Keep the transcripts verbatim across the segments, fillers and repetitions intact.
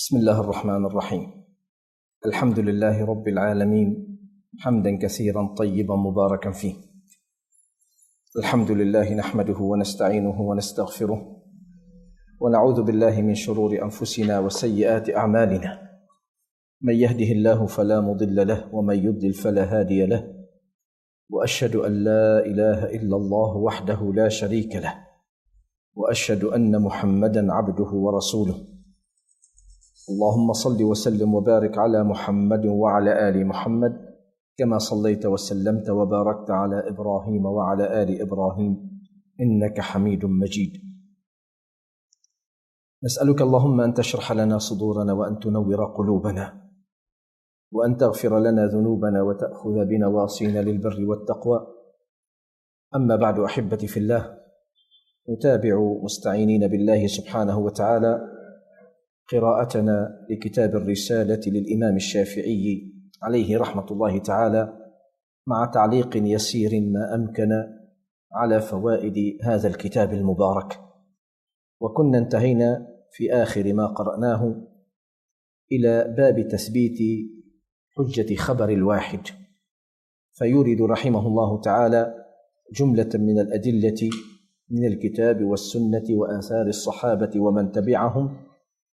بسم الله الرحمن الرحيم. الحمد لله رب العالمين، حمدا كثيرا طيبا مباركا فيه. الحمد لله نحمده ونستعينه ونستغفره، ونعوذ بالله من شرور أنفسنا وسيئات أعمالنا. من يهده الله فلا مضل له، ومن يضلل فلا هادي له، وأشهد أن لا إله إلا الله وحده لا شريك له، وأشهد أن محمدا عبده ورسوله. اللهم صل وسلم وبارك على محمد وعلى آل محمد، كما صليت وسلمت وباركت على إبراهيم وعلى آل إبراهيم إنك حميد مجيد. نسألك اللهم أن تشرح لنا صدورنا، وأن تنور قلوبنا، وأن تغفر لنا ذنوبنا، وتأخذ بنواصينا للبر والتقوى. أما بعد، أحبتي في الله، نتابع مستعينين بالله سبحانه وتعالى قراءتنا لكتاب الرسالة للإمام الشافعي عليه رحمة الله تعالى، مع تعليق يسير ما أمكن على فوائد هذا الكتاب المبارك. وكنا انتهينا في آخر ما قرأناه إلى باب تثبيت حجة خبر الواحد، فيورد رحمه الله تعالى جملة من الأدلة من الكتاب والسنة وآثار الصحابة ومن تبعهم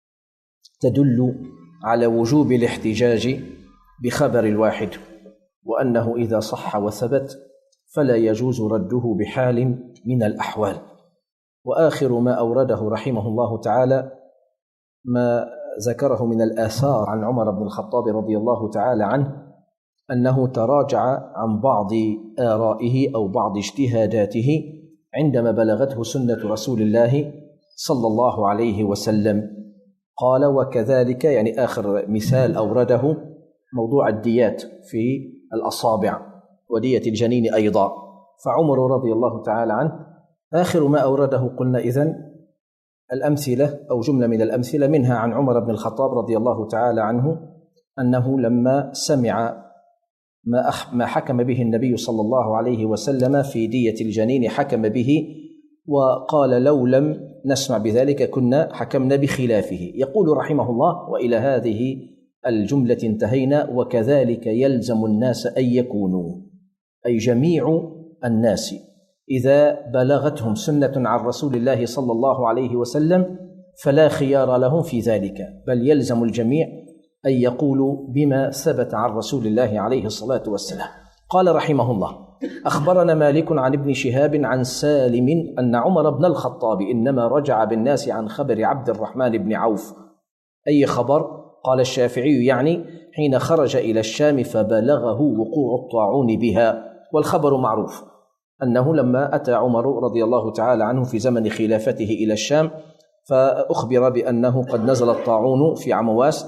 تدل على وجوب الاحتجاج بخبر الواحد، وأنه إذا صح وثبت فلا يجوز رده بحال من الأحوال. وآخر ما أورده رحمه الله تعالى ما ذكره من الآثار عن عمر بن الخطاب رضي الله تعالى عنه، أنه تراجع عن بعض آرائه أو بعض اجتهاداته عندما بلغته سنة رسول الله صلى الله عليه وسلم. قال: وكذلك، يعني آخر مثال أورده موضوع الديات في الأصابع ودية الجنين أيضا. فعمر رضي الله تعالى عنه آخر ما أورده قلنا إذن الأمثلة أو جملة من الأمثلة، منها عن عمر بن الخطاب رضي الله تعالى عنه أنه لما سمع ما, ما حكم به النبي صلى الله عليه وسلم في دية الجنين حكم به، وقال: لو لم نسمع بذلك كنا حكمنا بخلافه. يقول رحمه الله: وإلى هذه الجملة انتهينا. وكذلك يلزم الناس أن يكونوا، أي جميع الناس، إذا بلغتهم سنة عن رسول الله صلى الله عليه وسلم فلا خيار لهم في ذلك، بل يلزم الجميع أن يقولوا بما ثبت عن رسول الله عليه الصلاة والسلام. قال رحمه الله: أخبرنا مالك عن ابن شهاب عن سالم أن عمر بن الخطاب إنما رجع بالناس عن خبر عبد الرحمن بن عوف. أي خبر؟ قال الشافعي: يعني حين خرج إلى الشام فبلغه وقوع الطاعون بها. والخبر معروف، أنه لما أتى عمر رضي الله تعالى عنه في زمن خلافته إلى الشام فأخبر بأنه قد نزل الطاعون في عمواس،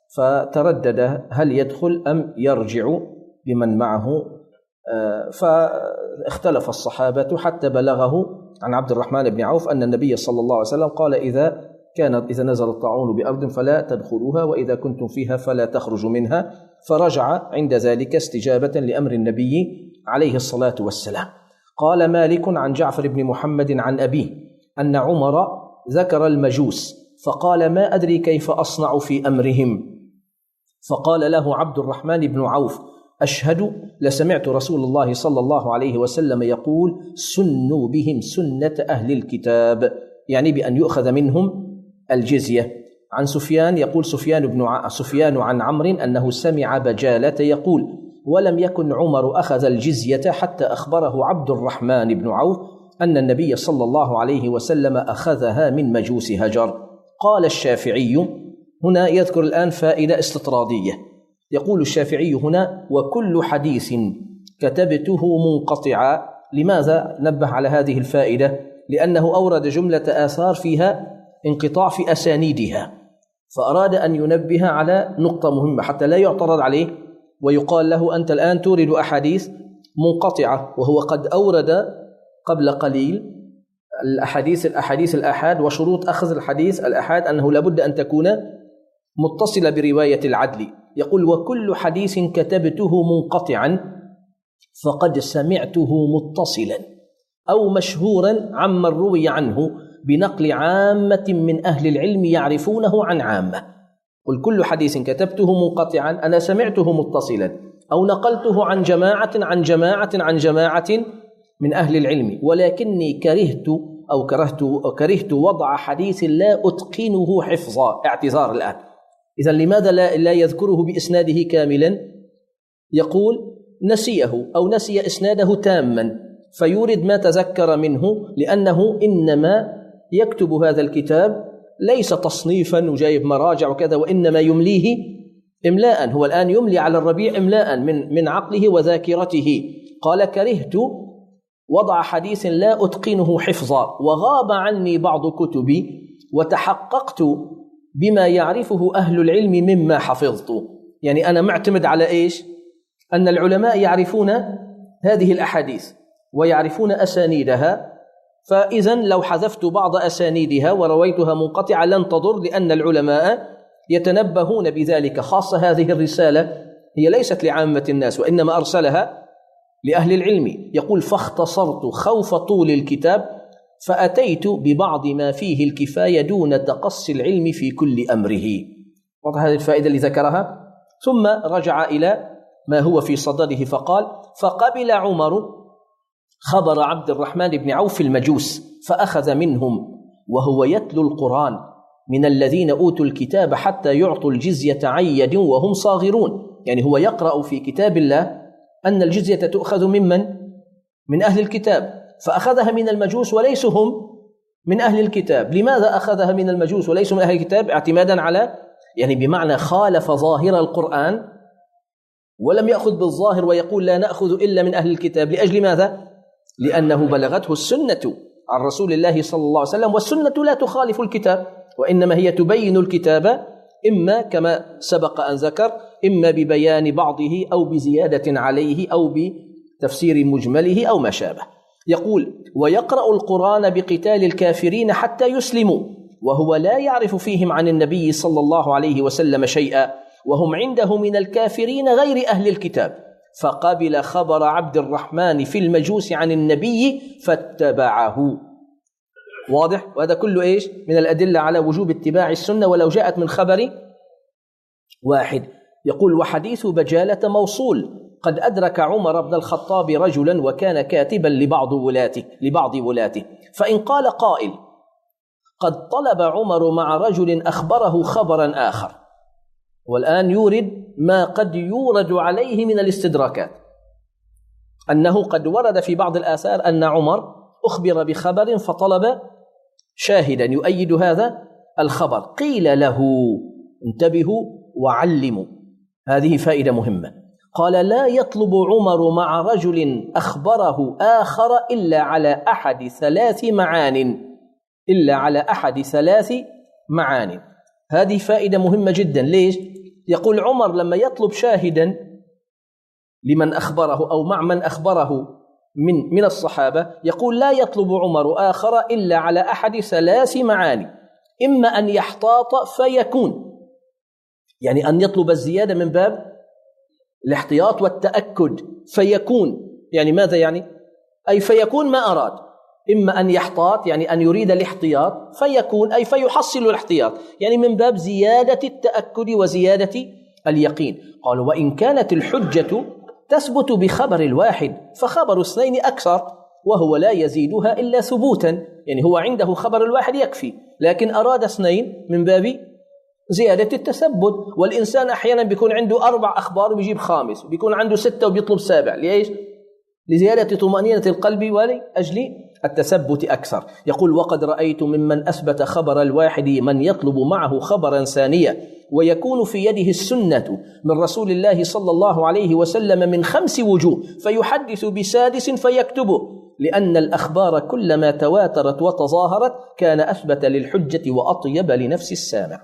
فتردد هل يدخل أم يرجع بمن معه، فاختلف الصحابة حتى بلغه عن عبد الرحمن بن عوف أن النبي صلى الله عليه وسلم قال: إذا كانت إذا نزل الطاعون بأرض فلا تدخلوها، وإذا كنتم فيها فلا تخرجوا منها. فرجع عند ذلك استجابة لأمر النبي عليه الصلاة والسلام. قال مالك عن جعفر بن محمد عن أبيه أن عمر ذكر المجوس فقال: ما أدري كيف أصنع في أمرهم. فقال له عبد الرحمن بن عوف: أشهد لسمعت رسول الله صلى الله عليه وسلم يقول: سنوا بهم سنة أهل الكتاب، يعني بأن يؤخذ منهم الجزية. عن سفيان يقول سفيان بن ع... سفيان عن عمرو أنه سمع بجالة يقول: ولم يكن عمر أخذ الجزية حتى أخبره عبد الرحمن بن عوف أن النبي صلى الله عليه وسلم أخذها من مجوس هجر. قال الشافعي، هنا يذكر الآن فائدة استطرادية. يقول الشافعي هنا: وكل حديث كتبته منقطعا. لماذا نبه على هذه الفائدة؟ لأنه أورد جملة آثار فيها انقطاع في أسانيدها، فأراد أن ينبه على نقطة مهمة حتى لا يعترض عليه ويقال له: أنت الآن تورد أحاديث منقطعة، وهو قد أورد قبل قليل الأحاديث الأحاديث الآحاد، وشروط أخذ الحديث الآحاد أنه لابد أن تكون متصلة برواية العدل. يقول: وكل حديث كتبته منقطعا فقد سمعته متصلا أو مشهورا عمن روي عنه بنقل عامة من أهل العلم يعرفونه عن عامة. قل كل حديث كتبته منقطعا أنا سمعته متصلا أو نقلته عن جماعة عن جماعة عن جماعة من أهل العلم، ولكني كرهت أو كرهت أو كرهت وضع حديث لا أتقنه حفظا. اعتذار الآن. إذن لماذا لا, لا يذكره بإسناده كاملا؟ يقول نسيه أو نسي إسناده تاما، فيورد ما تذكر منه، لأنه إنما يكتب هذا الكتاب ليس تصنيفا وجايب مراجع وكذا، وإنما يمليه إملاء. هو الآن يملي على الربيع إملاء من من عقله وذاكرته. قال كرهت وضع حديث لا أتقنه حفظا وغاب عني بعض كتبي وتحققت بما يعرفه أهل العلم مما حفظت. يعني أنا معتمد على إيش؟ أن العلماء يعرفون هذه الأحاديث ويعرفون أسانيدها، فإذا لو حذفت بعض أسانيدها ورويتها منقطعة لن تضر، لأن العلماء يتنبهون بذلك. خاصة هذه الرسالة هي ليست لعامة الناس، وإنما أرسلها لأهل العلم. يقول فاختصرت خوف طول الكتاب فأتيت ببعض ما فيه الكفاية دون تقصي العلم في كل أمره. وضع هذه الفائدة اللي ذكرها، ثم رجع إلى ما هو في صدده فقال فقبل عمر خبر عبد الرحمن بن عوف المجوس فأخذ منهم وهو يتلو القرآن من الذين أوتوا الكتاب حتى يعطوا الجزية عن يد وهم صاغرون. يعني هو يقرأ في كتاب الله أن الجزية تؤخذ ممن؟ من أهل الكتاب، فأخذها من المجوس وليسوا هم من أهل الكتاب. لماذا أخذها من المجوس وليسوا من أهل الكتاب؟ اعتمادا على، يعني بمعنى خالف ظاهر القرآن ولم يأخذ بالظاهر ويقول لا نأخذ إلا من أهل الكتاب. لأجل ماذا؟ لأنه بلغته السنة عن رسول الله صلى الله عليه وسلم، والسنة لا تخالف الكتاب، وإنما هي تبين الكتاب إما كما سبق أن ذكر، إما ببيان بعضه أو بزيادة عليه أو بتفسير مجمله أو ما شابه. يقول ويقرأ القرآن بقتال الكافرين حتى يسلموا وهو لا يعرف فيهم عن النبي صلى الله عليه وسلم شيئا وهم عنده من الكافرين غير أهل الكتاب، فقبل خبر عبد الرحمن في المجوس عن النبي فاتبعه. واضح؟ وهذا كله إيش؟ من الأدلة على وجوب اتباع السنة ولو جاءت من خبر واحد. يقول وحديث بجالة موصول قد أدرك عمر بن الخطاب رجلا وكان كاتبا لبعض ولاته لبعض ولاته فإن قال قائل قد طلب عمر مع رجل أخبره خبرا آخر، والآن يورد ما قد يورد عليه من الاستدراكات، أنه قد ورد في بعض الآثار أن عمر أخبر بخبر فطلب شاهدا يؤيد هذا الخبر. قيل له انتبهوا وعلموا، هذه فائدة مهمة. قال لا يطلب عمر مع رجل أخبره آخر إلا على أحد ثلاث معان إلا على أحد ثلاث معان. هذه فائدة مهمة جدا. ليش؟ يقول عمر لما يطلب شاهدا لمن أخبره أو مع من أخبره من من الصحابة، يقول لا يطلب عمر آخر إلا على أحد ثلاث معاني: إما أن يحتاط فيكون، يعني أن يطلب الزيادة من باب الاحتياط والتأكد، فيكون يعني ماذا يعني؟ أي فيكون ما أراد. إما أن يحتاط يعني أن يريد الاحتياط، فيكون أي فيحصل الاحتياط، يعني من باب زيادة التأكد وزيادة اليقين. قال وإن كانت الحجة تثبت بخبر الواحد فخبر اثنين أكثر، وهو لا يزيدها إلا ثبوتا، يعني هو عنده خبر الواحد يكفي، لكن أراد اثنين من باب زيادة التثبت. والإنسان أحيانا بيكون عنده أربع أخبار وبيجيب خامس، وبيكون عنده ستة وبيطلب سابع. ليش؟ لزيادة طمأنينة القلب ولأجل التثبت أكثر. يقول وقد رأيت ممن أثبت خبر الواحد من يطلب معه خبرا ثانيا، ويكون في يده السنة من رسول الله صلى الله عليه وسلم من خمس وجوه، فيحدث بسادس فيكتبه، لأن الأخبار كلما تواترت وتظاهرت كان أثبت للحجة وأطيب لنفس السامع.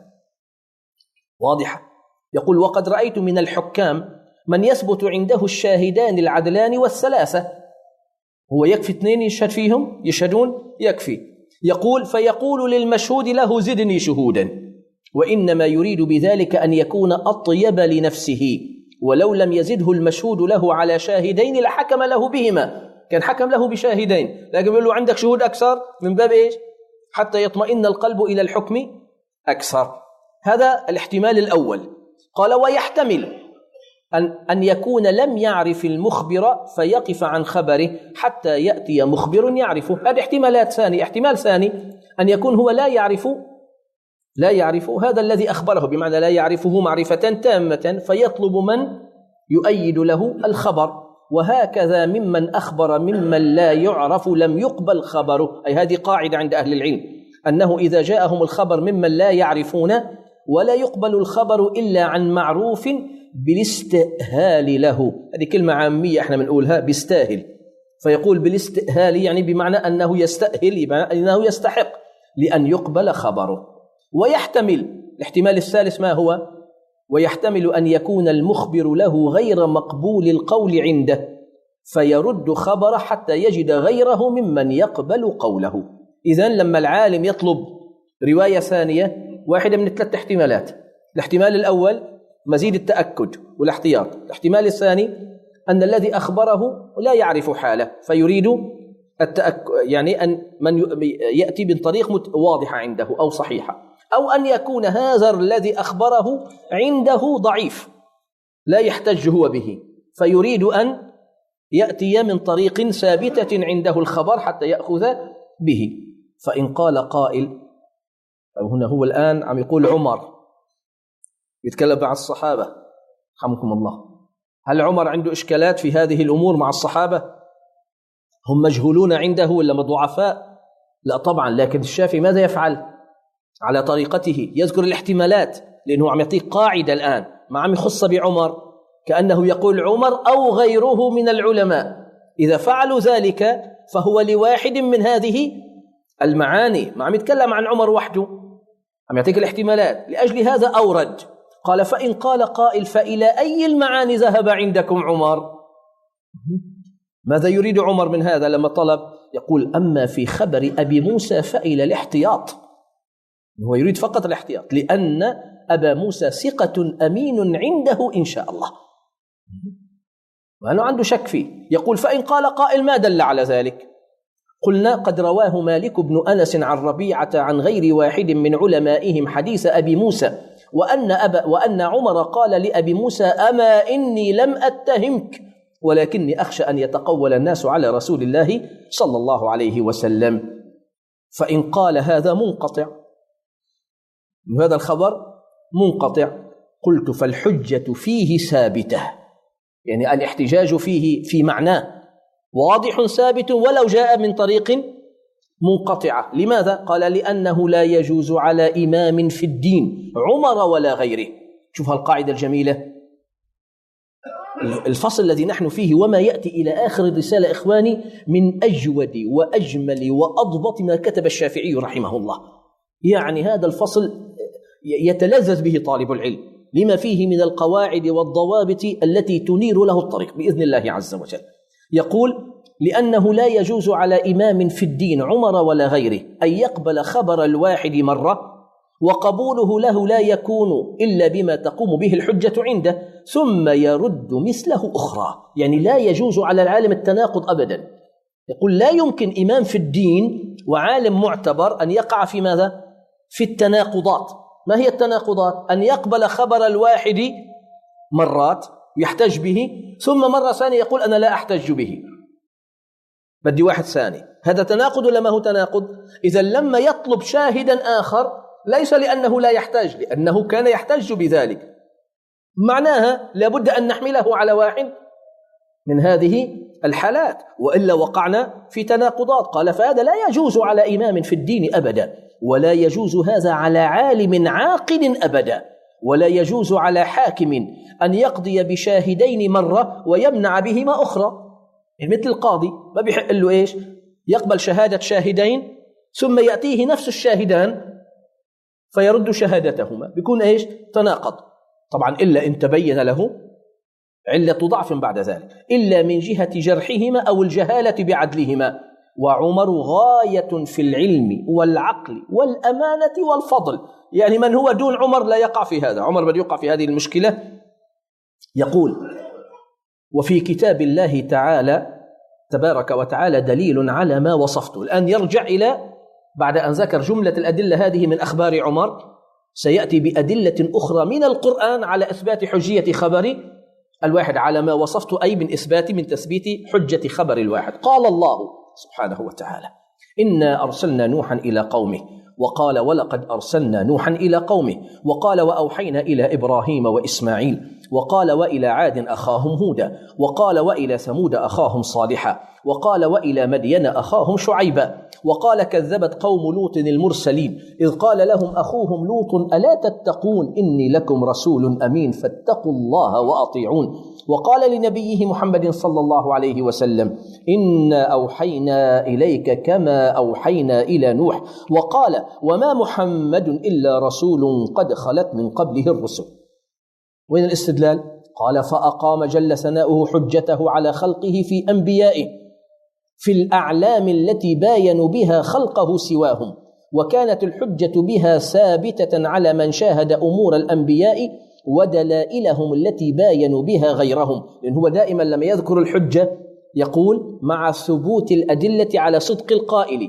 واضحة. يقول وقد رأيت من الحكام من يثبت عنده الشاهدان العدلان والثلاثة، هو يكفي اثنين يشهد فيهم يشهدون يكفي. يقول فيقول للمشهود له زدني شهودا، وإنما يريد بذلك أن يكون أطيب لنفسه، ولو لم يزده المشهود له على شاهدين لحكم له بهما، كان حكم له بشاهدين، لكن يقول له عندك شهود أكثر من باب إيش؟ حتى يطمئن القلب إلى الحكم أكثر. هذا الاحتمال الأول. قال ويحتمل أن, أن يكون لم يعرف المخبر فيقف عن خبره حتى يأتي مخبر يعرفه. هذه احتمالات ثانية. احتمال ثاني أن يكون هو لا يعرف لا يعرف هذا الذي أخبره، بمعنى لا يعرفه معرفة تامة، فيطلب من يؤيد له الخبر. وهكذا ممن أخبر ممن لا يعرف لم يقبل خبره. أي هذه قاعدة عند أهل العلم، أنه إذا جاءهم الخبر ممن لا يعرفون ولا يقبل الخبر إلا عن معروف بالاستئهال له. هذه كلمة عامية احنا بنقولها، بيستاهل، فيقول بالاستئهال يعني بمعنى أنه يستأهل، بمعنى أنه يستحق لأن يقبل خبره. ويحتمل الاحتمال الثالث ما هو؟ ويحتمل أن يكون المخبر له غير مقبول القول عنده فيرد خبره حتى يجد غيره ممن يقبل قوله. إذن لما العالم يطلب رواية ثانية، واحدة من ثلاث احتمالات: الاحتمال الأول مزيد التأكد والاحتياط، الاحتمال الثاني أن الذي أخبره لا يعرف حاله فيريد التأكد، يعني أن من يأتي من طريق واضحة عنده أو صحيحة، أو أن يكون هذا الذي أخبره عنده ضعيف لا يحتج هو به فيريد أن يأتي من طريق ثابتة عنده الخبر حتى يأخذ به. فإن قال قائل، أو هنا هو الآن عم يقول عمر يتكلم مع الصحابة رحمكم الله، هل عمر عنده إشكالات في هذه الأمور مع الصحابة؟ هم مجهولون عنده ولا ضعفاء؟ لا طبعا. لكن الشافعي ماذا يفعل؟ على طريقته يذكر الاحتمالات، لأنه عم يعطيك قاعدة الآن ما عم يخص بعمر، كأنه يقول عمر أو غيره من العلماء. إذا فعلوا ذلك فهو لواحد من هذه المعاني، ما عم يتكلم عن عمر وحده، عم يعطيك الاحتمالات. لأجل هذا أورد قال: فإن قال قائل فإلى أي المعاني ذهب عندكم عمر؟ ماذا يريد عمر من هذا لما طلب؟ يقول: أما في خبر أبي موسى فإلى الاحتياط. هو يريد فقط الاحتياط، لأن أبا موسى ثقة أمين عنده إن شاء الله، وأنه عنده شك فيه. يقول: فإن قال قائل ما دل على ذلك؟ قلنا: قد رواه مالك بن أنس عن ربيعة عن غير واحد من علمائهم حديث أبي موسى، وأن, أبا وأن عمر قال لأبي موسى: أما إني لم أتهمك ولكني أخشى أن يتقول الناس على رسول الله صلى الله عليه وسلم. فإن قال هذا منقطع، هذا الخبر منقطع، قلت: فالحجة فيه ثابتة، يعني الاحتجاج فيه في معناه واضح ثابت ولو جاء من طريق منقطعة. لماذا؟ قال: لأنه لا يجوز على إمام في الدين عمر ولا غيره. شوف هالقاعدة الجميلة، الفصل الذي نحن فيه وما يأتي إلى آخر الرسالة إخواني من أجود وأجمل وأضبط ما كتب الشافعي رحمه الله. يعني هذا الفصل يتلذذ به طالب العلم لما فيه من القواعد والضوابط التي تنير له الطريق بإذن الله عز وجل. يقول: لأنه لا يجوز على إمام في الدين عمر ولا غيره أن يقبل خبر الواحد مرة، وقبوله له لا يكون إلا بما تقوم به الحجة عنده، ثم يرد مثله أخرى. يعني لا يجوز على العالم التناقض أبدا. يقول: لا يمكن إمام في الدين وعالم معتبر أن يقع في ماذا؟ في التناقضات. ما هي التناقضات؟ أن يقبل خبر الواحد مرات يحتج به، ثم مرة ثانية يقول: أنا لا أحتج به، بدي واحد ثاني. هذا تناقض ولا ما هو تناقض؟ إذا لما يطلب شاهدا آخر ليس لأنه لا يحتاج، لأنه كان يحتج بذلك. معناها لابد أن نحمله على واحد من هذه الحالات، وإلا وقعنا في تناقضات. قال: فهذا لا يجوز على إمام في الدين أبدا، ولا يجوز هذا على عالم عاقل أبدا، ولا يجوز على حاكم أن يقضي بشاهدين مرة ويمنع بهما أخرى. يعني مثل القاضي ما بيحق له إيش؟ يقبل شهادة شاهدين ثم يأتيه نفس الشاهدان فيرد شهادتهما، بيكون إيش؟ تناقض. طبعا إلا إن تبين له علة ضعف بعد ذلك، إلا من جهة جرحهما أو الجهالة بعدلهما. وعمر غاية في العلم والعقل والأمانة والفضل، يعني من هو دون عمر لا يقع في هذا. عمر بده يقع في هذه المشكلة. يقول: وفي كتاب الله تعالى تبارك وتعالى دليل على ما وصفته. الآن يرجع إلى بعد أن ذكر جملة الأدلة هذه من أخبار عمر، سيأتي بأدلة أخرى من القرآن على إثبات حجية خبر الواحد، على ما وصفت أي من إثبات من تثبيت حجة خبر الواحد. قال الله سبحانه وتعالى: إنا أرسلنا نوحا إلى قومه، وقال: ولقد أرسلنا نوحا إلى قومه، وقال: وأوحينا إلى إبراهيم وإسماعيل، وقال: وإلى عاد أخاهم هودا، وقال: وإلى ثمود أخاهم صالحا، وقال: وإلى مدين أخاهم شعيبا، وقال: كذبت قوم لوط المرسلين إذ قال لهم أخوهم لوط ألا تتقون إني لكم رسول أمين فاتقوا الله وأطيعون، وقال لنبيه محمد صلى الله عليه وسلم: إنا أوحينا إليك كما أوحينا إلى نوح، وقال: وما محمد إلا رسول قد خلت من قبله الرسل. وين الاستدلال؟ قال: فأقام جل ثناؤه حجته على خلقه في أنبيائه في الأعلام التي باينوا بها خلقه سواهم، وكانت الحجة بها ثابتة على من شاهد أمور الأنبياء ودلائلهم التي باينوا بها غيرهم. لأن هو دائما لما يذكر الحجة يقول مع ثبوت الأدلة على صدق القائل،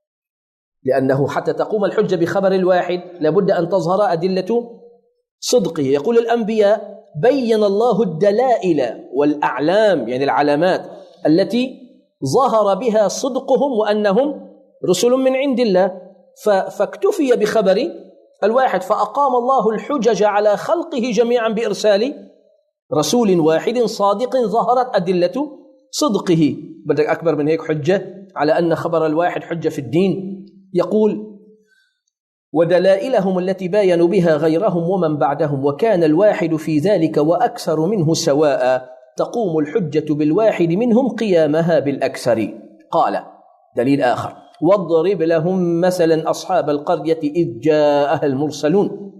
لأنه حتى تقوم الحجة بخبر الواحد لابد أن تظهر أدلة صدقه. يقول الأنبياء بين الله الدلائل والأعلام، يعني العلامات التي ظهر بها صدقهم وأنهم رسل من عند الله، فاكتفي بخبر الواحد، فأقام الله الحجج على خلقه جميعا بإرسال رسول واحد صادق ظهرت أدلة صدقه. بدك أكبر من هيك حجة على أن خبر الواحد حجة في الدين؟ يقول: ودلائلهم التي باينوا بها غيرهم ومن بعدهم، وكان الواحد في ذلك وأكثر منه سواء، تقوم الحجة بالواحد منهم قيامها بالأكثر. قال دليل آخر: واضرب لهم مثلا أصحاب القرية إذ جاءها المرسلون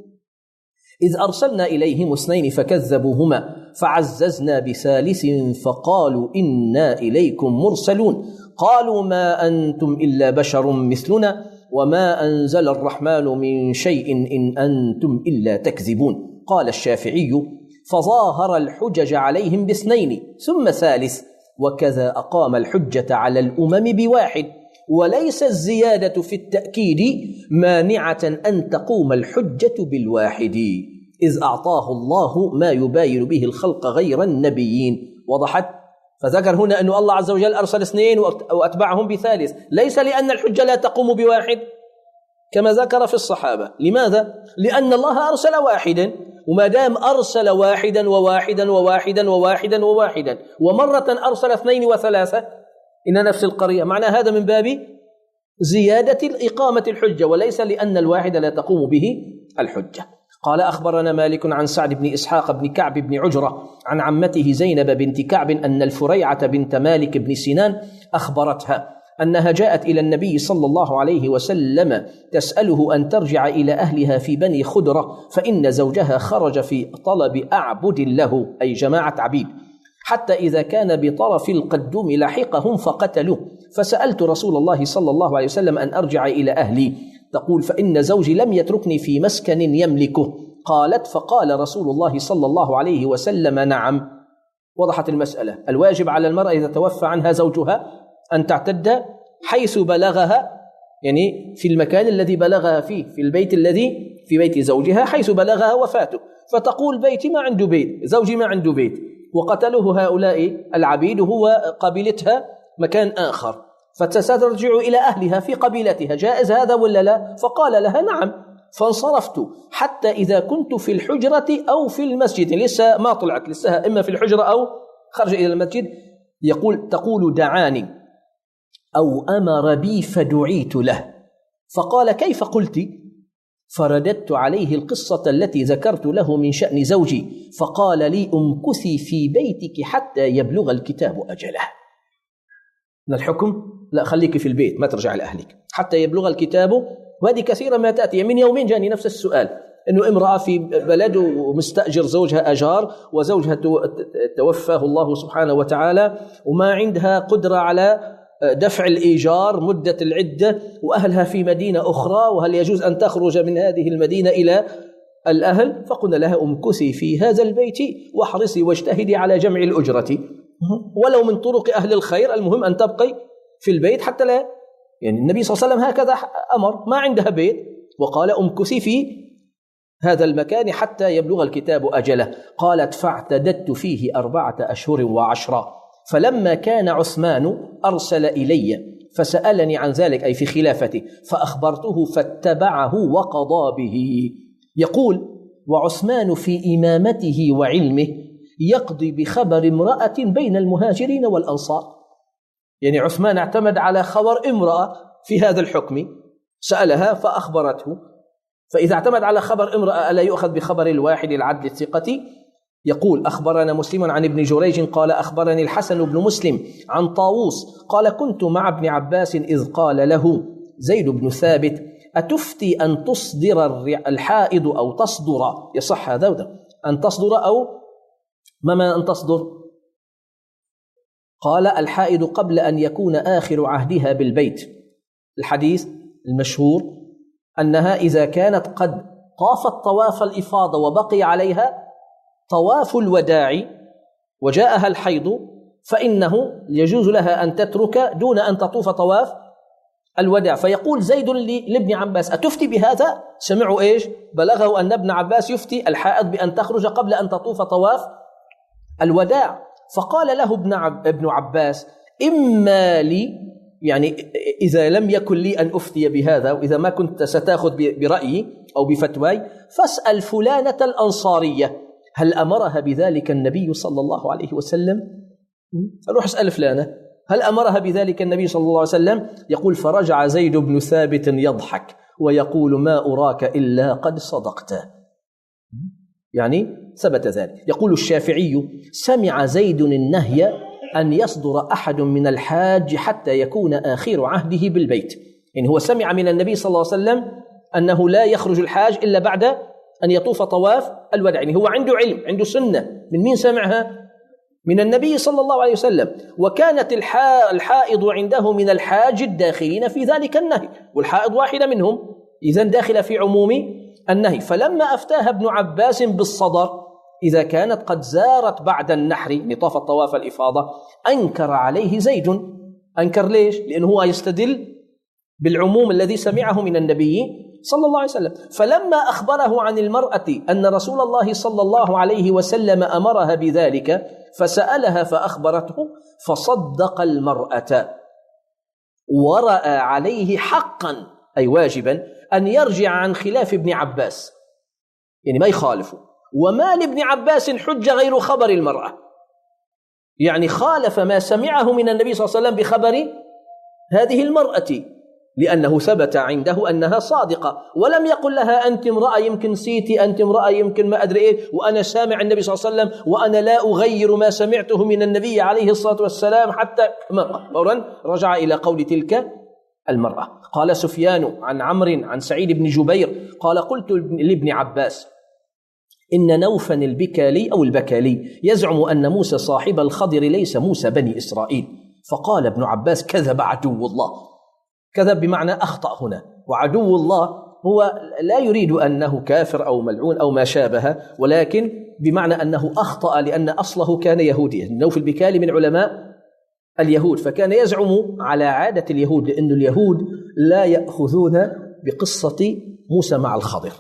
إذ أرسلنا إليهم اثنين فكذبوهما فعززنا بثالث فقالوا إنا إليكم مرسلون، قالوا ما أنتم إلا بشر مثلنا وما أنزل الرحمن من شيء إن أنتم إلا تكذبون. قال الشافعي: فظاهر الحجج عليهم باثنين ثم ثالث، وكذا أقام الحجة على الأمم بواحد، وليس الزيادة في التأكيد مانعة أن تقوم الحجة بالواحد، إذ أعطاه الله ما يباين به الخلق غير النبيين. وضحت؟ فذكر هنا أن الله عز وجل أرسل اثنين وأتبعهم بثالث، ليس لأن الحجة لا تقوم بواحد كما ذكر في الصحابة. لماذا؟ لأن الله أرسل واحدا، وما دام أرسل واحدا وواحدا وواحدا وواحدا وواحدا ومرة أرسل اثنين وثلاثة إن نفس القرية، معنى هذا من باب زيادة إقامة الحجة، وليس لأن الواحد لا تقوم به الحجة. قال: أخبرنا مالك عن سعد بن إسحاق بن كعب بن عجرة عن عمته زينب بنت كعب أن الفريعة بنت مالك بن سنان أخبرتها أنها جاءت إلى النبي صلى الله عليه وسلم تسأله أن ترجع إلى أهلها في بني خدرة، فإن زوجها خرج في طلب أعبد له، أي جماعة عبيد، حتى إذا كان بطرف القدوم لحقهم فقتلوه، فسألت رسول الله صلى الله عليه وسلم أن أرجع إلى أهلي. تقول: فإن زوجي لم يتركني في مسكن يملكه. قالت: فقال رسول الله صلى الله عليه وسلم: نعم. وضحت المسألة. الواجب على المرأة إذا توفى عنها زوجها أن تعتد حيث بلغها، يعني في المكان الذي بلغها فيه، في البيت الذي في بيت زوجها حيث بلغها وفاته، فتقول: بيتي ما عنده بيت، زوجي ما عنده بيت، وقتلوه هؤلاء العبيد وهو قبيلتها مكان آخر، فسترجع إلى أهلها في قبيلتها. جائز هذا ولا لا؟ فقال لها: نعم. فانصرفت حتى إذا كنت في الحجرة أو في المسجد، لسه ما طلعت، لسه إما في الحجرة أو خرج إلى المسجد. يقول تقول: دعاني أو أمر بي فدعيت له، فقال: كيف قلت؟ فرددت عليه القصة التي ذكرت له من شأن زوجي، فقال لي: امكثي في بيتك حتى يبلغ الكتاب أجله. من الحكم: لا، خليك في البيت، ما ترجع لأهلك حتى يبلغ الكتاب. وهذه كثيرا ما تأتي. من يومين جاني نفس السؤال، أنه امرأة في بلد ومستأجر زوجها أجار، وزوجها توفاه الله سبحانه وتعالى، وما عندها قدرة على دفع الإيجار مدة العدة، وأهلها في مدينة أخرى، وهل يجوز أن تخرج من هذه المدينة إلى الأهل؟ فقلنا لها: امكثي في هذا البيت واحرصي واجتهدي على جمع الأجرة ولو من طرق أهل الخير، المهم أن تبقي في البيت حتى لا، يعني النبي صلى الله عليه وسلم هكذا أمر، ما عندها بيت وقال: امكثي في هذا المكان حتى يبلغ الكتاب أجله. قالت فاعتددت فيه أربعة أشهر وعشرة، فلما كان عثمان أرسل إلي فسألني عن ذلك، أي في خلافته، فأخبرته فاتبعه وقضى به. يقول وعثمان في إمامته وعلمه يقضي بخبر امرأة بين المهاجرين والأنصار. يعني عثمان اعتمد على خبر امرأة في هذا الحكم، سألها فأخبرته. فإذا اعتمد على خبر امرأة ألا يؤخذ بخبر الواحد العدل الثقة؟ يقول أخبرنا مسلم عن ابن جريج قال أخبرني الحسن بن مسلم عن طاووس قال كنت مع ابن عباس إذ قال له زيد بن ثابت أتفتي أن تصدر الحائض أو تصدر؟ يصح هذا أن تصدر أو ما أن تصدر؟ قال الحائض قبل أن يكون آخر عهدها بالبيت. الحديث المشهور أنها إذا كانت قد طافت طواف الإفاضة وبقي عليها طواف الوداع وجاءها الحيض فإنه يجوز لها أن تترك دون أن تطوف طواف الوداع. فيقول زيد لابن عباس أتفتي بهذا؟ سمعوا إيش؟ بلغه أن ابن عباس يفتي الحائض بأن تخرج قبل أن تطوف طواف الوداع. فقال له ابن عب ابن عباس إما لي، يعني إذا لم يكن لي أن أفتي بهذا وإذا ما كنت ستأخذ برأيي أو بفتواي فاسأل فلانة الأنصارية هل أمرها بذلك النبي صلى الله عليه وسلم؟ أروح أسأل فلانة هل أمرها بذلك النبي صلى الله عليه وسلم؟ يقول فرجع زيد بن ثابت يضحك ويقول ما أراك إلا قد صدقت، يعني ثبت ذلك. يقول الشافعي سمع زيد النهي أن يصدر أحد من الحاج حتى يكون آخر عهده بالبيت. يعني هو سمع من النبي صلى الله عليه وسلم أنه لا يخرج الحاج إلا بعد أن يطوف طواف الوداع. يعني هو عنده علم، عنده سنة. من مين سمعها؟ من النبي صلى الله عليه وسلم. وكانت الحائض عنده من الحاج الداخلين في ذلك النهي، والحائض واحدة منهم، إذن داخل في عموم النهي. فلما أفتاها ابن عباس بالصدر إذا كانت قد زارت بعد النحر نطاف الطواف الإفاضة أنكر عليه زيد. أنكر ليش؟ لأنه هو يستدل بالعموم الذي سمعه من النبي صلى الله عليه وسلم. فلما أخبره عن المرأة أن رسول الله صلى الله عليه وسلم أمرها بذلك فسألها فأخبرته فصدق المرأة ورأى عليه حقا أي واجبا أن يرجع عن خلاف ابن عباس، يعني ما يخالفه. وما لابن عباس حجة غير خبر المرأة، يعني خالف ما سمعه من النبي صلى الله عليه وسلم بخبر هذه المرأة لأنه ثبت عنده أنها صادقة، ولم يقل لها أنت امرأة يمكن سيتي، أنت امرأة يمكن ما أدري إيه، وأنا سامع النبي صلى الله عليه وسلم وأنا لا أغير ما سمعته من النبي عليه الصلاة والسلام حتى ما فورا رجع إلى قول تلك المرأة. قال سفيان عن عمرو عن سعيد بن جبير قال قلت لابن عباس إن نوفا البكالي أو البكالي يزعم أن موسى صاحب الخضر ليس موسى بني إسرائيل. فقال ابن عباس كذب عدو الله. كذب بمعنى أخطأ هنا، وعدو الله هو لا يريد أنه كافر أو ملعون أو ما شابه، ولكن بمعنى أنه أخطأ لأن أصله كان يهوديا. نوف البكالي من علماء اليهود، فكان يزعم على عادة اليهود لأن اليهود لا يأخذون بقصة موسى مع الخضر،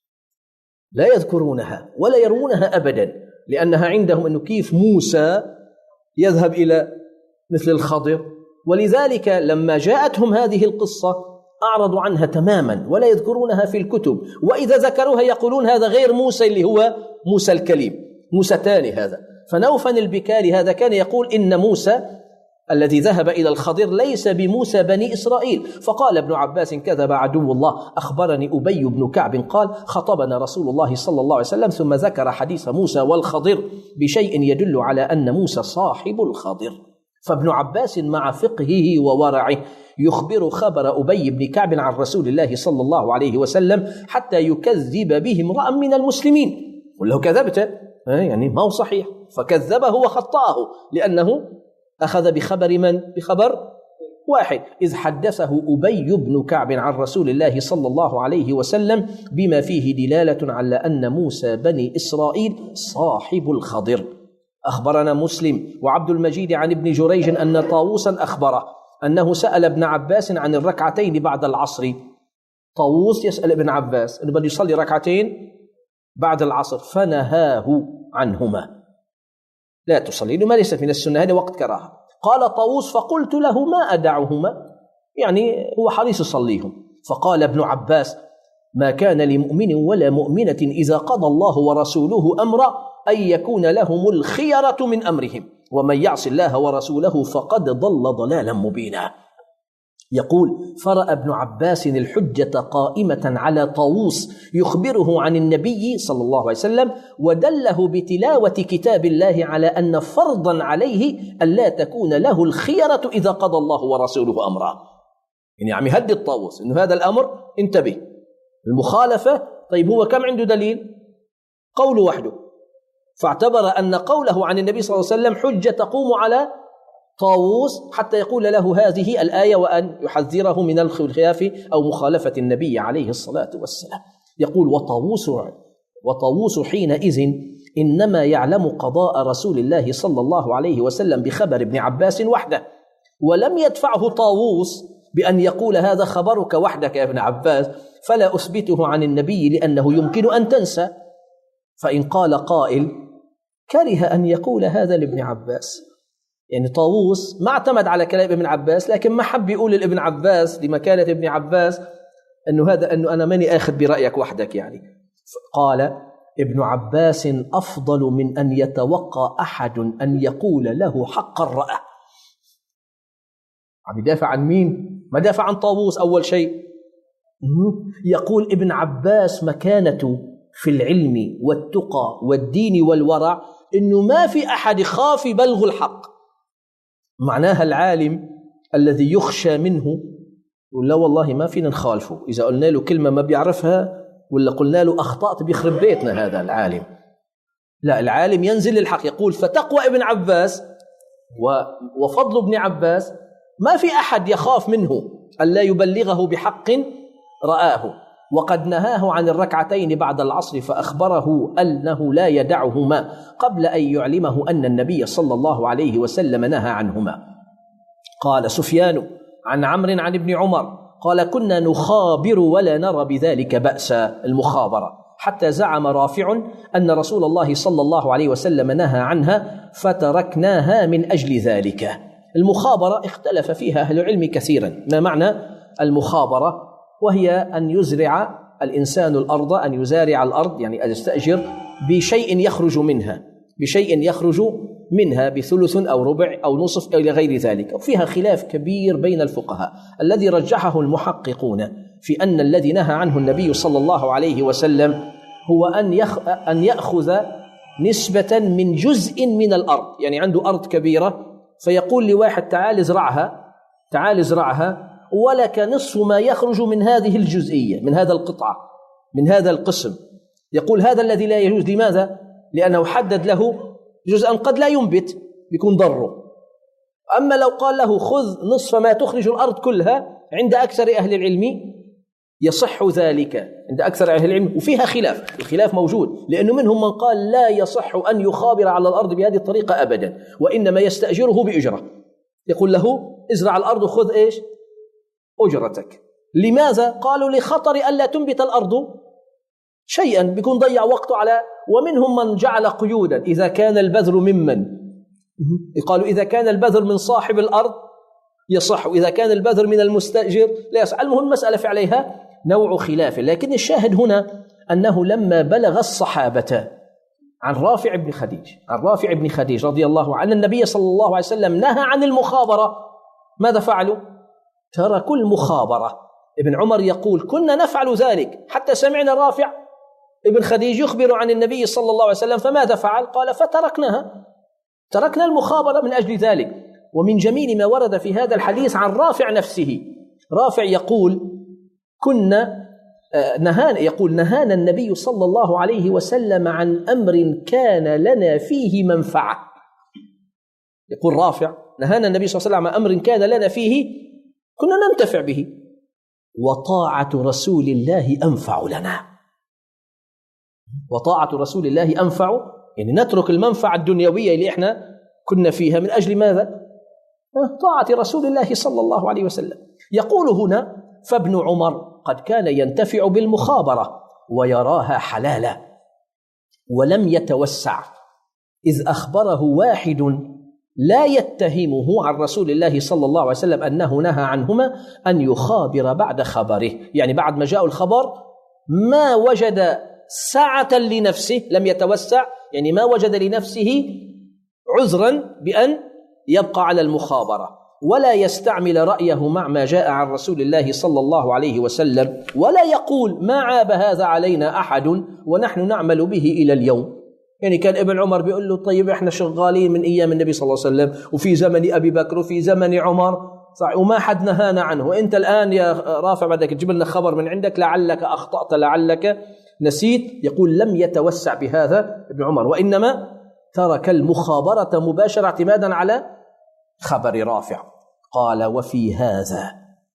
لا يذكرونها ولا يروونها أبدا، لأنها عندهم أنه كيف موسى يذهب إلى مثل الخضر. ولذلك لما جاءتهم هذه القصة أعرضوا عنها تماما ولا يذكرونها في الكتب، وإذا ذكروها يقولون هذا غير موسى اللي هو موسى الكليم، موسى تاني هذا. فنوفا البكالي هذا كان يقول إن موسى الذي ذهب إلى الخضر ليس بموسى بني إسرائيل. فقال ابن عباس كذب عدو الله. أخبرني أبي بن كعب قال خطبنا رسول الله صلى الله عليه وسلم ثم ذكر حديث موسى والخضر بشيء يدل على أن موسى صاحب الخضر. فابن عباس مع فقهه وورعه يخبر خبر أبي بن كعب عن رسول الله صلى الله عليه وسلم حتى يكذب به امرأ من المسلمين. قل له كذبت، يعني ما هو صحيح، فكذبه وخطأه لأنه أخذ بخبر من؟ بخبر واحد. إذ حدثه أبي بن كعب عن رسول الله صلى الله عليه وسلم بما فيه دلالة على أن موسى بني إسرائيل صاحب الخضر. أخبرنا مسلم وعبد المجيد عن ابن جريج أن طاووسا أخبره أنه سأل ابن عباس عن الركعتين بعد العصر. طاووس يسأل ابن عباس أنه بده يصلي ركعتين بعد العصر فنهاه عنهما، لا تصلي لما ليست من السنة، هذا وقت كراهة. قال طاووس فقلت له ما أدعهما، يعني هو حريص يصليهم. فقال ابن عباس ما كان لمؤمن ولا مؤمنة إذا قضى الله ورسوله أمرا أن يكون لهم الخيرة من أمرهم ومن يعص الله ورسوله فقد ضل ضلالا مبينا. يقول فرأى ابن عباس الحجة قائمة على طاووس يخبره عن النبي صلى الله عليه وسلم، ودله بتلاوة كتاب الله على أن فرضا عليه ألا تكون له الخيرة إذا قضى الله ورسوله أمرا. يعني عم يهدد طاووس إنه هذا الأمر انتبه، المخالفة. طيب هو كم عنده دليل؟ قول وحده، فاعتبر أن قوله عن النبي صلى الله عليه وسلم حجة تقوم على طاووس حتى يقول له هذه الآية وأن يحذره من الخلاف أو مخالفة النبي عليه الصلاة والسلام. يقول وطاووس وطاووس حينئذ إنما يعلم قضاء رسول الله صلى الله عليه وسلم بخبر ابن عباس وحده، ولم يدفعه طاووس بأن يقول هذا خبرك وحدك يا ابن عباس فلا أثبته عن النبي لأنه يمكن أن تنسى. فإن قال قائل كره أن يقول هذا لابن عباس، يعني طاووس ما اعتمد على كلام ابن عباس لكن ما حب يقول لابن عباس لمكانة ابن عباس أنه هذا أنه أنا ماني آخذ برأيك وحدك. يعني قال ابن عباس أفضل من أن يتوقع أحد أن يقول له حقا رأى. عم يدافع عن مين؟ ما دافع عن طاووس. أول شيء يقول ابن عباس مكانته في العلم والتقى والدين والورع إنه ما في أحد خاف بلغ الحق، معناها العالم الذي يخشى منه ولا والله ما فينا نخالفه، إذا قلنا له كلمة ما بيعرفها ولا قلنا له أخطأت بيخرب بيتنا هذا العالم. لا، العالم ينزل للحق. يقول فتقوى ابن عباس وفضل ابن عباس ما في أحد يخاف منه ألا يبلغه بحق رآه، وقد نهاه عن الركعتين بعد العصر فأخبره أنه لا يدعهما قبل أن يعلمه أن النبي صلى الله عليه وسلم نهى عنهما. قال سفيان عن عمرو عن ابن عمر قال كنا نخابر ولا نرى بذلك بأسا، المخابرة، حتى زعم رافع أن رسول الله صلى الله عليه وسلم نهى عنها فتركناها من أجل ذلك. المخابرة اختلف فيها أهل العلم كثيرا. ما معنى المخابرة؟ وهي أن يزرع الإنسان الأرض، أن يزارع الأرض يعني أن يستأجر بشيء يخرج منها بشيء يخرج منها بثلث أو ربع أو نصف أو إلى غير ذلك. وفيها خلاف كبير بين الفقهاء. الذي رجحه المحققون في أن الذي نهى عنه النبي صلى الله عليه وسلم هو أن يخ... أن يأخذ نسبة من جزء من الأرض، يعني عنده أرض كبيرة فيقول لواحد تعال ازرعها تعال ازرعها ولك نصف ما يخرج من هذه الجزئية، من هذا القطعة، من هذا القسم. يقول هذا الذي لا يجوز. لماذا؟ لأنه حدد له جزءا قد لا ينبت بيكون ضره. أما لو قال له خذ نصف ما تخرج الأرض كلها، عند أكثر أهل العلم يصح ذلك، عند أكثر أهل العلم. وفيها خلاف، الخلاف موجود، لأنه منهم من قال لا يصح أن يخابر على الأرض بهذه الطريقة أبدا، وإنما يستأجره بأجرة. يقول له ازرع الأرض وخذ إيش؟ أجرتك. لماذا؟ قالوا لخطر ألا تنبت الأرض شيئا بيكون ضيع وقته على. ومنهم من جعل قيودا، إذا كان البذر ممن، قالوا إذا كان البذر من صاحب الأرض يصح، وإذا كان البذر من المستأجر لا يصح. المهم مسألة في عليها نوع خلاف، لكن الشاهد هنا أنه لما بلغ الصحابة عن رافع بن خديج عن رافع بن خديج رضي الله عنه النبي صلى الله عليه وسلم نهى عن المخابرة، ماذا فعلوا؟ تركوا المخابرة. ابن عمر يقول كنا نفعل ذلك حتى سمعنا رافع ابن خديج يخبر عن النبي صلى الله عليه وسلم، فماذا فعل؟ قال فتركناها، تركنا المخابرة من أجل ذلك. ومن جميل ما ورد في هذا الحديث عن رافع نفسه، رافع يقول كنا نهانا يقول نهانا النبي صلى الله عليه وسلم عن أمر كان لنا فيه منفعة. يقول رافع نهانا النبي صلى الله عليه وسلم عن أمر كان لنا فيه كنا ننتفع به، وطاعة رسول الله أنفع لنا. وطاعة رسول الله أنفع، يعني نترك المنفعة الدنيوية اللي احنا كنا فيها من أجل ماذا؟ طاعة رسول الله صلى الله عليه وسلم. يقول هنا فابن عمر قد كان ينتفع بالمخابرة ويراها حلالا، ولم يتوسع، إذ أخبره واحد لا يتهمه عن رسول الله صلى الله عليه وسلم أنه نهى عنهما أن يخابر بعد خبره، يعني بعد ما جاء الخبر ما وجد سعة لنفسه، لم يتوسع يعني ما وجد لنفسه عذرا بأن يبقى على المخابرة، ولا يستعمل رأيه مع ما جاء عن رسول الله صلى الله عليه وسلم، ولا يقول ما عاب هذا علينا أحد ونحن نعمل به إلى اليوم. يعني كان ابن عمر بيقول له طيب احنا شغالين من ايام النبي صلى الله عليه وسلم وفي زمن ابي بكر وفي زمن عمر صح وما حد نهانا عنه، وانت الان يا رافع بدك تجيب لنا خبر من عندك، لعلك اخطأت لعلك نسيت. يقول لم يتوسع بهذا ابن عمر، وانما ترك المخابرة مباشرة اعتمادا على خبر رافع. قال وفي هذا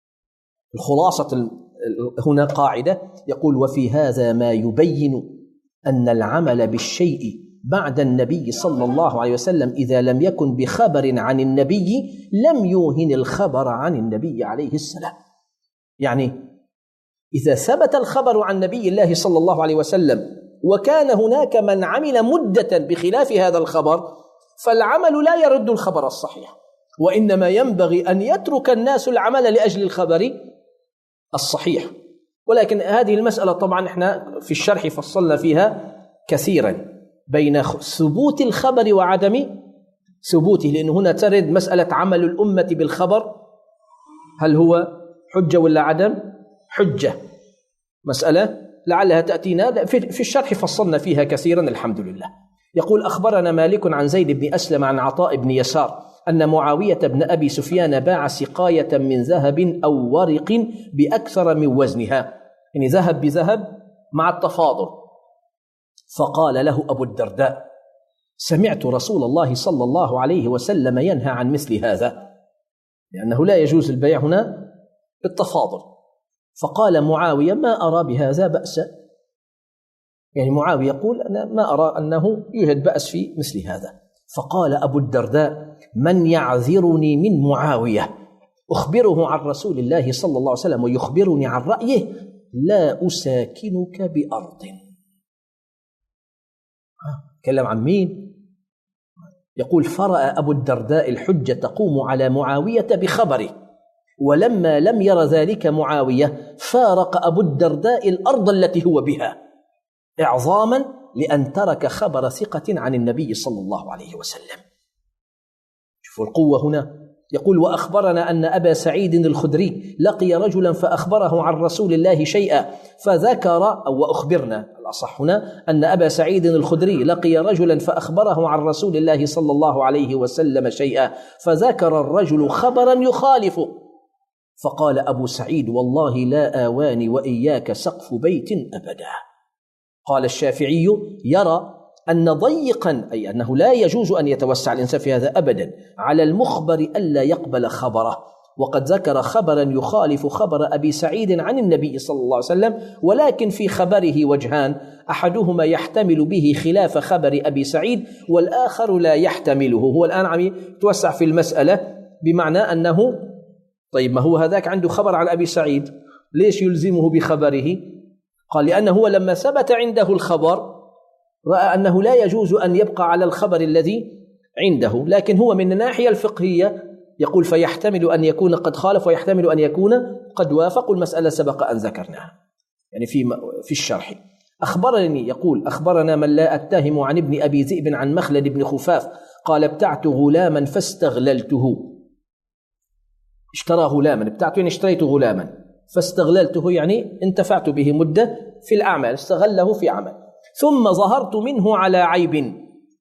الخلاصة هنا قاعدة، يقول وفي هذا ما يبين أن العمل بالشيء بعد النبي صلى الله عليه وسلم إذا لم يكن بخبر عن النبي لم يوهن الخبر عن النبي عليه السلام. يعني إذا ثبت الخبر عن نبي الله صلى الله عليه وسلم وكان هناك من عمل مدة بخلاف هذا الخبر، فالعمل لا يرد الخبر الصحيح، وإنما ينبغي أن يترك الناس العمل لأجل الخبر الصحيح. ولكن هذه المسألة طبعا احنا في الشرح فصلنا فيها كثيرا بين ثبوت الخبر وعدم ثبوته، لأن هنا ترد مسألة عمل الأمة بالخبر، هل هو حجة ولا عدم حجة، مسألة لعلها تأتينا في الشرح فصلنا فيها كثيرا الحمد لله. يقول أخبرنا مالك عن زيد بن أسلم عن عطاء بن يسار أن معاوية بن أبي سفيان باع سقاية من ذهب أو ورق بأكثر من وزنها، يعني ذهب بذهب مع التفاضل. فقال له أبو الدرداء سمعت رسول الله صلى الله عليه وسلم ينهى عن مثل هذا، لأنه لا يجوز البيع هنا بالتفاضل. فقال معاوية ما أرى بهذا بأسا، يعني معاوية يقول أنا ما أرى أنه يوجد بأس في مثل هذا. فقال أبو الدرداء من يعذرني من معاوية أخبره عن رسول الله صلى الله عليه وسلم ويخبرني عن رأيه لا أساكنك بأرض. كلام عن مين؟ يقول فرأى أبو الدرداء الحجة تقوم على معاوية بخبره، ولما لم ير ذلك معاوية فارق أبو الدرداء الأرض التي هو بها إعظاما لأن ترك خبر ثقة عن النبي صلى الله عليه وسلم. شوفوا القوة هنا. يقول وأخبرنا أن أبا سعيد الخدري لقي رجلا فأخبره عن رسول الله شيئا فذكر، أو أخبرنا الأصح هنا أن أبا سعيد الخدري لقي رجلا فأخبره عن رسول الله صلى الله عليه وسلم شيئا فذكر الرجل خبرا يخالفه، فقال أبو سعيد والله لا آواني وإياك سقف بيت أبدا. قال الشافعي يرى أن ضيقا، أي أنه لا يجوز أن يتوسع الإنسان في هذا أبدا، على المخبر ألا يقبل خبره، وقد ذكر خبرا يخالف خبر أبي سعيد عن النبي صلى الله عليه وسلم، ولكن في خبره وجهان، أحدهما يحتمل به خلاف خبر أبي سعيد والآخر لا يحتمله. هو الآن عم يتوسع في المسألة بمعنى أنه طيب ما هو هذاك عنده خبر عن أبي سعيد ليش يلزمه بخبره؟ قال لأنه هو لما ثبت عنده الخبر رأى أنه لا يجوز أن يبقى على الخبر الذي عنده، لكن هو من الناحية الفقهية يقول فيحتمل أن يكون قد خالف ويحتمل أن يكون قد وافق، المسألة سبق أن ذكرناها يعني في في الشرح. أخبرني يقول أخبرنا من لا أتهم عن ابن أبي ذئب عن مخلد بن خفاف قال ابتعت غلاما فاستغللته، اشترى غلاما، ابتعت يعني اشتريت غلاما، فاستغللته يعني انتفعت به مدة في الأعمال، استغله في عمل، ثم ظهرت منه على عيب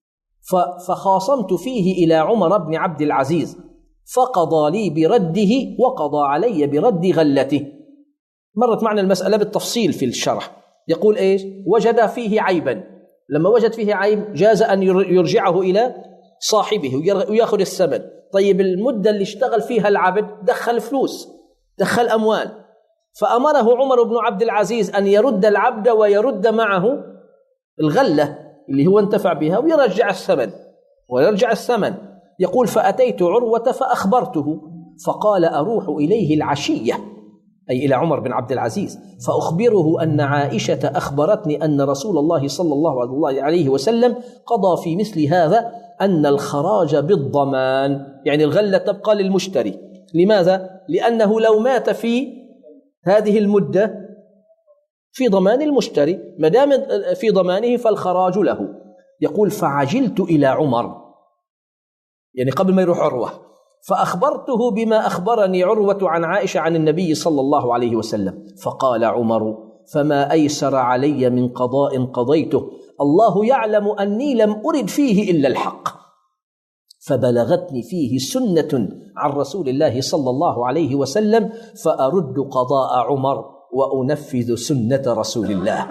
فخاصمت فيه إلى عمر بن عبد العزيز فقضى لي برده وقضى علي برد غلته. مرت معنا المسألة بالتفصيل في الشرح. يقول إيش؟ وجد فيه عيبا، لما وجد فيه عيب جاز أن يرجعه إلى صاحبه ويأخذ الثمن. طيب المدة اللي اشتغل فيها العبد دخل فلوس، دخل أموال، فأمره عمر بن عبد العزيز أن يرد العبد ويرد معه الغلة اللي هو انتفع بها ويرجع الثمن ويرجع الثمن. يقول فأتيت عروة فأخبرته فقال أروح إليه العشية أي إلى عمر بن عبد العزيز، فأخبره أن عائشة أخبرتني أن رسول الله صلى الله عليه وسلم قضى في مثل هذا أن الخراج بالضمان، يعني الغلة تبقى للمشتري. لماذا؟ لأنه لو مات في هذه المدة في ضمان المشتري، ما دام في ضمانه فالخراج له. يقول فعجلت إلى عمر، يعني قبل ما يروح عروة، فأخبرته بما أخبرني عروة عن عائشة عن النبي صلى الله عليه وسلم. فقال عمر فما أيسر علي من قضاء قضيته، الله يعلم أني لم أرد فيه إلا الحق، فبلغتني فيه سنة عن رسول الله صلى الله عليه وسلم فأرد قضاء عمر وأنفذ سنة رسول الله.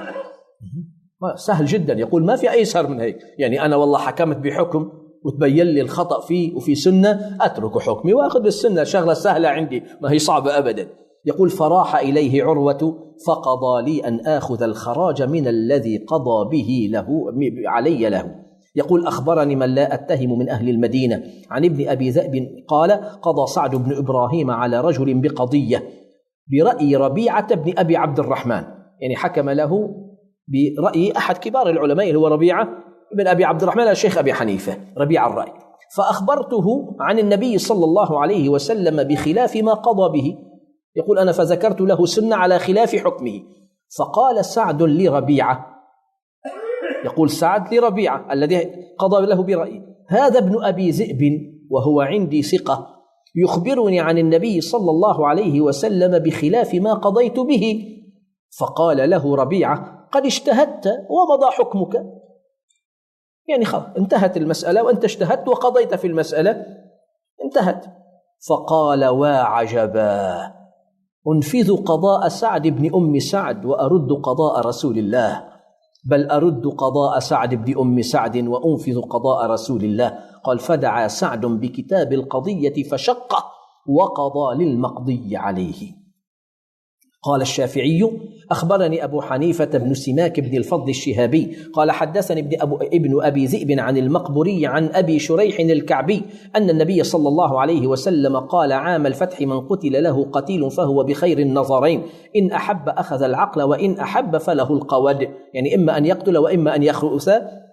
سهل جدا، يقول ما في أيسر من هيك، يعني أنا والله حكمت بحكم وتبين لي الخطأ فيه وفي سنة، أترك حكمي وأخذ بالسنة، شغلة سهلة عندي ما هي صعبة أبدا. يقول فراح إليه عروة فقضى لي أن آخذ الخراج من الذي قضى به له علي له. يقول أخبرني من لا أتهم من أهل المدينة عن ابن أبي ذئب قال قضى سعد بن إبراهيم على رجل بقضية برأي ربيعة بن أبي عبد الرحمن، يعني حكم له برأي أحد كبار العلماء اللي هو ربيعة بن أبي عبد الرحمن الشيخ أبي حنيفة ربيع الرأي. فأخبرته عن النبي صلى الله عليه وسلم بخلاف ما قضى به، يقول أنا فذكرت له سنة على خلاف حكمه. فقال سعد لربيعة، يقول سعد لربيعة الذي قضى له برأيه، هذا ابن أبي ذئب وهو عندي ثقة يخبرني عن النبي صلى الله عليه وسلم بخلاف ما قضيت به. فقال له ربيعة قد اجتهدت ومضى حكمك، يعني خلاص انتهت المسألة وأنت اجتهدت وقضيت في المسألة انتهت. فقال وعجبا أنفذ قضاء سعد بن أم سعد وأرد قضاء رسول الله، بل أرد قضاء سعد بن أم سعد وأنفذ قضاء رسول الله. قال فدعا سعد بكتاب القضية فشقه وقضى للمقضي عليه. قال الشافعي أخبرني أبو حنيفة بن سماك بن الفضل الشهابي قال حدثني ابن, أبو ابن أبي ذئب عن المقبوري عن أبي شريح الكعبي أن النبي صلى الله عليه وسلم قال عام الفتح من قتل له قتيل فهو بخير النظرين، إن أحب أخذ العقل وإن أحب فله القود، يعني إما أن يقتل وإما أن يخرؤ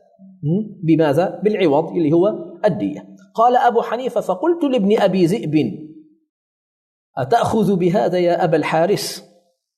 بماذا؟ بالعوض اللي هو الدية. قال أبو حنيفة فقلت لابن أبي ذئب أتأخذ بهذا يا أبا الحارث؟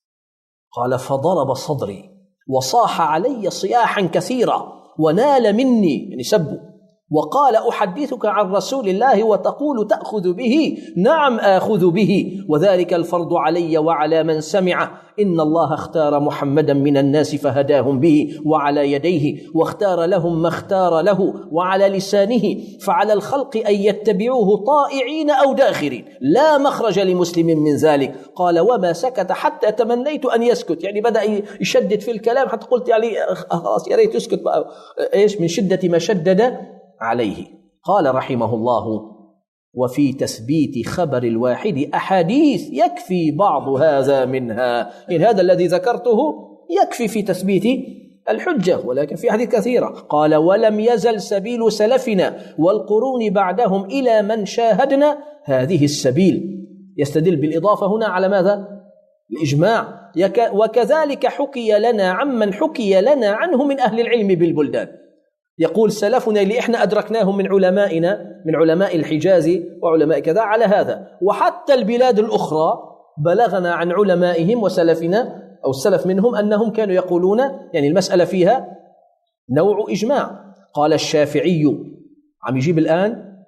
قال فضرب صدري وصاح علي صياحا كثيرا ونال مني، يعني سبه، وقال أحدثك عن رسول الله وتقول تأخذ به؟ نعم آخذ به، وذلك الفرض علي وعلى من سمعه، إن الله اختار محمدا من الناس فهداهم به وعلى يديه، واختار لهم ما اختار له وعلى لسانه، فعلى الخلق أن يتبعوه طائعين أو داخرين، لا مخرج لمسلم من ذلك. قال وما سكت حتى تمنيت أن يسكت، يعني بدأ يشدد في الكلام حتى قلت يعني خلاص يا ريت يسكت بقى، إيش من شدة ما شدد عليه. قال رحمه الله وفي تثبيت خبر الواحد أحاديث يكفي بعض هذا منها، إن هذا الذي ذكرته يكفي في تثبيت الحجة، ولكن في حديث كثيرة. قال ولم يزل سبيل سلفنا والقرون بعدهم إلى من شاهدنا هذه السبيل، يستدل بالإضافة هنا على ماذا؟ الإجماع. وكذلك حكي لنا عمن حكي لنا عنه من أهل العلم بالبلدان، يقول سلفنا اللي إحنا أدركناهم من علمائنا من علماء الحجاز وعلماء كذا على هذا، وحتى البلاد الأخرى بلغنا عن علمائهم وسلفنا أو السلف منهم أنهم كانوا يقولون يعني المسألة فيها نوع إجماع. قال الشافعي، عم يجيب الآن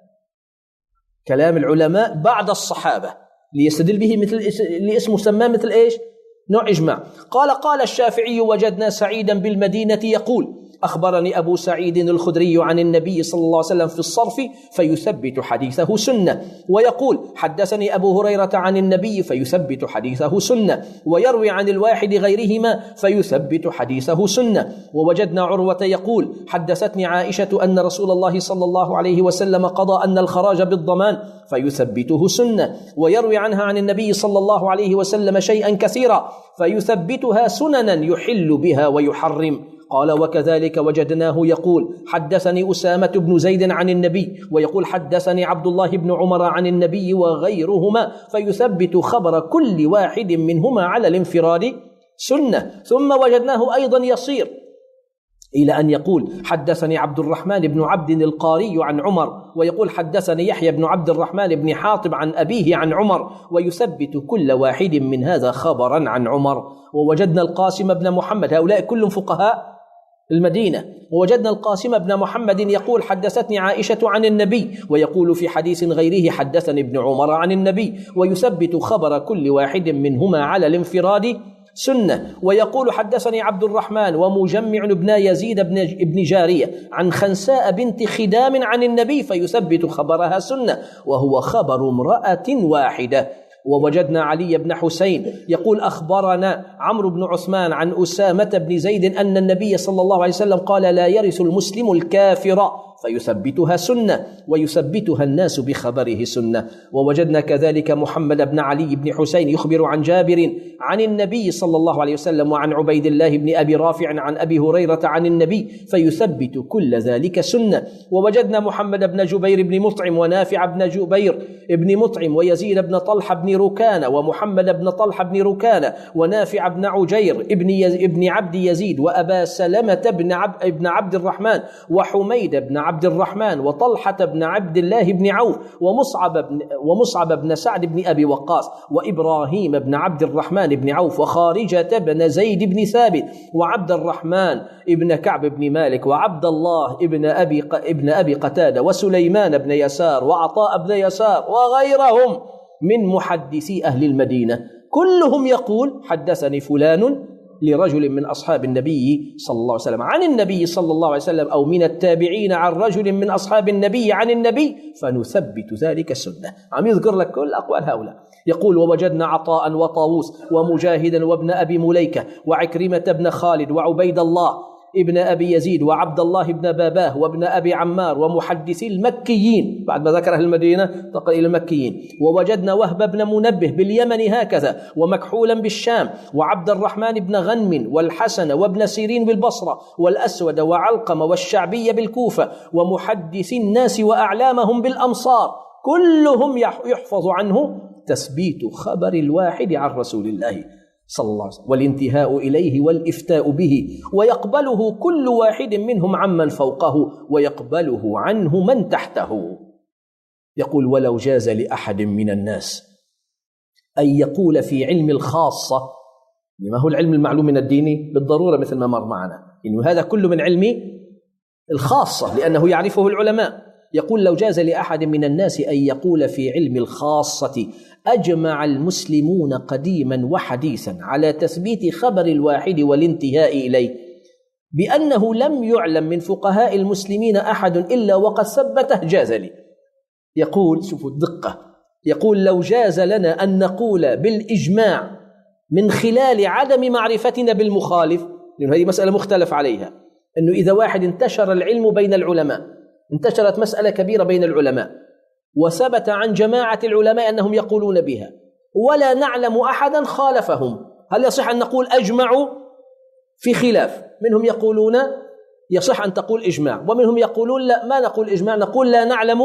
كلام العلماء بعد الصحابة ليستدل به مثل اللي اسمه سماه مثل إيش؟ نوع إجماع. قال قال الشافعي وجدنا سعيدا بالمدينة يقول أخبرني أبو سعيد الخدري عن النبي صلى الله عليه وسلم في الصرف فيثبت حديثه سنة، ويقول حدثني أبو هريرة عن النبي فيثبت حديثه سنة، ويروي عن الواحد غيرهما فيثبت حديثه سنة. ووجدنا عروة يقول حدثتني عائشة أن رسول الله صلى الله عليه وسلم قضى أن الخراج بالضمان فيثبته سنة، ويروي عنها عن النبي صلى الله عليه وسلم شيئا كثيرا فيثبتها سننا يحل بها ويحرم. قال وكذلك وجدناه يقول حدثني أسامة بن زيد عن النبي، ويقول حدثني عبد الله بن عمر عن النبي وغيرهما، فيثبت خبر كل واحد منهما على الانفراد سنة. ثم وجدناه أيضا يصير إلى أن يقول حدثني عبد الرحمن بن عبد القاري عن عمر، ويقول حدثني يحيى بن عبد الرحمن بن حاطب عن أبيه عن عمر، ويثبت كل واحد من هذا خبرا عن عمر. ووجدنا القاسم بن محمد، هؤلاء كلهم فقهاء المدينة، ووجدنا القاسم بن محمد يقول حدثتني عائشة عن النبي، ويقول في حديث غيره حدثني ابن عمر عن النبي، ويثبت خبر كل واحد منهما على الانفراد سنة. ويقول حدثني عبد الرحمن ومجمع بن يزيد بن جارية عن خنساء بنت خدام عن النبي، فيثبت خبرها سنة، وهو خبر امرأة واحدة. ووجدنا علي بن حسين يقول أخبرنا عمرو بن عثمان عن أسامة بن زيد أن النبي صلى الله عليه وسلم قال لا يرث المسلم الكافر، فيثبتها سنة، ويثبتها الناس بخبره سنة. ووجدنا كذلك محمد بن علي بن حسين يخبر عن جابر عن النبي صلى الله عليه وسلم وعن عبيد الله بن أبي رافع عن أبي هريرة عن النبي، فيثبت كل ذلك سنة. ووجدنا محمد بن جبير بن مطعم ونافع بن جبير بن مطعم ويزيد بن طلحة بن ركانة ومحمد بن طلحة بن ركانة ونافع بن عجير ابن, يز... ابن عبد يزيد وأبا سلمة بن, عب... ابن عبد الرحمن وحميد بن عبد الرحمن وطلحة بن عبد الله بن عوف ومصعب بن, ومصعب بن سعد بن أبي وقاص وإبراهيم بن عبد الرحمن بن عوف وخارجة بن زيد بن ثابت وعبد الرحمن بن كعب بن مالك وعبد الله بن أبي, ابن أبي قتادة وسليمان بن يسار وعطاء بن يسار وغيرهم من محدثي أهل المدينة، كلهم يقول حدثني فلان لرجل من أصحاب النبي صلى الله عليه وسلم عن النبي صلى الله عليه وسلم، أو من التابعين عن رجل من أصحاب النبي عن النبي، فنثبت ذلك السنة. عم يذكر لك كل أقوال هؤلاء. يقول ووجدنا عطاء وطاووس ومجاهدا وابن أبي مليكة وعكرمة بن خالد وعبيد الله ابن أبي يزيد وعبد الله بن باباه وابن أبي عمار ومحدثي المكيين، بعد ما ذكر المدينة تقل إلى المكيين. ووجدنا وهب بن منبه باليمن هكذا، ومكحولا بالشام، وعبد الرحمن بن غنم والحسن وابن سيرين بالبصرة، والأسود وعلقم والشعبي بالكوفة، ومحدثي الناس وأعلامهم بالأمصار، كلهم يحفظ عنه تثبيت خبر الواحد عن رسول الله صلى الله عليه وسلم والانتهاء إليه والإفتاء به، ويقبله كل واحد منهم عمن فوقه، ويقبله عنه من تحته. يقول ولو جاز لأحد من الناس أن يقول في علم الخاصة، لما هو العلم المعلوم من الدين بالضرورة مثل ما مر معنا، إنه هذا كله من علم الخاصة لأنه يعرفه العلماء. يقول لو جاز لأحد من الناس أن يقول في علم الخاصة أجمع المسلمون قديما وحديثا على تثبيت خبر الواحد والانتهاء إليه، بأنه لم يعلم من فقهاء المسلمين أحد إلا وقد ثبته جاز لي. يقول شوفوا الدقة، يقول لو جاز لنا أن نقول بالإجماع من خلال عدم معرفتنا بالمخالف، لأن هذه مسألة مختلف عليها، أنه إذا واحد انتشر العلم بين العلماء، انتشرت مسألة كبيرة بين العلماء وثبت عن جماعة العلماء أنهم يقولون بها ولا نعلم أحدا خالفهم، هل يصح أن نقول أجمعوا؟ في خلاف، منهم يقولون يصح أن تقول إجماع، ومنهم يقولون لا ما نقول إجماع، نقول لا نعلم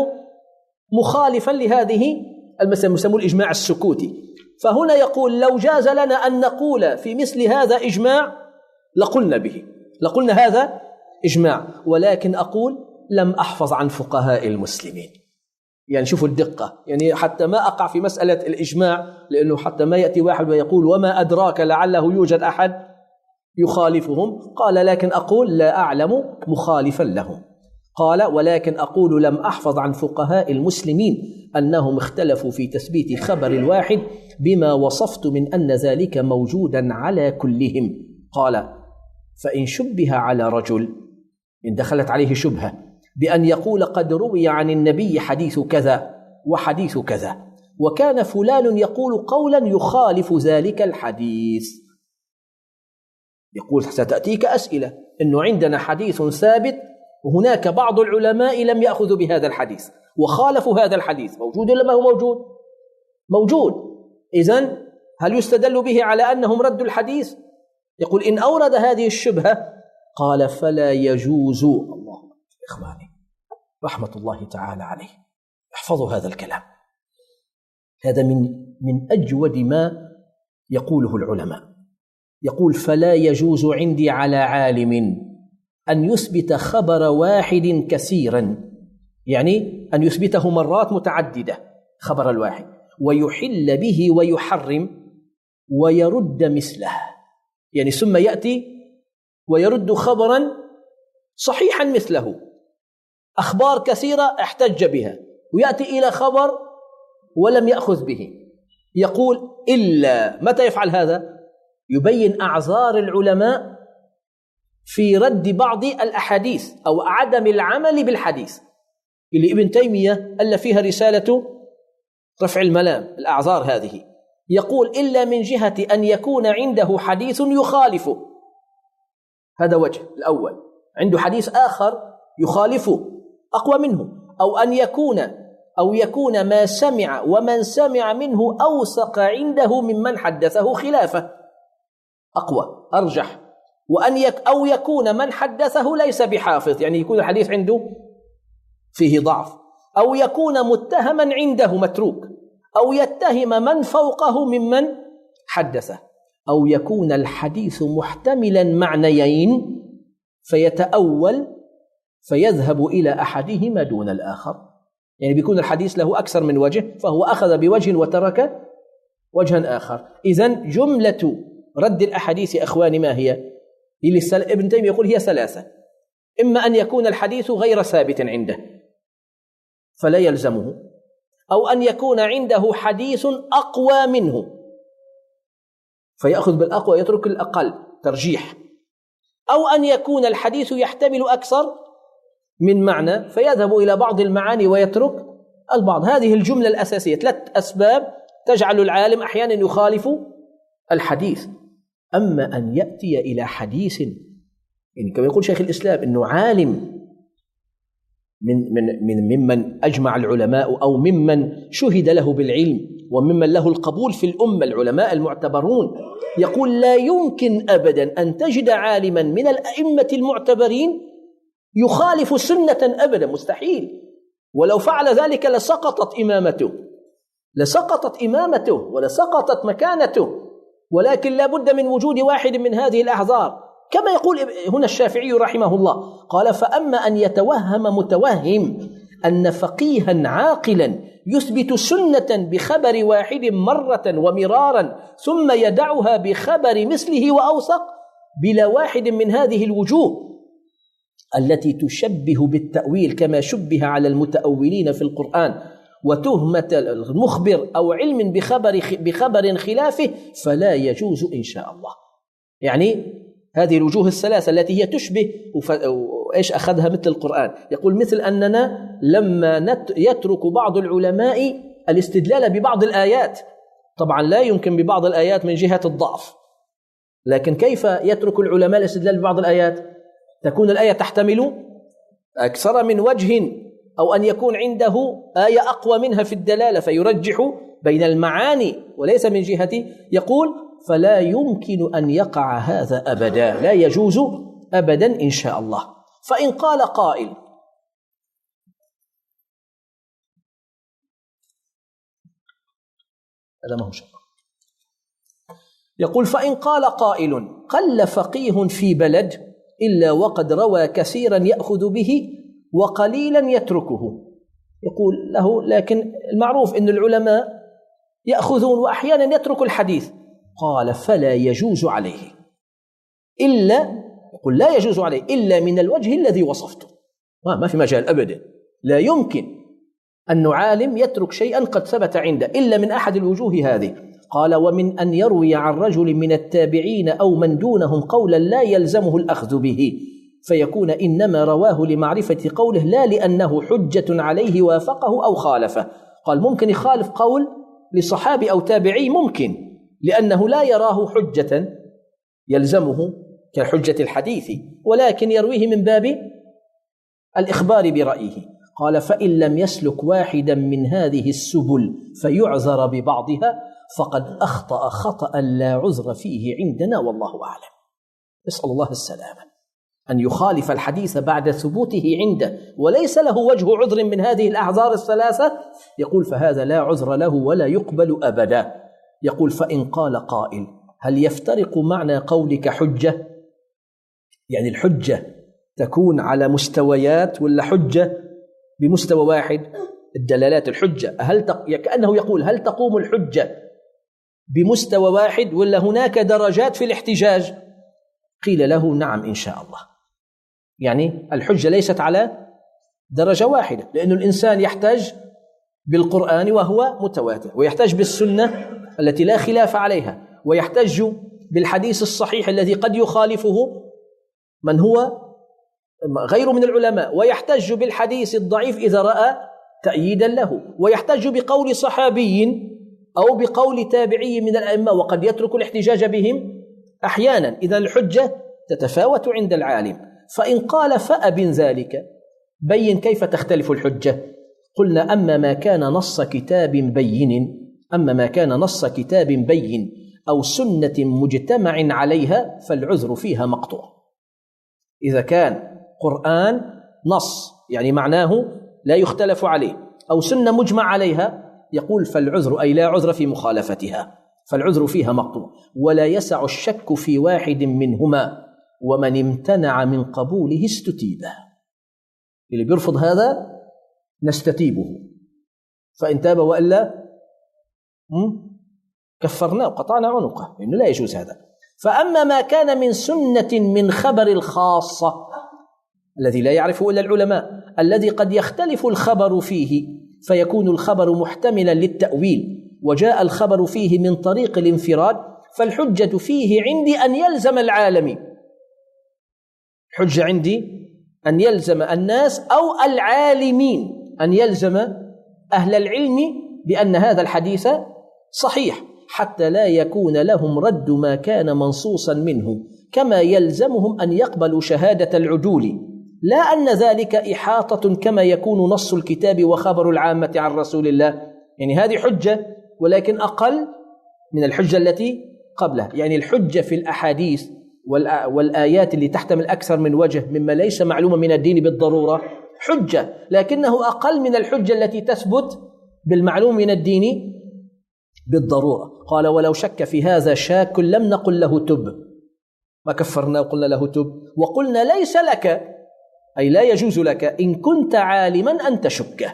مخالفا لهذه المسألة، يسمى الإجماع السكوتي. فهنا يقول لو جاز لنا أن نقول في مثل هذا إجماع لقلنا به، لقلنا هذا إجماع، ولكن أقول لم أحفظ عن فقهاء المسلمين. يعني شوفوا الدقة، يعني حتى ما أقع في مسألة الإجماع، لأنه حتى ما يأتي واحد ويقول وما أدراك لعله يوجد أحد يخالفهم، قال لكن أقول لا أعلم مخالفا لهم. قال ولكن أقول لم أحفظ عن فقهاء المسلمين أنهم اختلفوا في تثبيت خبر الواحد بما وصفت من أن ذلك موجودا على كلهم. قال فإن شبه على رجل، إن دخلت عليه شبهة بأن يقول قد روي عن النبي حديث كذا وحديث كذا، وكان فلان يقول قولا يخالف ذلك الحديث، يقول ستأتيك أسئلة أنه عندنا حديث ثابت وهناك بعض العلماء لم يأخذوا بهذا الحديث وخالفوا هذا الحديث، موجود ولا ما هو موجود؟ موجود. إذن هل يستدل به على أنهم ردوا الحديث؟ يقول إن أورد هذه الشبهة قال فلا يجوز. الله إخواني رحمة الله تعالى عليه احفظوا هذا الكلام، هذا من من أجود ما يقوله العلماء. يقول فلا يجوز عندي على عالم أن يثبت خبر واحد كثيرا، يعني أن يثبته مرات متعددة خبر الواحد، ويحل به ويحرم ويرد مثله، يعني ثم يأتي ويرد خبرا صحيحا مثله، أخبار كثيرة احتج بها، ويأتي إلى خبر ولم يأخذ به. يقول إلا متى يفعل هذا؟ يبين أعذار العلماء في رد بعض الأحاديث أو عدم العمل بالحديث، اللي ابن تيمية ألف فيها رسالة رفع الملام، الأعذار هذه. يقول إلا من جهة أن يكون عنده حديث يخالفه، هذا وجه الأول، عنده حديث آخر يخالفه أقوى منه، أو أن يكون أو يكون ما سمع ومن سمع منه أوثق عنده ممن حدثه خلافه، أقوى أرجح، وأن يك أو يكون من حدثه ليس بحافظ، يعني يكون الحديث عنده فيه ضعف، أو يكون متهما عنده متروك، أو يتهم من فوقه ممن حدثه، أو يكون الحديث محتملا معنيين فيتأول فيذهب إلى أحدهما دون الآخر، يعني بيكون الحديث له أكثر من وجه فهو أخذ بوجه وترك وجها آخر. إذن جملة رد الأحاديث يا أخواني ما هي؟ ابن تيمية يقول هي ثلاثة: إما أن يكون الحديث غير ثابت عنده فلا يلزمه، أو أن يكون عنده حديث أقوى منه فيأخذ بالأقوى يترك الأقل، ترجيح، أو أن يكون الحديث يحتمل أكثر من معنى فيذهب إلى بعض المعاني ويترك البعض. هذه الجملة الأساسية، ثلاث أسباب تجعل العالم أحيانا يخالف الحديث. أما أن يأتي إلى حديث، يعني كما يقول شيخ الإسلام إنه عالم من من من ممن أجمع العلماء أو ممن شهد له بالعلم وممن له القبول في الأمة، العلماء المعتبرون، يقول لا يمكن أبدا أن تجد عالما من الأئمة المعتبرين يخالف سنة أبدا، مستحيل، ولو فعل ذلك لسقطت إمامته لسقطت إمامته ولسقطت مكانته، ولكن لا بد من وجود واحد من هذه الأعذار. كما يقول هنا الشافعي رحمه الله، قال فأما أن يتوهم متوهم أن فقيها عاقلا يثبت سنة بخبر واحد مرة ومرارا ثم يدعها بخبر مثله وأوثق بلا واحد من هذه الوجوه التي تشبه بالتأويل كما شبه على المتأولين في القرآن وتهمة المخبر أو علم بخبر بخبر خلافه، فلا يجوز إن شاء الله. يعني هذه الوجوه الثلاثة التي هي تشبه وإيش أخذها مثل القرآن. يقول مثل أننا لما يترك بعض العلماء الاستدلال ببعض الآيات، طبعا لا يمكن ببعض الآيات من جهة الضعف، لكن كيف يترك العلماء الاستدلال ببعض الآيات؟ تكون الآية تحتمل أكثر من وجه، أو أن يكون عنده آية أقوى منها في الدلالة فيرجح بين المعاني وليس من جهة. يقول فلا يمكن أن يقع هذا أبدا، لا يجوز أبدا إن شاء الله. فإن قال قائل هذا ما هو شيء، يقول فإن قال قائل قل فقيه في بلد إلا وقد روى كثيرا يأخذ به وقليلا يتركه، يقول له لكن المعروف أن العلماء يأخذون وأحيانا يترك الحديث. قال فلا يجوز عليه إلا، يقول لا يجوز عليه إلا من الوجه الذي وصفته، ما في مجال أبدا، لا يمكن أن عالم يترك شيئا قد ثبت عنده إلا من أحد الوجوه هذه. قال ومن أن يروي عن رجل من التابعين أو من دونهم قولا لا يلزمه الأخذ به فيكون إنما رواه لمعرفة قوله لا لأنه حجة عليه وافقه أو خالفه. قال ممكن يخالف قول لصحابي أو تابعي، ممكن لأنه لا يراه حجة يلزمه كحجة الحديث، ولكن يرويه من باب الإخبار برأيه. قال فإن لم يسلك واحدا من هذه السبل فيعذر ببعضها فقد أخطأ خطأ لا عذر فيه عندنا والله أعلم. نسأل الله السلامة. أن يخالف الحديث بعد ثبوته عنده وليس له وجه عذر من هذه الأعذار الثلاثة، يقول فهذا لا عذر له ولا يقبل أبدا. يقول فإن قال قائل هل يفترق معنى قولك حجة؟ يعني الحجة تكون على مستويات ولا حجة بمستوى واحد؟ الدلالات الحجة هل تق... كأنه يقول هل تقوم الحجة بمستوى واحد ولا هناك درجات في الاحتجاج؟ قيل له نعم إن شاء الله، يعني الحجة ليست على درجة واحدة، لأن الإنسان يحتاج بالقرآن وهو متواتر، ويحتاج بالسنة التي لا خلاف عليها، ويحتاج بالحديث الصحيح الذي قد يخالفه من هو غير من العلماء، ويحتاج بالحديث الضعيف إذا رأى تأييدا له، ويحتاج بقول صحابي أو بقول تابعي من الأئمة، وقد يترك الاحتجاج بهم أحيانا. إذا الحجة تتفاوت عند العالم. فإن قال فأبن ذلك بين كيف تختلف الحجة. قلنا أما ما كان نص كتاب بين أما ما كان نص كتاب بين أو سنة مجتمع عليها فالعذر فيها مقطوع. إذا كان قرآن نص يعني معناه لا يختلف عليه، أو سنة مجمع عليها، يقول فالعذر أي لا عذر في مخالفتها، فالعذر فيها مقطوع. ولا يسع الشك في واحد منهما، ومن امتنع من قبوله استتيبه. اللي بيرفض هذا نستتيبه، فإن تاب وإلا كفرناه وقطعنا عنقه، إنه لا يجوز هذا. فأما ما كان من سنة من خبر الخاصة الذي لا يعرفه إلا العلماء، الذي قد يختلف الخبر فيه فيكون الخبر محتملا للتأويل، وجاء الخبر فيه من طريق الانفراد، فالحجة فيه عندي أن يلزم العالم، حجة عندي أن يلزم الناس أو العالمين، أن يلزم أهل العلم بأن هذا الحديث صحيح، حتى لا يكون لهم رد ما كان منصوصا منه، كما يلزمهم أن يقبلوا شهادة العدول، لا أن ذلك إحاطة كما يكون نص الكتاب وخبر العامة عن رسول الله. يعني هذه حجة ولكن أقل من الحجة التي قبلها. يعني الحجة في الأحاديث والآيات اللي تحتمل أكثر من وجه مما ليس معلوما من الدين بالضرورة حجة، لكنه أقل من الحجة التي تثبت بالمعلوم من الدين بالضرورة. قال ولو شك في هذا شاك لم نقل له تب، ما كفرنا وقلنا له تب، وقلنا ليس لك أي لا يجوز لك إن كنت عالما أن تشكه،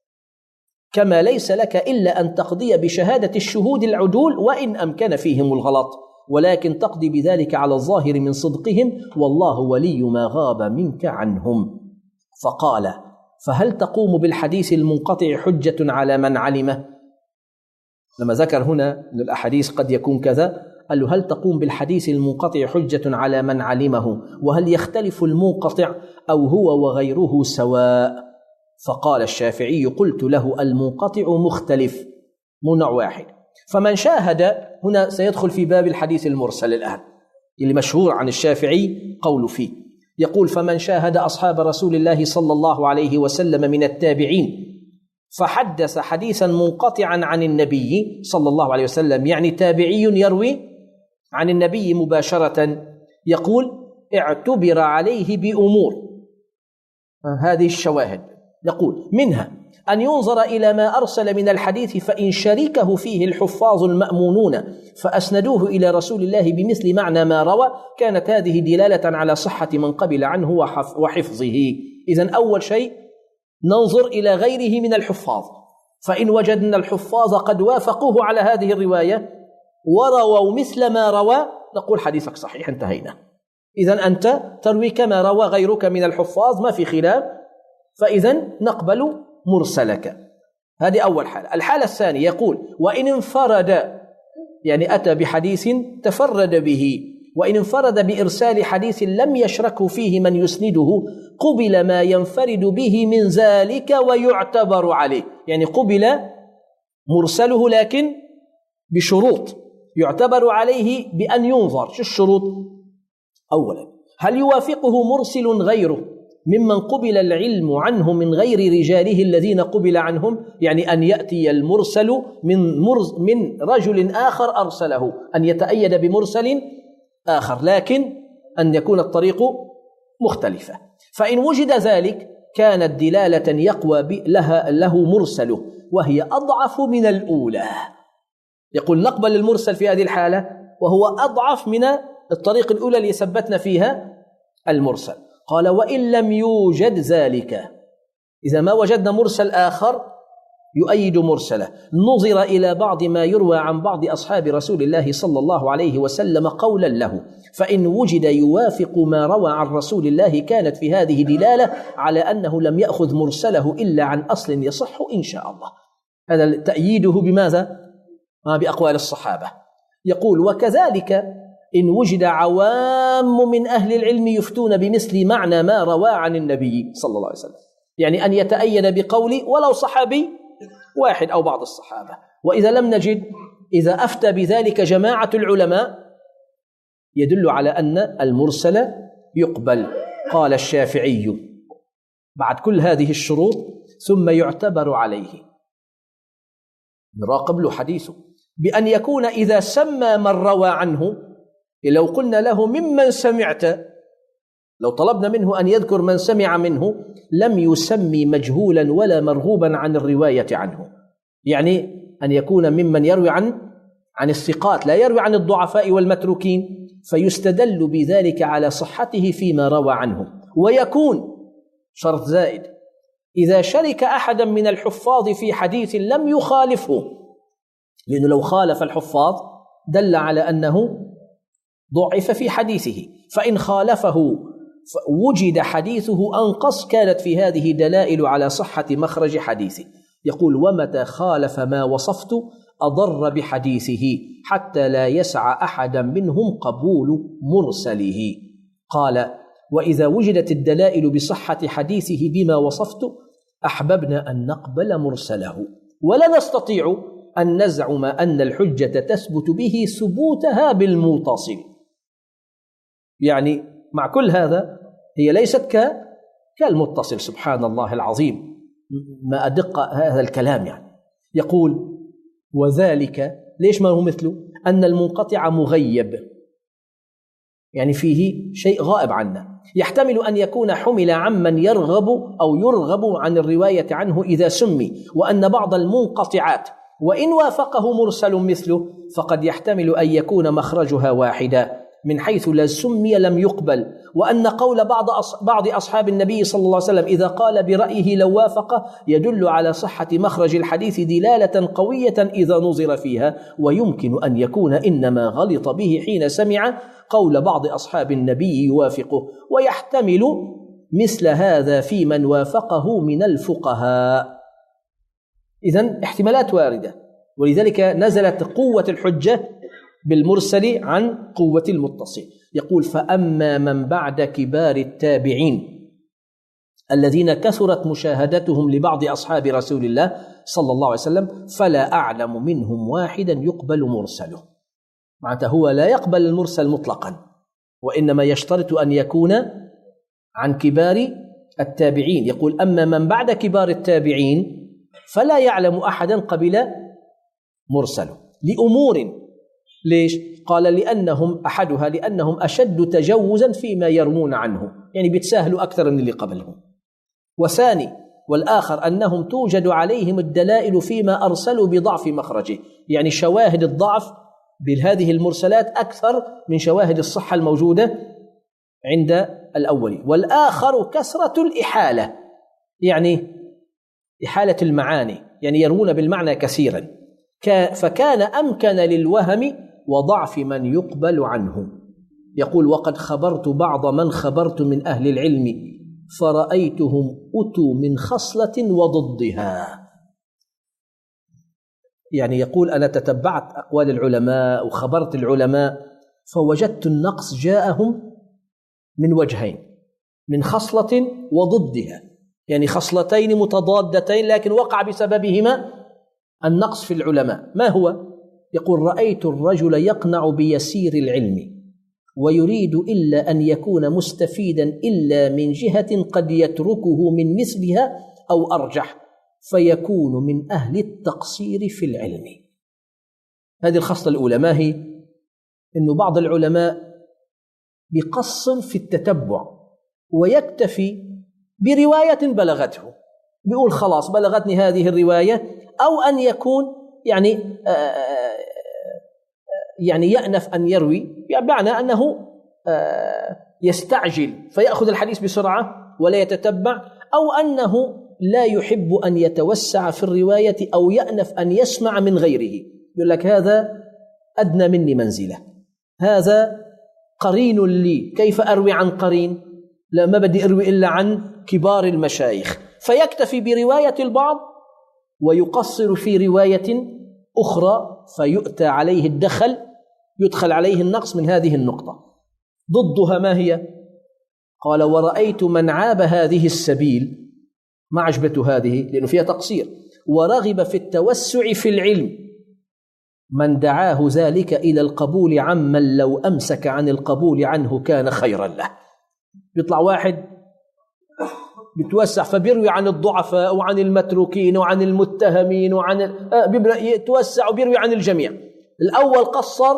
كما ليس لك إلا أن تقضي بشهادة الشهود العدول وإن أمكن فيهم الغلط، ولكن تقضي بذلك على الظاهر من صدقهم، والله ولي ما غاب منك عنهم. فقال فهل تقوم بالحديث المنقطع حجة على من علمه؟ لما ذكر هنا أن الأحاديث قد يكون كذا، قال له هل تقوم بالحديث المنقطع حجة على من علمه، وهل يختلف المنقطع أو هو وغيره سواء؟ فقال الشافعي قلت له المنقطع مختلف، مو نوع واحد. فمن شاهد، هنا سيدخل في باب الحديث المرسل الآن اللي مشهور عن الشافعي قول فيه، يقول فمن شاهد أصحاب رسول الله صلى الله عليه وسلم من التابعين فحدث حديثا منقطعا عن النبي صلى الله عليه وسلم، يعني تابعي يروي عن النبي مباشرة، يقول اعتبر عليه بأمور، هذه الشواهد، يقول منها أن ينظر إلى ما أرسل من الحديث، فإن شركه فيه الحفاظ المأمونون فأسندوه إلى رسول الله بمثل معنى ما روى، كانت هذه دلالة على صحة من قبل عنه وحفظه. إذن أول شيء ننظر إلى غيره من الحفاظ، فإن وجدنا الحفاظ قد وافقوه على هذه الرواية ورووا مثل ما روى نقول حديثك صحيح، انتهينا. إذن أنت تروي كما روى غيرك من الحفاظ، ما في خلاف، فإذن نقبل مرسلك. هذه أول حالة. الحالة الثانية يقول وإن انفرد، يعني أتى بحديث تفرد به، وإن انفرد بإرسال حديث لم يشركه فيه من يسنده قبل ما ينفرد به من ذلك ويعتبر عليه، يعني قبل مرسله لكن بشروط يعتبر عليه بأن ينظر. شو الشروط؟ أولا هل يوافقه مرسل غيره ممن قبل العلم عنه من غير رجاله الذين قبل عنهم، يعني أن يأتي المرسل من, مرز من رجل آخر أرسله، أن يتأيد بمرسل آخر، لكن أن يكون الطريق مختلفة. فإن وجد ذلك كانت دلالة يقوى لها له مرسله، وهي أضعف من الأولى. يقول نقبل المرسل في هذه الحالة وهو أضعف من الطريق الأولى اللي ثبتنا فيها المرسل. قال وإن لم يوجد ذلك، إذا ما وجدنا مرسل آخر يؤيد مرسله، نظر إلى بعض ما يروى عن بعض أصحاب رسول الله صلى الله عليه وسلم قولا له، فإن وجد يوافق ما روى عن رسول الله كانت في هذه دلالة على أنه لم يأخذ مرسله إلا عن أصل يصح إن شاء الله. هذا تأييده بماذا؟ بأقوال الصحابة. يقول وكذلك إن وجد عوام من أهل العلم يفتون بمثل معنى ما روى عن النبي صلى الله عليه وسلم، يعني أن يتأيد بقول ولو صحابي واحد أو بعض الصحابة. وإذا لم نجد، إذا أفتى بذلك جماعة العلماء يدل على أن المرسل يقبل. قال الشافعي بعد كل هذه الشروط ثم يعتبر عليه، نراقب له حديثه، بأن يكون إذا سمى من روى عنه، لو قلنا له ممن سمعت، لو طلبنا منه أن يذكر من سمع منه لم يسمي مجهولا ولا مرغوبا عن الرواية عنه، يعني أن يكون ممن يروي عن عن الثقات لا يروي عن الضعفاء والمتروكين، فيستدل بذلك على صحته فيما روى عنه. ويكون شرط زائد إذا شرك أحدا من الحفاظ في حديث لم يخالفه، لأنه لو خالف الحفاظ دل على أنه ضعف في حديثه، فإن خالفه وجد حديثه أنقص كانت في هذه دلائل على صحة مخرج حديثه. يقول ومتى خالف ما وصفت أضر بحديثه حتى لا يسعى أحدا منهم قبول مرسله. قال وإذا وجدت الدلائل بصحة حديثه بما وصفت أحببنا أن نقبل مرسله، ولا نستطيع أن نزعم أن الحجة تثبت به ثبوتها بالمتصل. يعني مع كل هذا هي ليست كالمتصل، سبحان الله العظيم ما أدق هذا الكلام. يعني يقول وذلك ليش ما هو مثله؟ أن المنقطع مغيب، يعني فيه شيء غائب عنا، يحتمل أن يكون حمل عمن يرغب أو يرغب عن الرواية عنه إذا سمي، وأن بعض المنقطعات وإن وافقه مرسل مثله فقد يحتمل أن يكون مخرجها واحدا من حيث لا سمي لم يقبل، وأن قول بعض بعض أصحاب النبي صلى الله عليه وسلم إذا قال برأيه لو وافق يدل على صحة مخرج الحديث دلالة قوية إذا نظر فيها، ويمكن أن يكون إنما غلط به حين سمع قول بعض أصحاب النبي يوافقه، ويحتمل مثل هذا في من وافقه من الفقهاء. إذن احتمالات واردة، ولذلك نزلت قوة الحجة بالمرسل عن قوة المتصل. يقول فأما من بعد كبار التابعين الذين كثرت مشاهدتهم لبعض أصحاب رسول الله صلى الله عليه وسلم فلا أعلم منهم واحدا يقبل مرسله. معناته هو لا يقبل المرسل مطلقا، وإنما يشترط أن يكون عن كبار التابعين. يقول أما من بعد كبار التابعين فلا يعلم أحدا قبل مرسله لأمور. ليش؟ قال لأنهم أحدها لأنهم أشد تجوزا فيما يرمون عنه، يعني بيتساهلوا أكثر من اللي قبلهم. وثاني والآخر أنهم توجد عليهم الدلائل فيما أرسلوا بضعف مخرجه، يعني شواهد الضعف بهذه المرسلات أكثر من شواهد الصحة الموجودة عند الأول. والآخر كثرة الإحالة، يعني إحالة المعاني، يعني يروون بالمعنى كثيرا، فكان أمكن للوهم وضعف من يقبل عنه. يقول وقد خبرت بعض من خبرت من أهل العلم فرأيتهم أتوا من خصلة وضدها. يعني يقول أنا تتبعت أقوال العلماء وخبرت العلماء فوجدت النقص جاءهم من وجهين، من خصلة وضدها، يعني خصلتين متضادتين لكن وقع بسببهما النقص في العلماء. ما هو؟ يقول رأيت الرجل يقنع بيسير العلم ويريد إلا أن يكون مستفيدا إلا من جهة قد يتركه من مثلها أو أرجح فيكون من أهل التقصير في العلم. هذه الخصلة الأولى. ما هي؟ إنه بعض العلماء بيقصر في التتبع، ويكتفي برواية بلغته، بيقول خلاص بلغتني هذه الرواية، أو أن يكون يعني يعني يأنف أن يروي، بمعنى أنه يستعجل فيأخذ الحديث بسرعة ولا يتتبع، أو أنه لا يحب أن يتوسع في الرواية أو يأنف أن يسمع من غيره، يقول لك هذا أدنى مني منزلة، هذا قرين لي، كيف أروي عن قرين؟ لا، ما بدي أروي إلا عن كبار المشايخ، فيكتفي برواية البعض ويقصر في رواية أخرى، فيؤتى عليه الدخل، يدخل عليه النقص من هذه النقطة. ضدها ما هي؟ قال ورأيت من عاب هذه السبيل، ما عجبته هذه لأنه فيها تقصير، ورغب في التوسع في العلم، من دعاه ذلك إلى القبول عمن لو أمسك عن القبول عنه كان خيرا له. يطلع واحد بتوسع فبيروي عن الضعفاء وعن المتروكين وعن المتهمين وعن يتوسع وبيروي عن الجميع. الأول قصر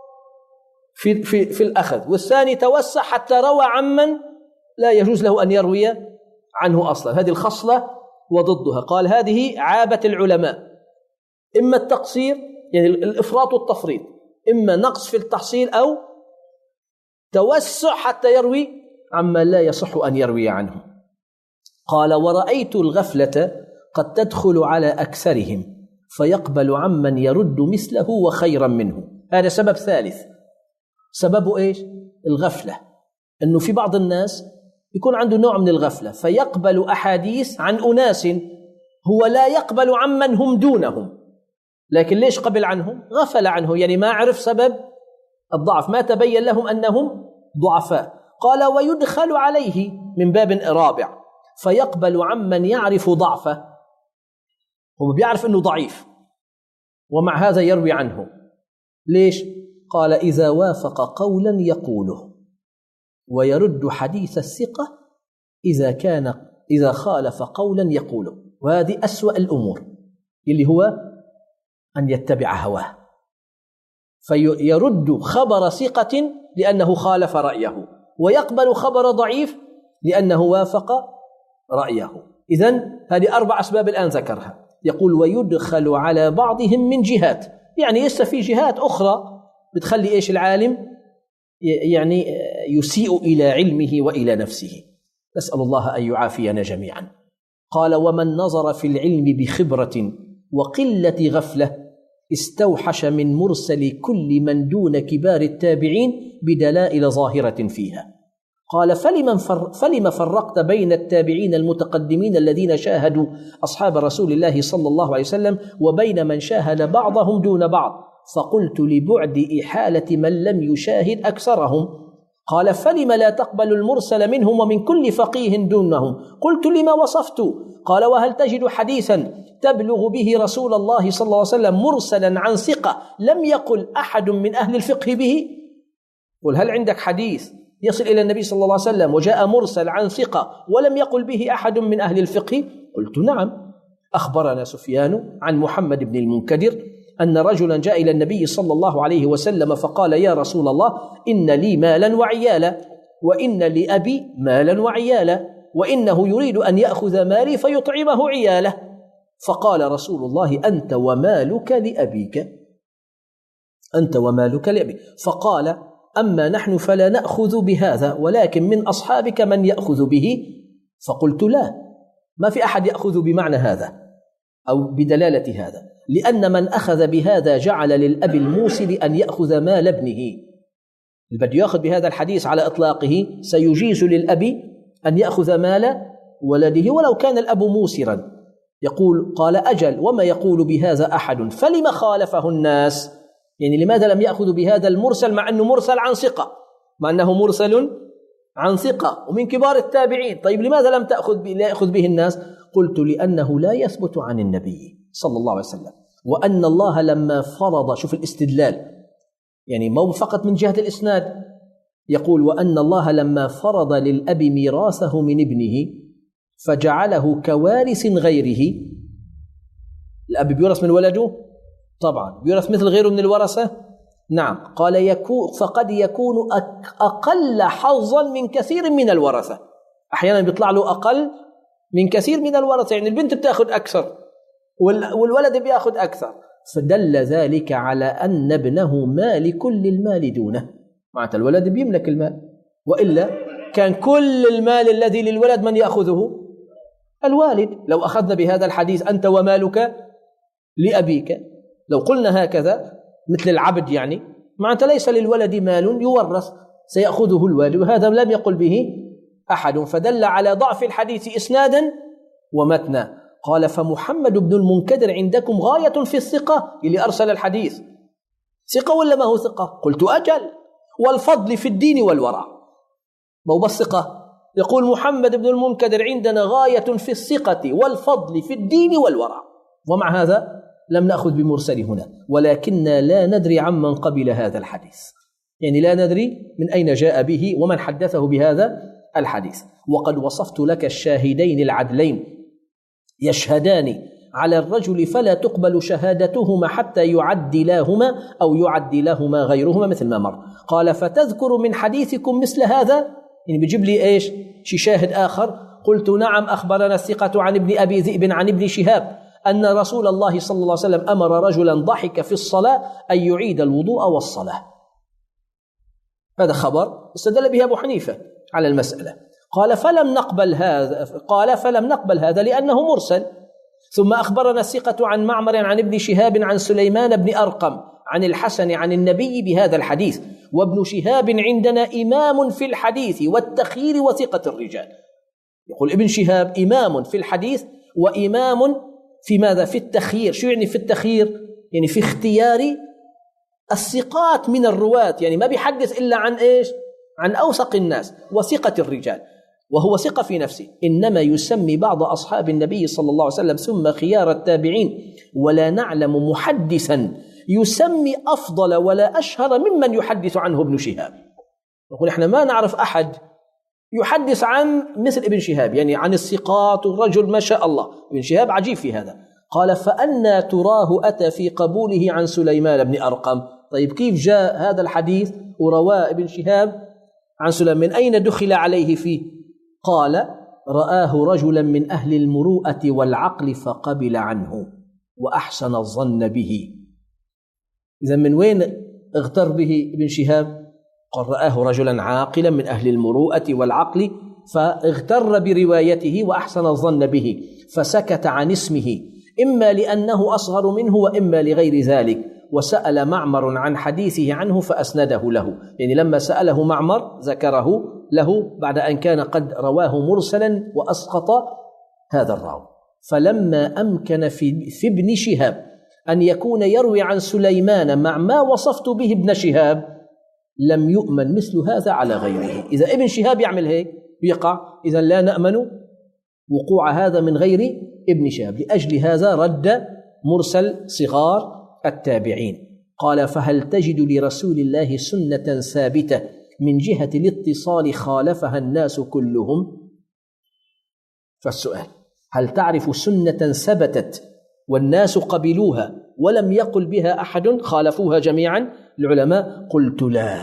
في, في, في الأخذ، والثاني توسع حتى روى عمن لا يجوز له أن يروي عنه أصلا. هذه الخصلة وضدها. قال هذه عابة العلماء، إما التقصير يعني الإفراط والتفريط، إما نقص في التحصيل أو توسع حتى يروي عما لا يصح أن يروي عنه. قال ورأيت الغفلة قد تدخل على أكثرهم فيقبل عمن يرد مثله وخيرا منه. هذا سبب ثالث. سببه إيش؟ الغفلة، أنه في بعض الناس يكون عنده نوع من الغفلة فيقبل أحاديث عن أناس هو لا يقبل عمن هم دونهم. لكن ليش قبل عنهم؟ غفل عنه، يعني ما عرف سبب الضعف، ما تبين لهم أنهم ضعفاء. قال ويدخل عليه من باب رابع فيقبل عمن يعرف ضعفه، هو بيعرف أنه ضعيف ومع هذا يروي عنه. ليش؟ قال إذا وافق قولا يقوله ويرد حديث الثقة إذا كان إذا خالف قولا يقوله. وهذه أسوأ الأمور، اللي هو أن يتبع هواه فيرد خبر ثقة لأنه خالف رأيه، ويقبل خبر ضعيف لأنه وافق رأيه. إذن هذه أربع أسباب الآن ذكرها. يقول ويدخل على بعضهم من جهات، يعني لسه في جهات أخرى بتخلي إيش العالم يعني يسيء إلى علمه وإلى نفسه. نسأل الله أن يعافينا جميعا. قال ومن نظر في العلم بخبرة وقلة غفلة استوحش من مرسل كل من دون كبار التابعين بدلائل ظاهرة فيها. قال فلمن فر فلم فرقت بين التابعين المتقدمين الذين شاهدوا أصحاب رسول الله صلى الله عليه وسلم وبين من شاهد بعضهم دون بعض؟ فقلت لبعد إحالة من لم يشاهد أكثرهم. قال فلم لا تقبل المرسل منهم ومن كل فقيه دونهم؟ قلت لما وصفت. قال وهل تجد حديثا تبلغ به رسول الله صلى الله عليه وسلم مرسلا عن ثقة لم يقل أحد من أهل الفقه به؟ قل هل عندك حديث يصل إلى النبي صلى الله عليه وسلم وجاء مرسل عن ثقة ولم يقل به أحد من أهل الفقه؟ قلت نعم. أخبرنا سفيان عن محمد بن المنكدر أن رجلا جاء إلى النبي صلى الله عليه وسلم فقال يا رسول الله إن لي مالا وعيالا وإن لأبي مالا وعيالا وإنه يريد أن يأخذ مالي فيطعمه عياله. فقال رسول الله أنت ومالك لأبيك، أنت ومالك لأبيك. فقال أما نحن فلا نأخذ بهذا ولكن من أصحابك من يأخذ به. فقلت لا، ما في أحد يأخذ بمعنى هذا أو بدلالة هذا، لأن من أخذ بهذا جعل للأب الموسر أن يأخذ مال ابنه. اللي بده يأخذ بهذا الحديث على إطلاقه سيجيز للأب أن يأخذ مال ولده ولو كان الأب موسرا. يقول قال أجل وما يقول بهذا أحد فلما خالفه الناس؟ يعني لماذا لم يأخذ بهذا المرسل مع أنه مرسل عن ثقة، مع أنه مرسل عن ثقة ومن كبار التابعين؟ طيب لماذا لم تأخذ لا يأخذ به الناس؟ قلت لأنه لا يثبت عن النبي صلى الله عليه وسلم، وأن الله لما فرض، شوف الاستدلال يعني مو فقط من جهة الإسناد، يقول وأن الله لما فرض للأب ميراثه من ابنه فجعله كوارث غيره. الأب بيورث من ولده؟ طبعا بيورث مثل غيره من الورثة. نعم. قال يكون فقد يكون أقل حظا من كثير من الورثة. أحيانا بيطلع له أقل من كثير من الورثة، يعني البنت بتأخذ أكثر والولد بيأخذ أكثر، فدل ذلك على أن ابنه مال كل المال دونه، معناتها الولد بيملك المال، وإلا كان كل المال الذي للولد من يأخذه؟ الوالد. لو أخذنا بهذا الحديث أنت ومالك لأبيك، لو قلنا هكذا مثل العبد، يعني معناتها ليس للولد مال يورث، سيأخذه الوالد، وهذا لم يقل به أحد، فدل على ضعف الحديث إسنادا ومتنا. قال فمحمد بن المنكدر عندكم غاية في الثقة، اللي أرسل الحديث ثقة ولا ما هو ثقة؟ قلت أجل، والفضل في الدين والورع، مو بس ثقة. يقول محمد بن المنكدر عندنا غاية في الثقة والفضل في الدين والورع، ومع هذا لم نأخذ بمرسل هنا، ولكننا لا ندري عمن قبل هذا الحديث، يعني لا ندري من أين جاء به ومن حدثه بهذا الحديث. وقد وصفت لك الشاهدين العدلين يشهدان على الرجل فلا تقبل شهادتهما حتى يعدلاهما أو يعدلهما غيرهما مثل ما مر. قال فتذكر من حديثكم مثل هذا، يعني بيجيب لي إيش؟ شي شاهد آخر. قلت نعم، أخبرنا الثقة عن ابن أبي ذئب عن ابن شهاب أن رسول الله صلى الله عليه وسلم أمر رجلا ضحك في الصلاة أن يعيد الوضوء والصلاة. هذا خبر استدل به أبو حنيفة على المسألة. قال فلم نقبل هذا قال فلم نقبل هذا لأنه مرسل. ثم أخبرنا الثقة عن معمر عن ابن شهاب عن سليمان بن أرقم عن الحسن عن النبي بهذا الحديث، وابن شهاب عندنا إمام في الحديث والتخيير وثقة الرجال. يقول ابن شهاب إمام في الحديث وإمام في ماذا؟ في التخيير. شو يعني في التخيير؟ يعني في اختيار الثقات من الرواة، يعني ما بيحدث إلا عن إيش؟ عن أوثق الناس وثقة الرجال، وهو ثقة في نفسه. إنما يسمي بعض أصحاب النبي صلى الله عليه وسلم ثم خيار التابعين، ولا نعلم محدثا يسمي أفضل ولا أشهر ممن يحدث عنه ابن شهاب. نقول إحنا ما نعرف أحد يحدث عن مثل ابن شهاب، يعني عن الثقات والرجل ما شاء الله. ابن شهاب عجيب في هذا. قال فأنا تراه أتى في قبوله عن سليمان بن أرقم. طيب كيف جاء هذا الحديث ورواه ابن شهاب عن سليمان؟ من أين دخل عليه فيه؟ قال رآه رجلا من أهل المروءة والعقل فقبل عنه وأحسن الظن به. إذا من وين اغتر به ابن شهاب؟ قال رآه رجلا عاقلا من أهل المروءة والعقل فاغتر بروايته وأحسن الظن به، فسكت عن اسمه، إما لأنه أصغر منه وإما لغير ذلك. وسأل معمر عن حديثه عنه فأسنده له، يعني لما سأله معمر ذكره له بعد أن كان قد رواه مرسلا وأسقط هذا الراوي. فلما أمكن في, في ابن شهاب أن يكون يروي عن سليمان مع ما وصفت به ابن شهاب، لم يؤمن مثل هذا على غيره. إذا ابن شهاب يعمل هيك يقع، إذا لا نأمن وقوع هذا من غير ابن شهاب. لأجل هذا رد مرسل صغار التابعين. قال فهل تجد لرسول الله سنة ثابتة من جهة الاتصال خالفها الناس كلهم؟ فالسؤال هل تعرف سنة ثبتت والناس قبلوها ولم يقل بها أحد، خالفوها جميعا العلماء؟ قلت لا،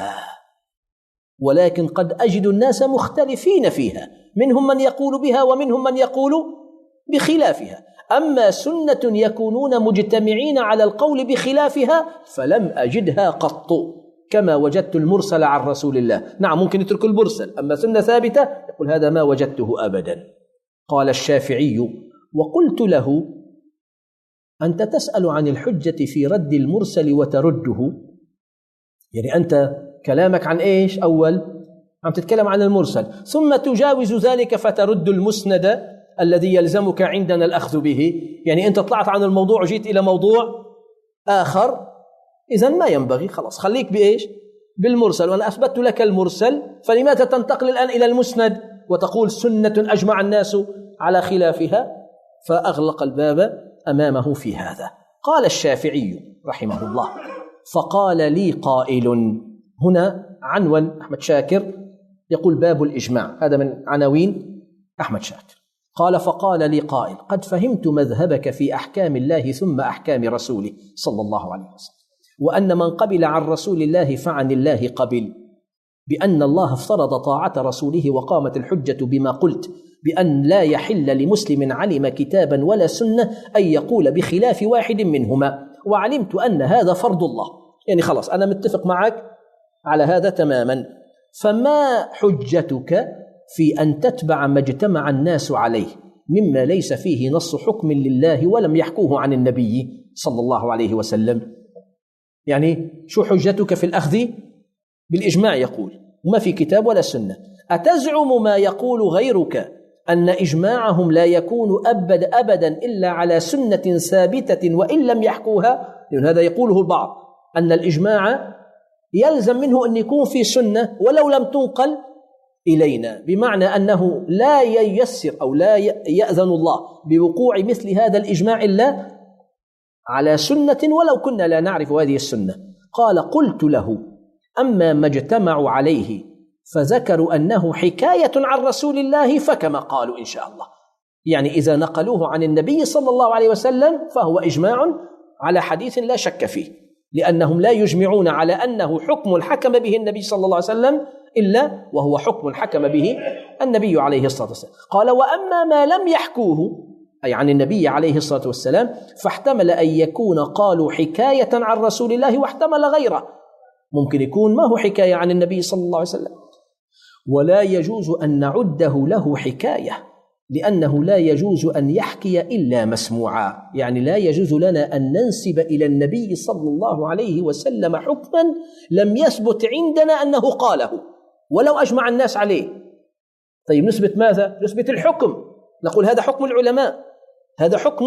ولكن قد أجد الناس مختلفين فيها، منهم من يقول بها ومنهم من يقول بخلافها. أما سنة يكونون مجتمعين على القول بخلافها فلم أجدها قط، كما وجدت المرسل عن رسول الله. نعم ممكن يترك المرسل، أما سنة ثابتة يقول هذا ما وجدته أبدا. قال الشافعي وقلت له أنت تسأل عن الحجة في رد المرسل وترده، يعني أنت كلامك عن إيش؟ أول عم تتكلم عن المرسل، ثم تجاوز ذلك فترد المسند الذي يلزمك عندنا الأخذ به. يعني أنت طلعت عن الموضوع وجيت إلى موضوع آخر، إذن ما ينبغي، خلاص خليك بإيش؟ بالمرسل، وأنا أثبت لك المرسل، فلماذا تنتقل الآن إلى المسند وتقول سنة أجمع الناس على خلافها؟ فأغلق الباب أمامه في هذا. قال الشافعي رحمه الله فقال لي قائل، هنا عنوان أحمد شاكر يقول باب الإجماع، هذا من عناوين أحمد شاكر. قال فقال لي قائل قد فهمت مذهبك في أحكام الله ثم أحكام رسوله صلى الله عليه وسلم، وأن من قبل عن رسول الله فعن الله قبل، بأن الله افترض طاعة رسوله وقامت الحجة بما قلت بأن لا يحل لمسلم علم كتابا ولا سنة أن يقول بخلاف واحد منهما، وعلمت أن هذا فرض الله. يعني خلاص أنا متفق معك على هذا تماما، فما حجتك في أن تتبع ما اجتمع الناس عليه مما ليس فيه نص حكم لله ولم يحكوه عن النبي صلى الله عليه وسلم؟ يعني شو حجتك في الأخذ بالإجماع؟ يقول وما في كتاب ولا سنة. أتزعم ما يقول غيرك أن إجماعهم لا يكون أبد أبدا إلا على سنة ثابتة وإن لم يحكوها؟ لأن هذا يقوله البعض أن الإجماع يلزم منه أن يكون في سنة ولو لم تنقل إلينا، بمعنى أنه لا ييسر أو لا يأذن الله بوقوع مثل هذا الإجماع إلا على سنة ولو كنا لا نعرف هذه السنة. قال قلت له أما ما اجتمعوا عليه فذكروا أنه حكاية عن رسول الله فكما قالوا إن شاء الله، يعني إذا نقلوه عن النبي صلى الله عليه وسلم فهو إجماع على حديث لا شك فيه، لأنهم لا يجمعون على أنه حكم حكم به النبي صلى الله عليه وسلم إلا وهو حكم حكم به النبي عليه الصلاة والسلام. قال وأما ما لم يحكوه أي عن النبي عليه الصلاة والسلام فاحتمل أن يكون قالوا حكاية عن رسول الله واحتمل غيره، ممكن يكون ما هو حكاية عن النبي صلى الله عليه وسلم، ولا يجوز أن نعده له حكاية لأنه لا يجوز أن يحكي إلا مسموعا، يعني لا يجوز لنا أن ننسب إلى النبي صلى الله عليه وسلم حكما لم يثبت عندنا أنه قاله ولو أجمع الناس عليه. طيب نثبت ماذا؟ نثبت الحكم، نقول هذا حكم العلماء، هذا حكم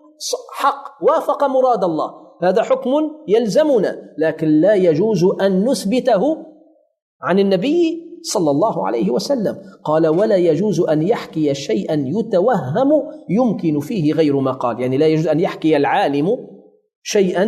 حق وافق مراد الله، هذا حكم يلزمنا، لكن لا يجوز أن نثبته عن النبي صلى الله عليه وسلم. قال ولا يجوز أن يحكي شيئا يتوهم يمكن فيه غير ما قال، يعني لا يجوز أن يحكي العالم شيئا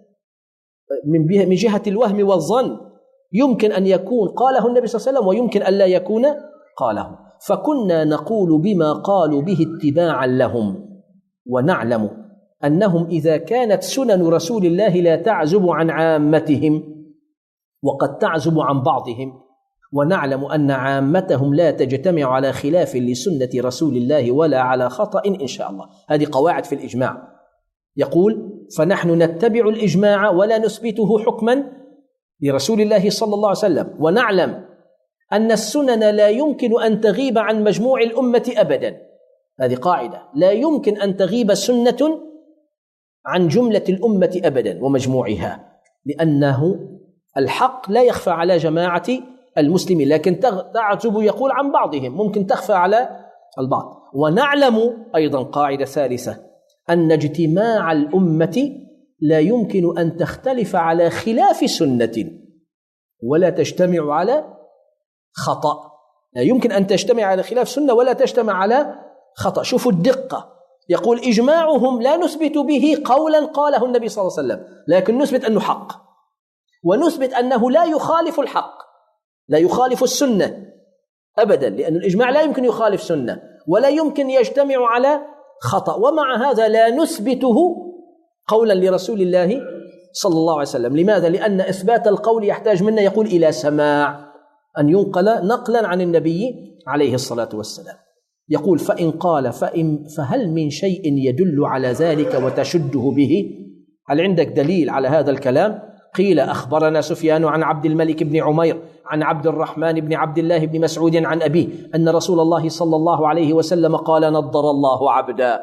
من جهة الوهم والظن يمكن أن يكون قاله النبي صلى الله عليه وسلم ويمكن أن لا يكون قاله، فكنا نقول بما قالوا به اتباعا لهم، ونعلم أنهم إذا كانت سنن رسول الله لا تعزب عن عامتهم وقد تعزب عن بعضهم، ونعلم أن عامتهم لا تجتمع على خلاف لسنة رسول الله ولا على خطأ إن شاء الله. هذه قواعد في الإجماع. يقول فنحن نتبع الإجماع ولا نثبته حكما لرسول الله صلى الله عليه وسلم، ونعلم أن السنن لا يمكن أن تغيب عن مجموع الأمة أبدا. هذه قاعدة، لا يمكن أن تغيب سنة عن جملة الأمة أبدا ومجموعها، لأنه الحق لا يخفى على جماعة المسلمين، لكن تعزب يقول عن بعضهم، ممكن تخفى على البعض. ونعلم أيضا قاعدة ثالثة أن اجتماع الأمة لا يمكن أن تختلف على خلاف سنة ولا تجتمع على خطأ، لا يمكن أن تجتمع على خلاف سنة ولا تجتمع على خطأ. شوفوا الدقة، يقول إجماعهم لا نثبت به قولا قاله النبي صلى الله عليه وسلم، لكن نثبت أنه حق، ونثبت أنه لا يخالف الحق، لا يخالف السنة أبدا، لأن الإجماع لا يمكن يخالف سنة ولا يمكن يجتمع على خطأ، ومع هذا لا نثبته قولا لرسول الله صلى الله عليه وسلم. لماذا؟ لأن إثبات القول يحتاج منا يقول إلى سماع، أن ينقل نقلا عن النبي عليه الصلاة والسلام. يقول فإن قال فإن فهل من شيء يدل على ذلك وتشده به؟ هل عندك دليل على هذا الكلام؟ قيل أخبرنا سفيان عن عبد الملك بن عمير عن عبد الرحمن بن عبد الله بن مسعود عن أبيه أن رسول الله صلى الله عليه وسلم قال نضر الله عبدا.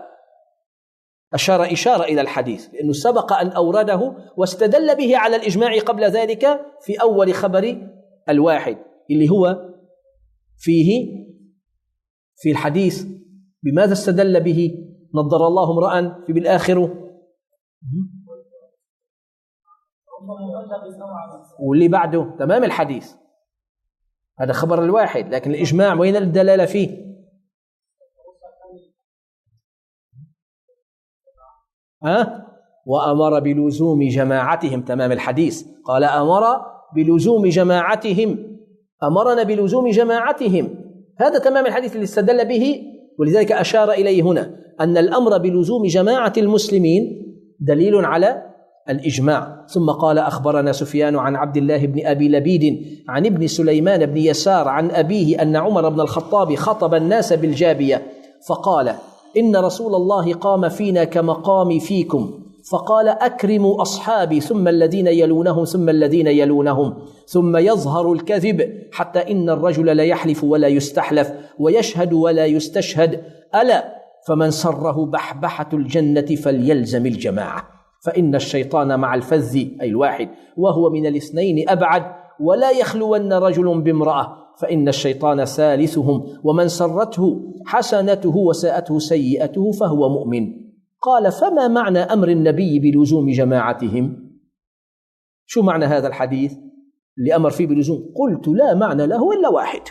أشار إشارة إلى الحديث لأنه سبق أن أورده واستدل به على الإجماع قبل ذلك في أول خبر الواحد اللي هو فيه في الحديث. بماذا استدل به؟ نضر الله امرأ في بالآخر واللي بعده تمام الحديث، هذا خبر الواحد، لكن الإجماع وين الدلالة فيه؟ ها؟ وأمر بلزوم جماعتهم، تمام الحديث، قال أمر بلزوم جماعتهم، أمرنا بلزوم جماعتهم، هذا تمام الحديث اللي استدل به. ولذلك أشار إليه هنا أن الأمر بلزوم جماعة المسلمين دليل على الإجماع. ثم قال: أخبرنا سفيان عن عبد الله بن أبي لبيد عن ابن سليمان بن يسار عن أبيه أن عمر بن الخطاب خطب الناس بالجابية فقال: إن رسول الله قام فينا كمقامي فيكم، فقال: أكرموا أصحابي ثم الذين يلونهم ثم الذين يلونهم، ثم يظهر الكذب حتى إن الرجل لا يحلف ولا يستحلف ويشهد ولا يستشهد، ألا فمن سره بحبحة الجنة فليلزم الجماعة، فإن الشيطان مع الفذ أي الواحد وهو من الاثنين أبعد، ولا يخلون رجل بامرأة فإن الشيطان ثالثهم، ومن سرته حسنته وساءته سيئته فهو مؤمن. قال: فما معنى أمر النبي بلزوم جماعتهم؟ شو معنى هذا الحديث اللي أمر فيه بلزوم؟ قلت: لا معنى له إلا واحد،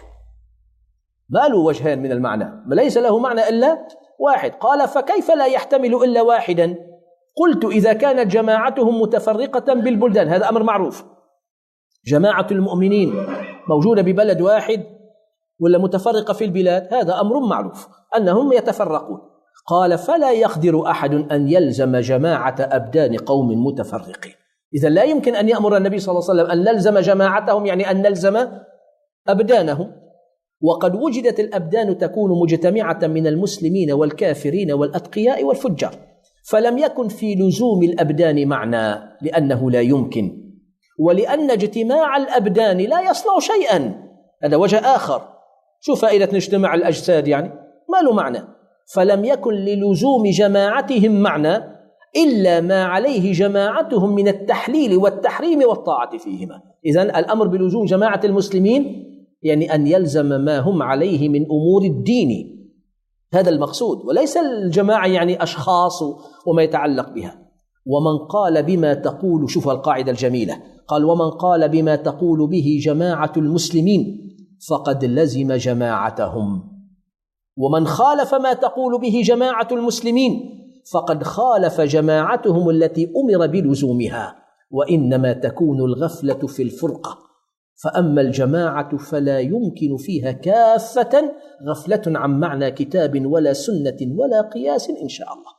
ما له وجهين من المعنى، ما ليس له معنى إلا واحد. قال: فكيف لا يحتمل إلا واحدا؟ قلت: إذا كانت جماعتهم متفرقة بالبلدان، هذا أمر معروف، جماعة المؤمنين موجودة ببلد واحد ولا متفرقة في البلاد، هذا أمر معروف أنهم يتفرقون. قال: فلا يقدر أحد أن يلزم جماعة أبدان قوم متفرقين. إذا لا يمكن أن يأمر النبي صلى الله عليه وسلم أن نلزم جماعتهم، يعني أن نلزم أبدانهم، وقد وجدت الأبدان تكون مجتمعة من المسلمين والكافرين والأتقياء والفجار، فلم يكن في لزوم الأبدان معنى، لأنه لا يمكن، ولأن اجتماع الأبدان لا يصنع شيئا، هذا وجه آخر. شو فائدة نجتمع الأجساد؟ يعني ما له معنى. فلم يكن للزوم جماعتهم معنى إلا ما عليه جماعتهم من التحليل والتحريم والطاعة فيهما. إذن الأمر بلزوم جماعة المسلمين يعني أن يلزم ما هم عليه من أمور الدين، هذا المقصود، وليس الجماعة يعني أشخاص وما يتعلق بها. ومن قال بما تقول، شوف القاعدة الجميلة، قال: ومن قال بما تقول به جماعة المسلمين فقد لزم جماعتهم، ومن خالف ما تقول به جماعة المسلمين فقد خالف جماعتهم التي أمر بلزومها. وإنما تكون الغفلة في الفرقة، فأما الجماعة فلا يمكن فيها كافة غفلة عن معنى كتاب ولا سنة ولا قياس إن شاء الله.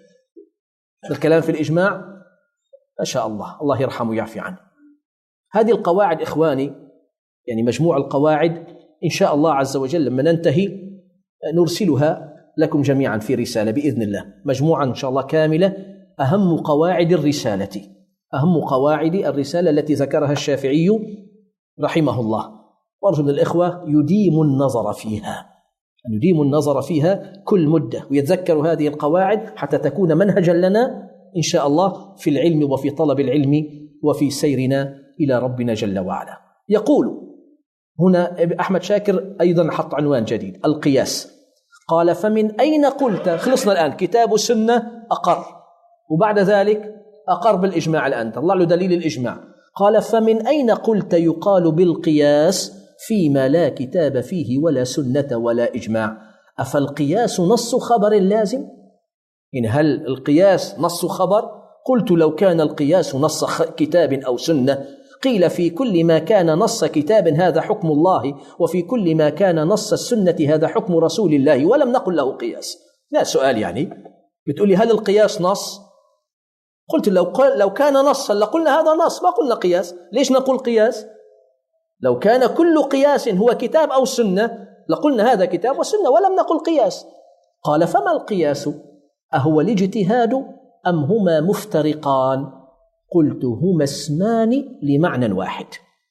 الكلام في الإجماع ما شاء الله، الله يرحمه ويعفي عنه. هذه القواعد إخواني، يعني مجموع القواعد إن شاء الله عز وجل لما ننتهي نرسلها لكم جميعا في رسالة بإذن الله، مجموعة إن شاء الله كاملة، أهم قواعد الرسالة، أهم قواعد الرسالة التي ذكرها الشافعي رحمه الله. وأرجو من الإخوة يديم النظر فيها، أن يديم النظر فيها كل مدة ويتذكر هذه القواعد حتى تكون منهجا لنا إن شاء الله في العلم وفي طلب العلم وفي سيرنا إلى ربنا جل وعلا. يقول هنا أحمد شاكر أيضا حط عنوان جديد: القياس. قال: فمن أين قلت، خلصنا الآن كتاب السنة أقر، وبعد ذلك أقر بالإجماع، الآن طلع له دليل الإجماع. قال: فمن أين قلت يقال بالقياس فيما لا كتاب فيه ولا سنة ولا إجماع؟ أفالقياس نص خبر لازم؟ إن هل القياس نص خبر؟ قلت: لو كان القياس نص كتاب أو سنة قيل في كل ما كان نص كتاب هذا حكم الله، وفي كل ما كان نص السنة هذا حكم رسول الله، ولم نقل له قياس. لا سؤال، يعني بتقولي هل القياس نص؟ قلت: لو لو كان نصا لقلنا هذا نص، ما قلنا قياس. ليش نقول قياس؟ لو كان كل قياس هو كتاب أو سنة لقلنا هذا كتاب وسنة، ولم نقل قياس. قال: فما القياس؟ أهو الاجتهاد أم هما مفترقان؟ قلت: هما اسمان لمعنى واحد.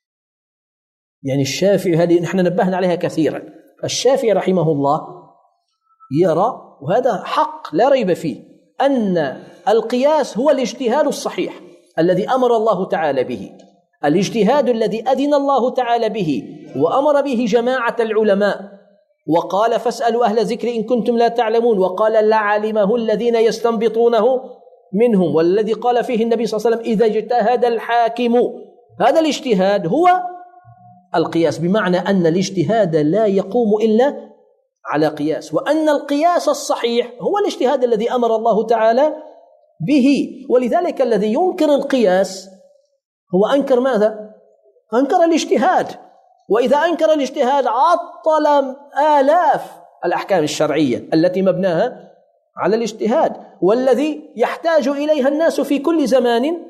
يعني الشافعي، هذه نحن نبهنا عليها كثيرا، الشافعي رحمه الله يرى، وهذا حق لا ريب فيه، أن القياس هو الاجتهاد الصحيح الذي أمر الله تعالى به، الاجتهاد الذي أذن الله تعالى به وأمر به جماعة العلماء، وقال: فاسألوا أهل الذكر إن كنتم لا تعلمون، وقال: لعلمه الذين يستنبطونه منهم، والذي قال فيه النبي صلى الله عليه وسلم: إذا اجتهد الحاكم. هذا الاجتهاد هو القياس، بمعنى أن الاجتهاد لا يقوم إلا على قياس، وأن القياس الصحيح هو الاجتهاد الذي أمر الله تعالى به. ولذلك الذي ينكر القياس هو أنكر ماذا؟ أنكر الاجتهاد، وإذا أنكر الاجتهاد عطل آلاف الأحكام الشرعية التي مبناها على الاجتهاد، والذي يحتاج إليها الناس في كل زمان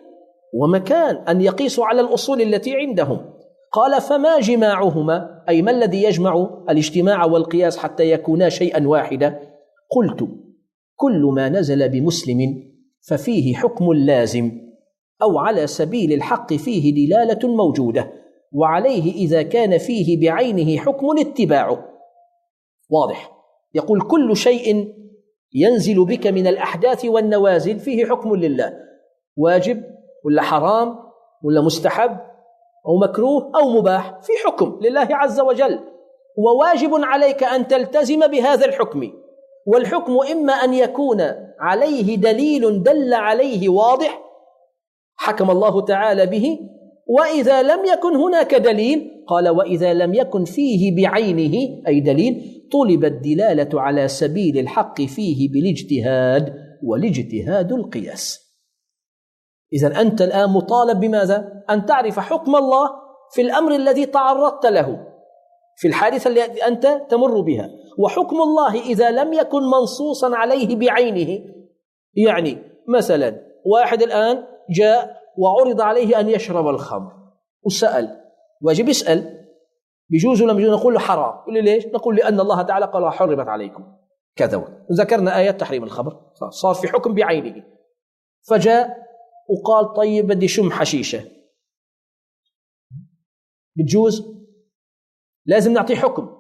ومكان أن يقيسوا على الأصول التي عندهم. قال فما جماعهما، أي ما الذي يجمع الاجتماع والقياس حتى يكونا شيئا واحدا؟ قلت كل ما نزل بمسلم ففيه حكم لازم أو على سبيل الحق فيه دلالة موجودة، وعليه إذا كان فيه بعينه حكم اتباعه. واضح؟ يقول كل شيء ينزل بك من الأحداث والنوازل فيه حكم لله، واجب ولا حرام ولا مستحب أو مكروه أو مباح، في حكم لله عز وجل، وواجب عليك أن تلتزم بهذا الحكم. والحكم إما أن يكون عليه دليل دل عليه واضح حكم الله تعالى به، وإذا لم يكن هناك دليل قال وإذا لم يكن فيه بعينه أي دليل طلب الدلالة على سبيل الحق فيه بالاجتهاد، والاجتهاد القياس. إذن أنت الآن مطالب بماذا؟ أن تعرف حكم الله في الأمر الذي تعرضت له في الحادثة التي أنت تمر بها، وحكم الله إذا لم يكن منصوصا عليه بعينه. يعني مثلا واحد الآن جاء وعرض عليه أن يشرب الخمر وسأل، واجب يسأل بيجوز ولا بيجوز؟ نقول له حرام. يقول لي ليش؟ نقول لأن الله تعالى قال حرمت عليكم كذا، ذكرنا آيات تحريم الخمر، صار في حكم بعينه. فجاء وقال طيب بدي شم حشيشة، بتجوز؟ لازم نعطيه حكم،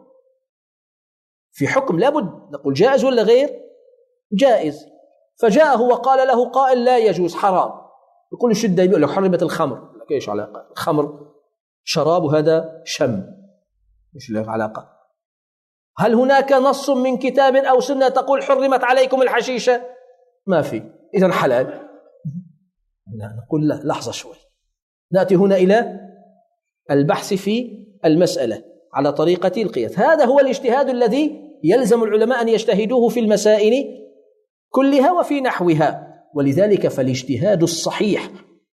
في حكم لابد نقول جائز ولا غير جائز. فجاء هو قال له قائل لا يجوز حرام، يقول له شدة، يقول له حرمت الخمر، لك ايش علاقة؟ الخمر شراب وهذا شم، ايش له علاقة؟ هل هناك نص من كتاب أو سنة تقول حرمت عليكم الحشيشة؟ ما في، إذن حلال. لا، نقول لا، لحظة شوي، نأتي هنا إلى البحث في المسألة على طريقة القياس. هذا هو الاجتهاد الذي يلزم العلماء أن يجتهدوه في المسائل كلها وفي نحوها. ولذلك فالاجتهاد الصحيح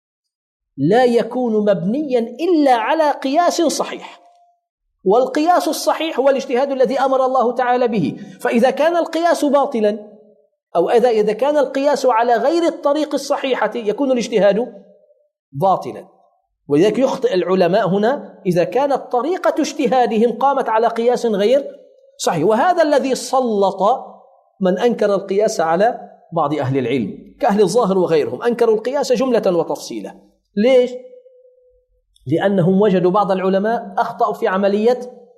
لا يكون مبنيا إلا على قياس صحيح، والقياس الصحيح هو الاجتهاد الذي أمر الله تعالى به. فإذا كان القياس باطلا أو إذا كان القياس على غير الطريق الصحيحة يكون الاجتهاد باطلا. ولذلك يخطئ العلماء هنا إذا كانت طريقة اجتهادهم قامت على قياس غير صحيح. وهذا الذي سلط من أنكر القياس على بعض أهل العلم كأهل الظاهر وغيرهم، أنكروا القياس جملة وتفصيلا. ليش؟ لأنهم وجدوا بعض العلماء أخطأوا في عملية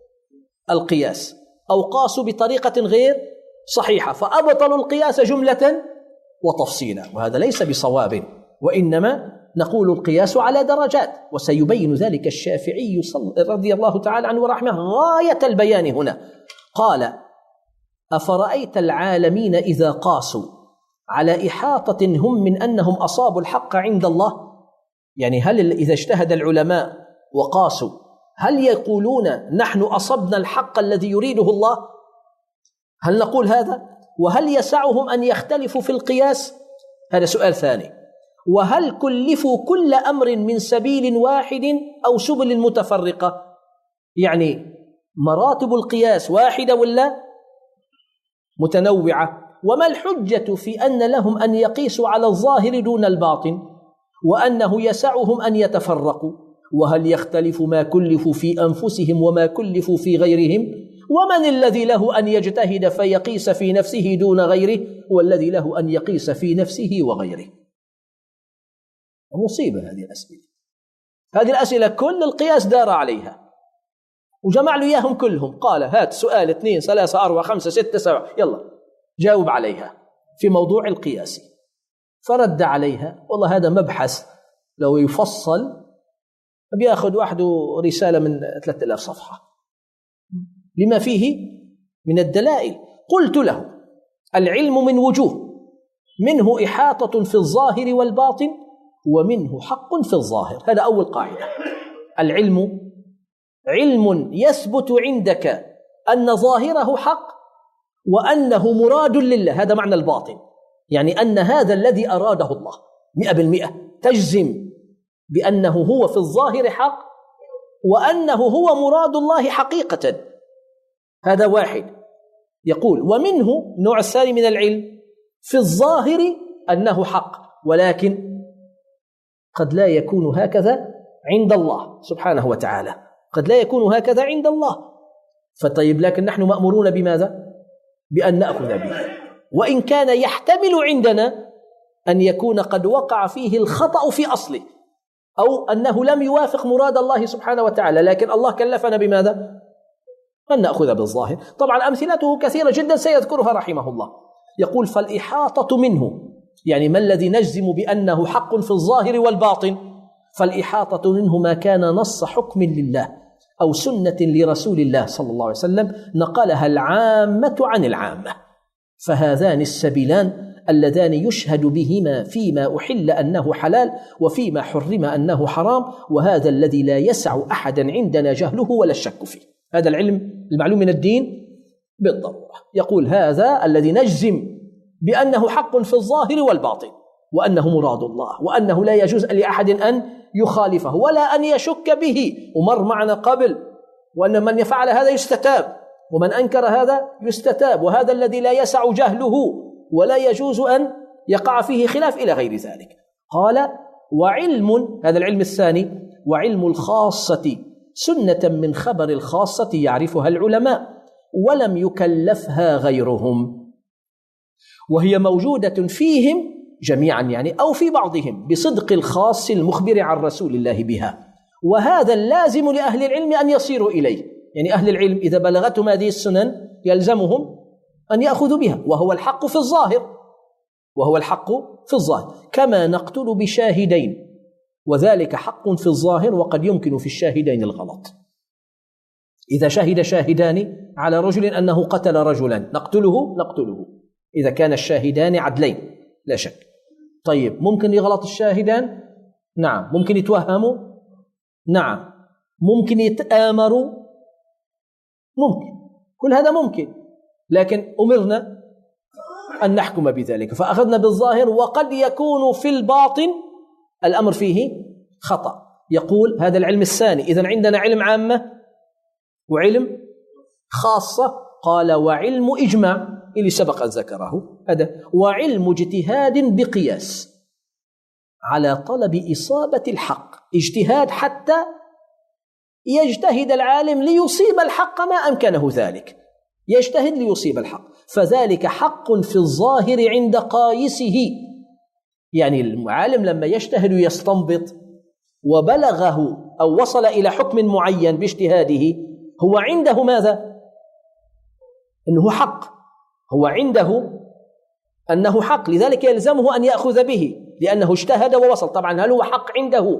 القياس أو قاسوا بطريقة غير صحيحة فأبطلوا القياس جملة وتفصيلا، وهذا ليس بصواب، وإنما نقول القياس على درجات، وسيبين ذلك الشافعي رضي الله تعالى عنه ورحمه غاية البيان هنا. قال أفرأيت العالمين إذا قاسوا على إحاطة هم من أنهم أصابوا الحق عند الله؟ يعني هل إذا اجتهد العلماء وقاسوا هل يقولون نحن أصبنا الحق الذي يريده الله؟ هل نقول هذا؟ وهل يسعهم أن يختلفوا في القياس؟ هذا سؤال ثاني. وهل كلفوا كل أمر من سبيل واحد أو سبل متفرقة؟ يعني مراتب القياس واحدة ولا متنوعة؟ وما الحجة في أن لهم أن يقيسوا على الظاهر دون الباطن، وأنه يسعهم أن يتفرقوا؟ وهل يختلف ما كلفوا في أنفسهم وما كلفوا في غيرهم؟ ومن الذي له أن يجتهد فيقيس في نفسه دون غيره، والذي له أن يقيس في نفسه وغيره؟ مصيبة هذه الأسئلة. هذه الأسئلة كل القياس دار عليها، وجمع له إياهم كلهم، قال هات سؤال اثنين ثلاثة أربعة خمسة ستة سبعة يلا جاوب عليها في موضوع القياس. فرد عليها والله هذا مبحث لو يفصل بياخذ وحده رسالة من ثلاثة آلاف صفحة لما فيه من الدلائل. قلت له العلم من وجوه، منه إحاطة في الظاهر والباطن، ومنه حق في الظاهر. هذا أول قاعدة. العلم علم يثبت عندك أن ظاهره حق وأنه مراد لله، هذا معنى الباطن، يعني أن هذا الذي أراده الله مئة بالمئة تجزم بأنه هو في الظاهر حق وأنه هو مراد الله حقيقة. هذا واحد. يقول ومنه نوع الثاني من العلم في الظاهر أنه حق، ولكن قد لا يكون هكذا عند الله سبحانه وتعالى، قد لا يكون هكذا عند الله. فطيب لكن نحن مأمورون بماذا؟ بأن نأخذ به، وإن كان يحتمل عندنا أن يكون قد وقع فيه الخطأ في أصله، أو أنه لم يوافق مراد الله سبحانه وتعالى، لكن الله كلفنا بماذا؟ أن نأخذ بالظاهر. طبعا أمثلته كثيرة جدا سيذكرها رحمه الله. يقول فالإحاطة منه، يعني ما الذي نجزم بأنه حق في الظاهر والباطن؟ فالإحاطة منه ما كان نص حكم لله أو سنة لرسول الله صلى الله عليه وسلم نقلها العامة عن العامة، فهذان السبيلان اللذان يشهد بهما فيما أحل أنه حلال وفيما حرم أنه حرام، وهذا الذي لا يسع أحدا عندنا جهله ولا الشك فيه. هذا العلم المعلوم من الدين بالضرورة. يقول هذا الذي نجزم بأنه حق في الظاهر والباطن، وأنه مراد الله، وأنه لا يجوز لأحد أن يخالفه ولا أن يشك به. ومر معنا قبل وأن من يفعل هذا يستتاب، ومن أنكر هذا يستتاب، وهذا الذي لا يسع جهله ولا يجوز أن يقع فيه خلاف إلى غير ذلك. قال وعلم، هذا العلم الثاني، وعلم الخاصة سنة من خبر الخاصة يعرفها العلماء ولم يكلفها غيرهم، وهي موجودة فيهم جميعا يعني أو في بعضهم بصدق الخاص المخبر عن رسول الله بها، وهذا اللازم لأهل العلم أن يصيروا إليه. يعني أهل العلم إذا بلغتهم هذه السنن يلزمهم أن يأخذوا بها، وهو الحق في الظاهر، وهو الحق في الظاهر. كما نقتل بشاهدين، وذلك حق في الظاهر وقد يمكن في الشاهدين الغلط. إذا شهد شاهدان على رجل أنه قتل رجلا نقتله نقتله إذا كان الشاهدان عدلين لا شك. طيب ممكن يغلط الشاهدان؟ نعم. ممكن يتوهموا؟ نعم. ممكن يتآمروا؟ ممكن، كل هذا ممكن، لكن أمرنا أن نحكم بذلك فأخذنا بالظاهر، وقد يكون في الباطن الأمر فيه خطأ. يقول هذا العلم الثاني. إذن عندنا علم عامة وعلم خاصة. قال وعلم إجماع اللي سبق أن ذكره هذا، وعلم اجتهاد بقياس على طلب إصابة الحق. اجتهاد حتى يجتهد العالم ليصيب الحق ما أمكنه ذلك، يجتهد ليصيب الحق، فذلك حق في الظاهر عند قايسه. يعني العالم لما يجتهد يستنبط وبلغه أو وصل إلى حكم معين باجتهاده، هو عنده ماذا؟ إنه حق، هو عنده أنه حق، لذلك يلزمه أن يأخذ به لأنه اجتهد ووصل. طبعا هل هو حق عنده؟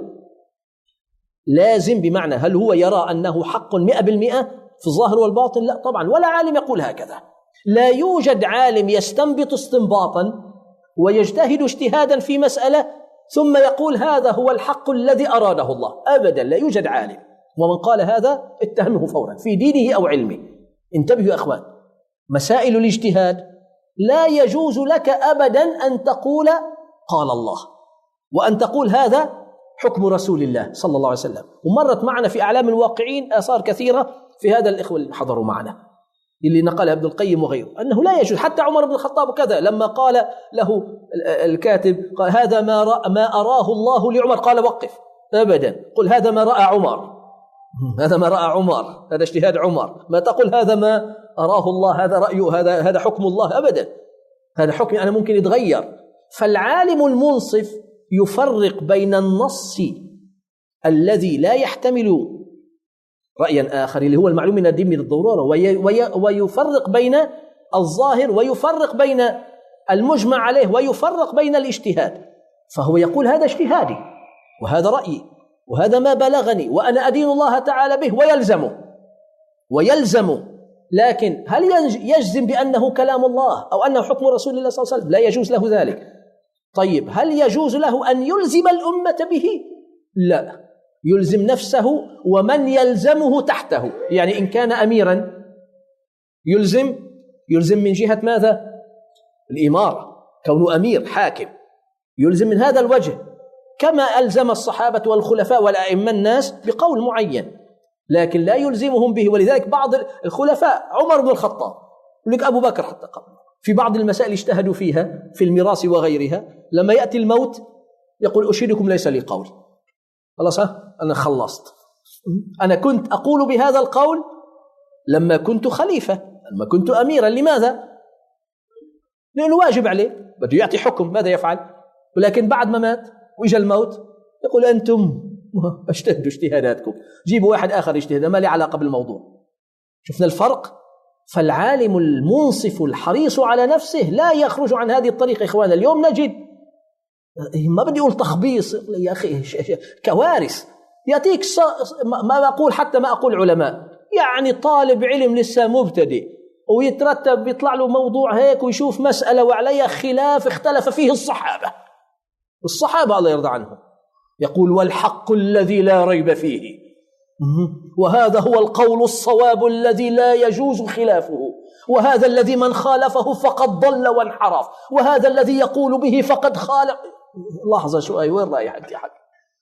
لازم، بمعنى هل هو يرى أنه حق مئة بالمئة في الظاهر والباطن؟ لا طبعا، ولا عالم يقول هكذا. لا يوجد عالم يستنبط استنباطا ويجتهد اجتهادا في مسألة ثم يقول هذا هو الحق الذي أراده الله، أبدا لا يوجد عالم. ومن قال هذا اتهمه فورا في دينه أو علمه. انتبهوا يا أخوان، مسائل الاجتهاد لا يجوز لك أبدا أن تقول قال الله وأن تقول هذا حكم رسول الله صلى الله عليه وسلم. ومرت معنا في أعلام الواقعين آثار كثيرة في هذا الإخوة اللي حضروا معنا اللي نقلها ابن القيم وغيره، أنه لا يجوز. حتى عمر بن الخطاب كذا لما قال له الكاتب قال هذا ما, رأى ما أراه الله لعمر، قال وقف أبدا، قل هذا ما رأى عمر، هذا ما رأى عمر، هذا اجتهاد عمر. ما تقول هذا ما أراه الله، هذا رأيه، هذا هذا حكم الله، أبدا، هذا حكم أنا ممكن يتغير. فالعالم المنصف يفرق بين النص الذي لا يحتمل رأيا آخر اللي هو المعلوم من الدين بالضرورة، ويفرق بين الظاهر، ويفرق بين المجمع عليه، ويفرق بين الاجتهاد. فهو يقول هذا اجتهادي وهذا رأيي وهذا ما بلغني وأنا أدين الله تعالى به، ويلزمه ويلزمه لكن هل يجزم بأنه كلام الله أو أنه حكم رسول الله صلى الله عليه وسلم؟ لا يجوز له ذلك. طيب هل يجوز له أن يلزم الأمة به؟ لا، يلزم نفسه ومن يلزمه تحته. يعني إن كان أميرا يلزم يلزم من جهة ماذا؟ الإمارة، كونه أمير حاكم يلزم من هذا الوجه، كما ألزم الصحابة والخلفاء والأئمة الناس بقول معين، لكن لا يلزمهم به. ولذلك بعض الخلفاء عمر بن الخطاب يقول لك أبو بكر حتى قبل في بعض المسائل اجتهدوا فيها في الميراث وغيرها، لما يأتي الموت يقول أشهدكم ليس لي قول. خلاص أنا خلصت. أنا كنت أقول بهذا القول لما كنت خليفة، لما كنت أميرا. لماذا؟ لأنه واجب عليه، بده يعطي حكم، ماذا يفعل؟ ولكن بعد ما مات وإجا الموت يقول أنتم اجتهدوا اجتهاداتكم، جيبوا واحد آخر اجتهاد، ما لي علاقة بالموضوع. شفنا الفرق؟ فالعالم المنصف الحريص على نفسه لا يخرج عن هذه الطريقة. إخوانا اليوم نجد، ما بدي أقول تخبيص يا أخي، كوارث يأتيك ما أقول حتى ما أقول علماء، يعني طالب علم لسه مبتدئ ويترتب بيطلع له موضوع هيك ويشوف مسألة وعليها خلاف اختلف فيه الصحابة الصحابة الله يرضى عنهم، يقول والحق الذي لا ريب فيه، وهذا هو القول الصواب الذي لا يجوز خلافه، وهذا الذي من خالفه فقد ضل وانحرف، وهذا الذي يقول به فقد خالف. لحظة شوي، وين رايح أنت يا حق؟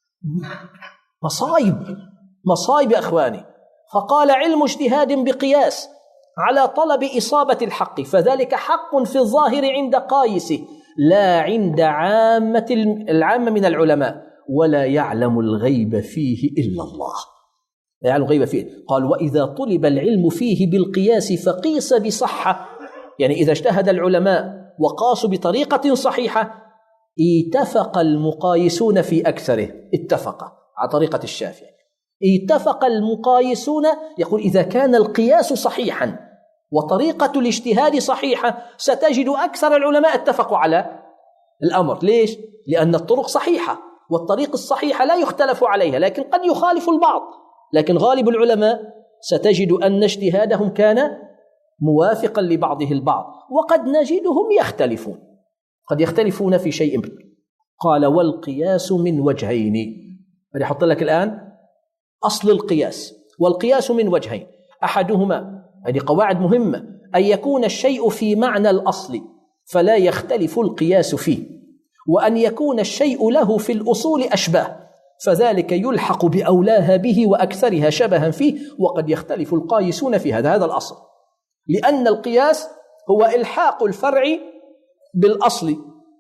مصايب مصايب يا أخواني. فقال علم اجتهاد بقياس على طلب إصابة الحق، فذلك حق في الظاهر عند قايسه لا عند عامة العامة من العلماء، ولا يعلم الغيب فيه إلا الله. لا يعلم الغيب فيه. قال وإذا طلب العلم فيه بالقياس فقيس بصحة، يعني إذا اجتهد العلماء وقاسوا بطريقة صحيحة اتفق المقايسون في أكثره، اتفق على طريقة الشافعي، اتفق المقايسون. يقول إذا كان القياس صحيحا وطريقة الاجتهاد صحيحة ستجد أكثر العلماء اتفقوا على الأمر. ليش؟ لأن الطرق صحيحة، والطريق الصحيحة لا يختلف عليها، لكن قد يخالف البعض، لكن غالب العلماء ستجد أن اجتهادهم كان موافقا لبعضه البعض، وقد نجدهم يختلفون، قد يختلفون في شيء. قال والقياس من وجهين. بدي أحط لك الآن أصل القياس. والقياس من وجهين، أحدهما، هذه قواعد مهمة، أن يكون الشيء في معنى الأصل فلا يختلف القياس فيه، وأن يكون الشيء له في الأصول أشباه فذلك يلحق بأولاها به وأكثرها شبها فيه، وقد يختلف القايسون في هذا هذا الأصل. لأن القياس هو إلحاق الفرع بالأصل.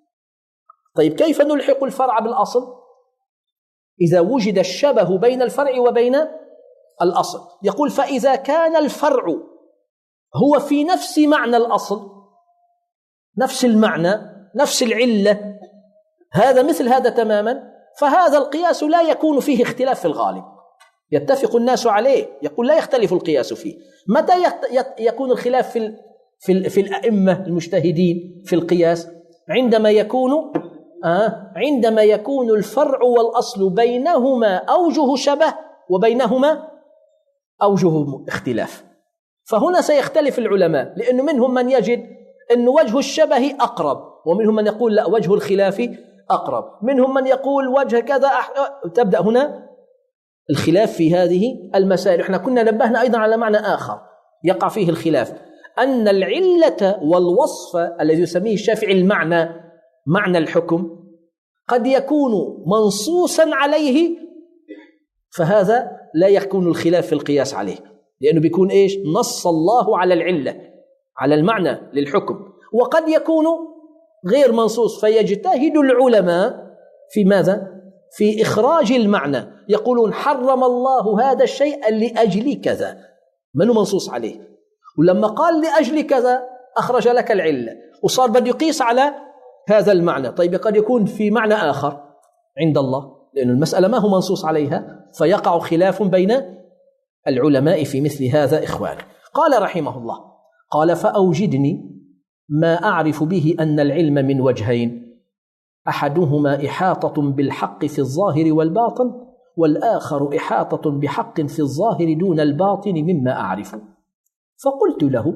طيب كيف نلحق الفرع بالأصل؟ إذا وجد الشبه بين الفرع وبين الأصل. يقول فإذا كان الفرع هو في نفس معنى الأصل، نفس المعنى نفس العلة، هذا مثل هذا تماما، فهذا القياس لا يكون فيه اختلاف في الغالب، يتفق الناس عليه، يقول لا يختلف القياس فيه. متى يكون الخلاف في في في الأئمة المجتهدين في القياس؟ عندما يكون آه عندما يكون الفرع والأصل بينهما أوجه شبه وبينهما أوجه اختلاف، فهنا سيختلف العلماء، لأنه منهم من يجد أن وجه الشبه أقرب، ومنهم من يقول لا وجه الخلاف أقرب، منهم من يقول وجه كذا أح... تبدأ هنا الخلاف في هذه المسائل. احنا كنا نبهنا أيضا على معنى آخر يقع فيه الخلاف، أن العلة والوصف الذي يسميه الشافعي المعنى، معنى الحكم، قد يكون منصوصا عليه، فهذا لا يكون الخلاف في القياس عليه، لأنه بيكون إيش؟ نص الله على العلة، على المعنى للحكم. وقد يكون غير منصوص، فيجتهد العلماء في ماذا؟ في إخراج المعنى، يقولون حرم الله هذا الشيء لأجل كذا، منه منصوص عليه، ولما قال لأجل كذا أخرج لك العلة، وصار بده يقيس على هذا المعنى. طيب قد يكون في معنى آخر عند الله، لأن المسألة ما هو منصوص عليها، فيقع خلاف بين العلماء في مثل هذا. إخوان، قال رحمه الله، قال فأوجدني ما أعرف به أن العلم من وجهين، أحدهما إحاطة بالحق في الظاهر والباطن، والآخر إحاطة بحق في الظاهر دون الباطن مما أعرف. فقلت له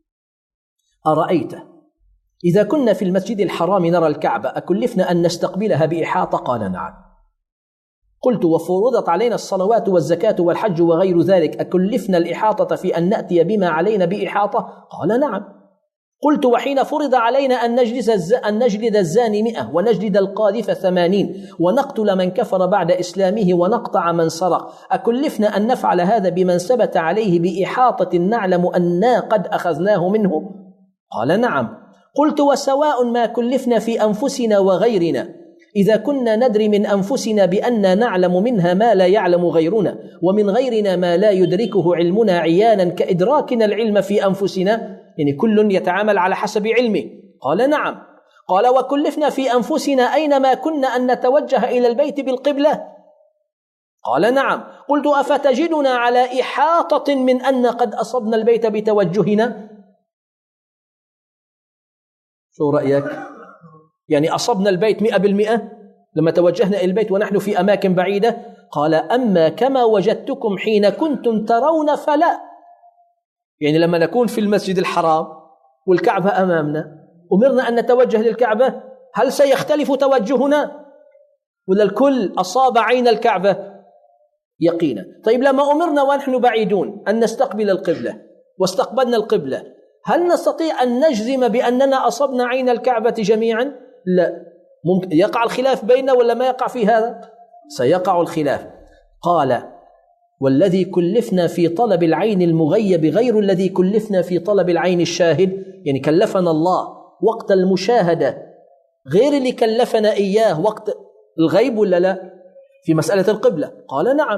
أرأيت إذا كنا في المسجد الحرام نرى الكعبة أكلفنا أن نستقبلها بإحاطة؟ قال نعم. قلت وفرضت علينا الصلوات والزكاة والحج وغير ذلك أكلفنا الإحاطة في أن نأتي بما علينا بإحاطة؟ قال نعم. قلت وحين فرض علينا أن نجلد, الز... أن نجلد الزاني مئة ونجلد القاذف ثمانين ونقتل من كفر بعد إسلامه ونقطع من سرق أكلفنا أن نفعل هذا بمن ثبت عليه بإحاطة نعلم أننا قد أخذناه منه؟ قال نعم. قلت وسواء ما كلفنا في أنفسنا وغيرنا إذا كنا ندري من أنفسنا بأننا نعلم منها ما لا يعلم غيرنا، ومن غيرنا ما لا يدركه علمنا عيانا كإدراكنا العلم في أنفسنا، يعني كل يتعامل على حسب علمه. قال نعم. قال وكلفنا في أنفسنا أينما كنا أن نتوجه إلى البيت بالقبلة؟ قال نعم. قلت أفتجدنا على إحاطة من أن قد أصبنا البيت بتوجهنا؟ شو رأيك؟ يعني أصبنا البيت مئة بالمئة لما توجهنا إلى البيت ونحن في أماكن بعيدة؟ قال أما كما وجدتكم حين كنتم ترون فلا. يعني لما نكون في المسجد الحرام والكعبة أمامنا أمرنا أن نتوجه للكعبة، هل سيختلف توجهنا ولا الكل أصاب عين الكعبة يقينا؟ طيب لما أمرنا ونحن بعيدون أن نستقبل القبلة واستقبلنا القبلة، هل نستطيع أن نجزم بأننا أصبنا عين الكعبة جميعا؟ لا. ممكن يقع الخلاف بيننا ولا ما يقع في هذا؟ سيقع الخلاف. قال والذي كلفنا في طلب العين المغيب غير الذي كلفنا في طلب العين الشاهد، يعني كلفنا الله وقت المشاهدة غير اللي كلفنا إياه وقت الغيب ولا لا؟ في مسألة القبلة قال نعم.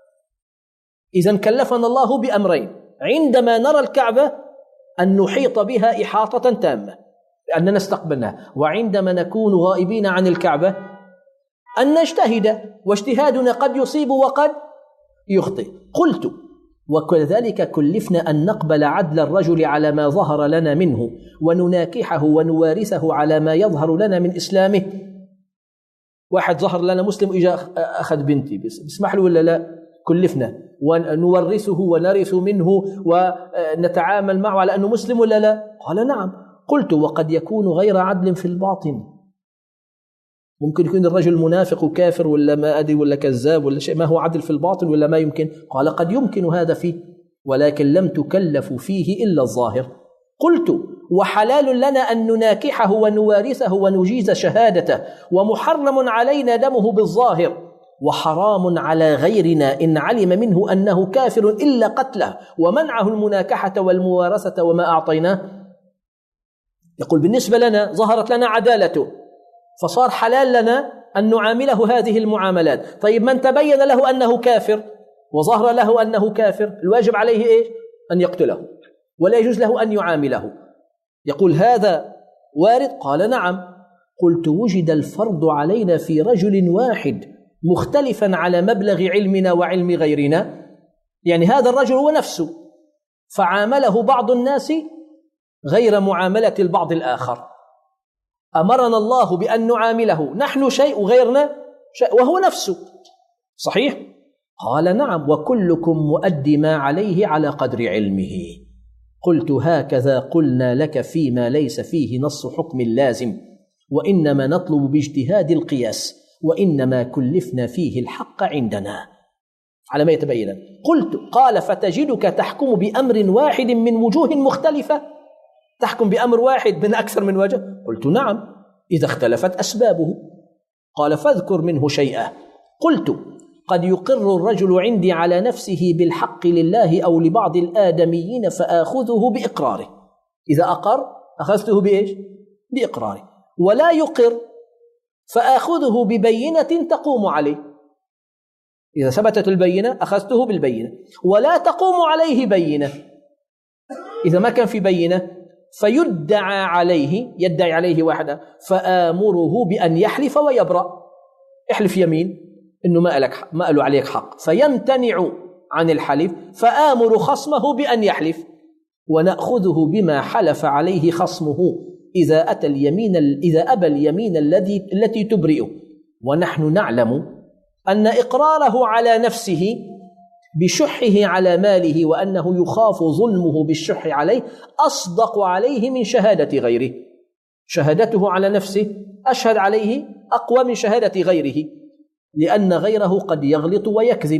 إذن كلفنا الله بأمرين: عندما نرى الكعبة أن نحيط بها إحاطة تامة أننا استقبلناها، وعندما نكون غائبين عن الكعبة أن نجتهد، واجتهادنا قد يصيب وقد يخطئ. قلت وكذلك كلفنا أن نقبل عدل الرجل على ما ظهر لنا منه، ونناكحه ونوارثه على ما يظهر لنا من إسلامه. واحد ظهر لنا مسلم إجا أخذ بنتي، بسمح له ولا لا؟ كلفنا ونورثه ونرث منه ونتعامل معه على أنه مسلم ولا لا؟ قال نعم. قلت وقد يكون غير عدل في الباطن، ممكن يكون الرجل منافق وكافر ولا ما أدري ولا كذاب ولا شيء، ما هو عدل في الباطن ولا ما يمكن؟ قال قد يمكن هذا فيه، ولكن لم تكلفوا فيه إلا الظاهر. قلت وحلال لنا أن نناكحه ونوارثه ونجيز شهادته، ومحرم علينا دمه بالظاهر، وحرام على غيرنا إن علم منه أنه كافر إلا قتله ومنعه المناكحة والموارثة وما أعطيناه. يقول بالنسبة لنا ظهرت لنا عدالته فصار حلال لنا أن نعامله هذه المعاملات. طيب من تبين له أنه كافر وظهر له أنه كافر، الواجب عليه إيه؟ أن يقتله، ولا يجوز له أن يعامله. يقول هذا وارد؟ قال نعم. قلت وجد الفرض علينا في رجل واحد مختلفا على مبلغ علمنا وعلم غيرنا، يعني هذا الرجل هو نفسه فعامله بعض الناس غير معاملة البعض الآخر. أمرنا الله بأن نعامله نحن شيء وغيرنا شيء وهو نفسه، صحيح؟ قال نعم. وكلكم مؤدي ما عليه على قدر علمه. قلت هكذا قلنا لك فيما ليس فيه نص حكم لازم، وإنما نطلب باجتهاد القياس، وإنما كلفنا فيه الحق عندنا على ما يتبين. قلت قال فتجدك تحكم بأمر واحد من وجوه مختلفة؟ تحكم بأمر واحد من أكثر من وجه؟ قلت نعم إذا اختلفت أسبابه. قال فاذكر منه شيئا. قلت قد يقر الرجل عندي على نفسه بالحق لله أو لبعض الآدميين فآخذه بإقراره، إذا أقر أخذته بإيش؟ بإقراره. ولا يقر فآخذه ببينة تقوم عليه، إذا ثبتت البينة أخذته بالبينة. ولا تقوم عليه بينة، إذا ما كان في بينة فيدعى عليه، يدعي عليه واحدة، فآمره بأن يحلف ويبرأ. احلف يمين إنه ما لك ما له عليك حق، فيمتنع عن الحلف، فآمر خصمه بأن يحلف، ونأخذه بما حلف عليه خصمه إذا أتى اليمين إذا أبى اليمين الذي التي تبرئه. ونحن نعلم أن إقراره على نفسه بشحه على ماله وأنه يخاف ظلمه بالشح عليه أصدق عليه من شهادة غيره. شهادته على نفسه أشهد عليه أقوى من شهادة غيره، لأن غيره قد يغلط ويكذب.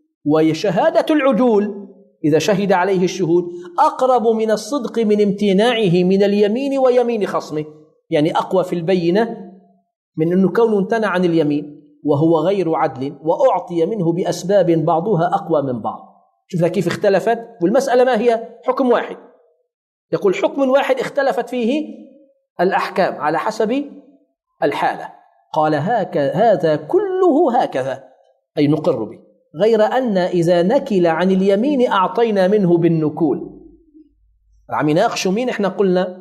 وشهادة العدول إذا شهد عليه الشهود أقرب من الصدق من امتناعه من اليمين ويمين خصمه، يعني أقوى في البينة من أنه كونه امتنع عن اليمين وهو غير عدل وأعطي منه بأسباب بعضها أقوى من بعض. شوفنا كيف اختلفت، والمسألة ما هي؟ حكم واحد. يقول حكم واحد اختلفت فيه الأحكام على حسب الحالة. قال هك هذا كله هكذا، أي نقر به، غير أن إذا نكل عن اليمين أعطينا منه بالنكول. عم يناقشوا مين؟ إحنا قلنا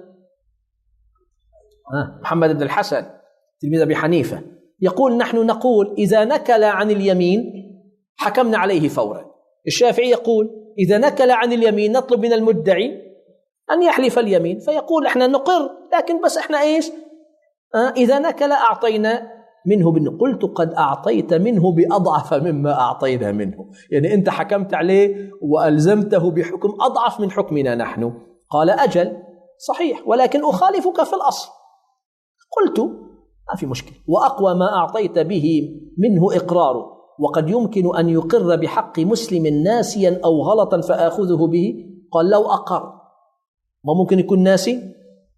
محمد بن الحسن تلميذ أبي حنيفة يقول نحن نقول إذا نكل عن اليمين حكمنا عليه فورا. الشافعي يقول إذا نكل عن اليمين نطلب من المدعي أن يحلف اليمين، فيقول إحنا نقر لكن بس إحنا إيش آه إذا نكل أعطينا منه بالنكول. قلت قد أعطيت منه بأضعف مما أعطينا منه، يعني أنت حكمت عليه وألزمته بحكم أضعف من حكمنا نحن. قال أجل صحيح، ولكن أخالفك في الأصل. قلت ما في مشكلة، وأقوى ما أعطيت به منه إقراره، وقد يمكن أن يقر بحق مسلم ناسيا أو غلطا فآخذه به. قال لو أقر، ما ممكن يكون ناسي،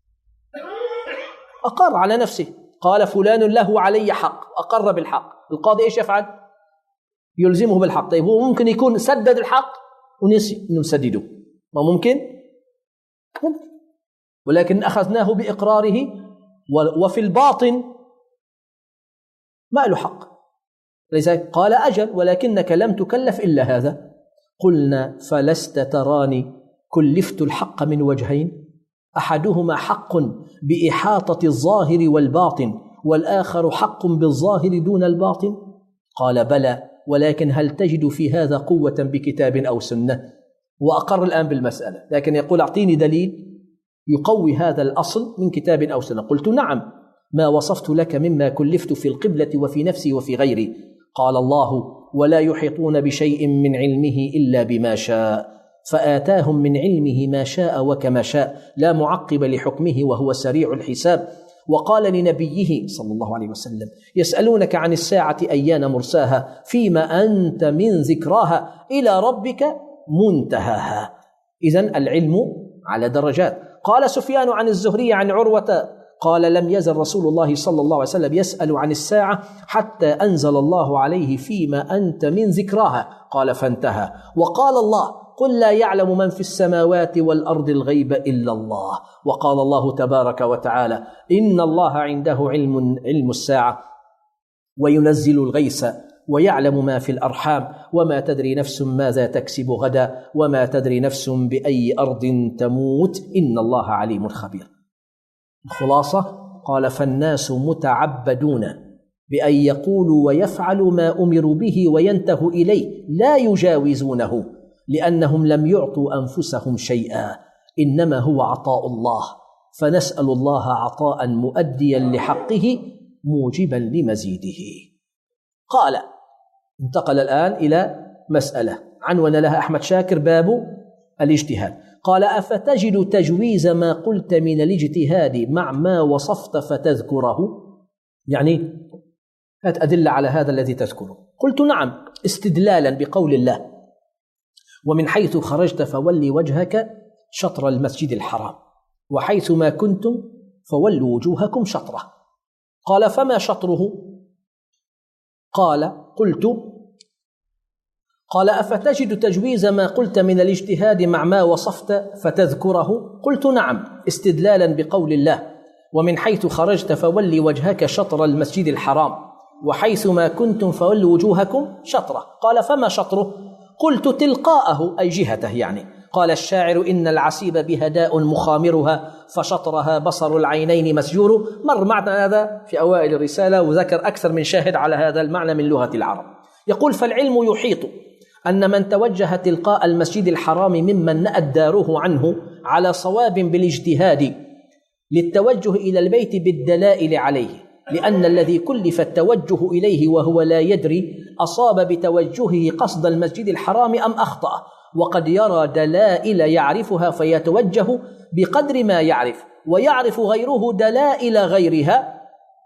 أقر على نفسه، قال فلان له علي حق، أقر بالحق، القاضي إيش يفعل؟ يلزمه بالحق. طيب هو ممكن يكون سدد الحق ونسي إنه مسدده، ما ممكن؟ ممكن، ولكن أخذناه بإقراره وفي الباطن ما له حق. لذلك قال أجل ولكنك لم تكلف إلا هذا. قلنا فلست تراني كلفت الحق من وجهين، أحدهما حق بإحاطة الظاهر والباطن، والآخر حق بالظاهر دون الباطن. قال بلى، ولكن هل تجد في هذا قوة بكتاب أو سنة؟ وأقر الآن بالمسألة، لكن يقول أعطيني دليل يقوي هذا الأصل من كتاب أو سنة. قلت نعم، ما وصفت لك مما كلفت في القبلة وفي نفسي وفي غيري. قال الله ولا يحيطون بشيء من علمه إلا بما شاء، فآتاهم من علمه ما شاء وكما شاء، لا معقب لحكمه وهو سريع الحساب. وقال لنبيه صلى الله عليه وسلم يسألونك عن الساعة أيان مرساها، فيما أنت من ذكراها، إلى ربك منتهاها. إذن العلم على درجات. قال سفيان عن الزهري عن عروة قال لم يزل رسول الله صلى الله عليه وسلم يسأل عن الساعة حتى أنزل الله عليه فيما أنت من ذكراها، قال فانتهى. وقال الله قل لا يعلم من في السماوات والأرض الغيب إلا الله. وقال الله تبارك وتعالى إن الله عنده علم علم الساعة وينزل الغيث ويعلم ما في الأرحام وما تدري نفس ماذا تكسب غدا وما تدري نفس بأي أرض تموت إن الله عليم خبير. الخلاصة قال فالناس متعبدون بأن يقولوا ويفعلوا ما أمروا به وينتهوا إليه، لا يجاوزونه، لأنهم لم يعطوا أنفسهم شيئا، إنما هو عطاء الله، فنسأل الله عطاء مؤديا لحقه موجبا لمزيده. قال انتقل الآن إلى مسألة عنون لها أحمد شاكر باب الاجتهاد. قال أفتجد تجويز ما قلت من الاجتهاد مع ما وصفت فتذكره؟ يعني هات أدلة على هذا الذي تذكره. قلت نعم، استدلالا بقول الله ومن حيث خرجت فولي وجهك شطر المسجد الحرام وحيث ما كنتم فولوا وجوهكم شطره. قال فما شطره؟ قال قلت قال أفتجد تجويز ما قلت من الاجتهاد مع ما وصفت فتذكره؟ قلت نعم، استدلالا بقول الله ومن حيث خرجت فولي وجهك شطر المسجد الحرام وحيث ما كنتم فولوا وجوهكم شطره. قال فما شطره؟ قلت تلقاءه أي جهته يعني. قال الشاعر إن العسيب بها داء مخامرها فشطرها بصر العينين مسجور. مر معنا هذا في أوائل الرسالة وذكر أكثر من شاهد على هذا المعنى من لغة العرب. يقول فالعلم يحيط أن من توجه تلقاء المسجد الحرام ممن نأت داره عنه على صواب بالاجتهاد للتوجه إلى البيت بالدلائل عليه، لأن الذي كلف التوجه إليه وهو لا يدري أصاب بتوجهه قصد المسجد الحرام أم أخطأ، وقد يرى دلائل يعرفها فيتوجه بقدر ما يعرف، ويعرف غيره دلائل غيرها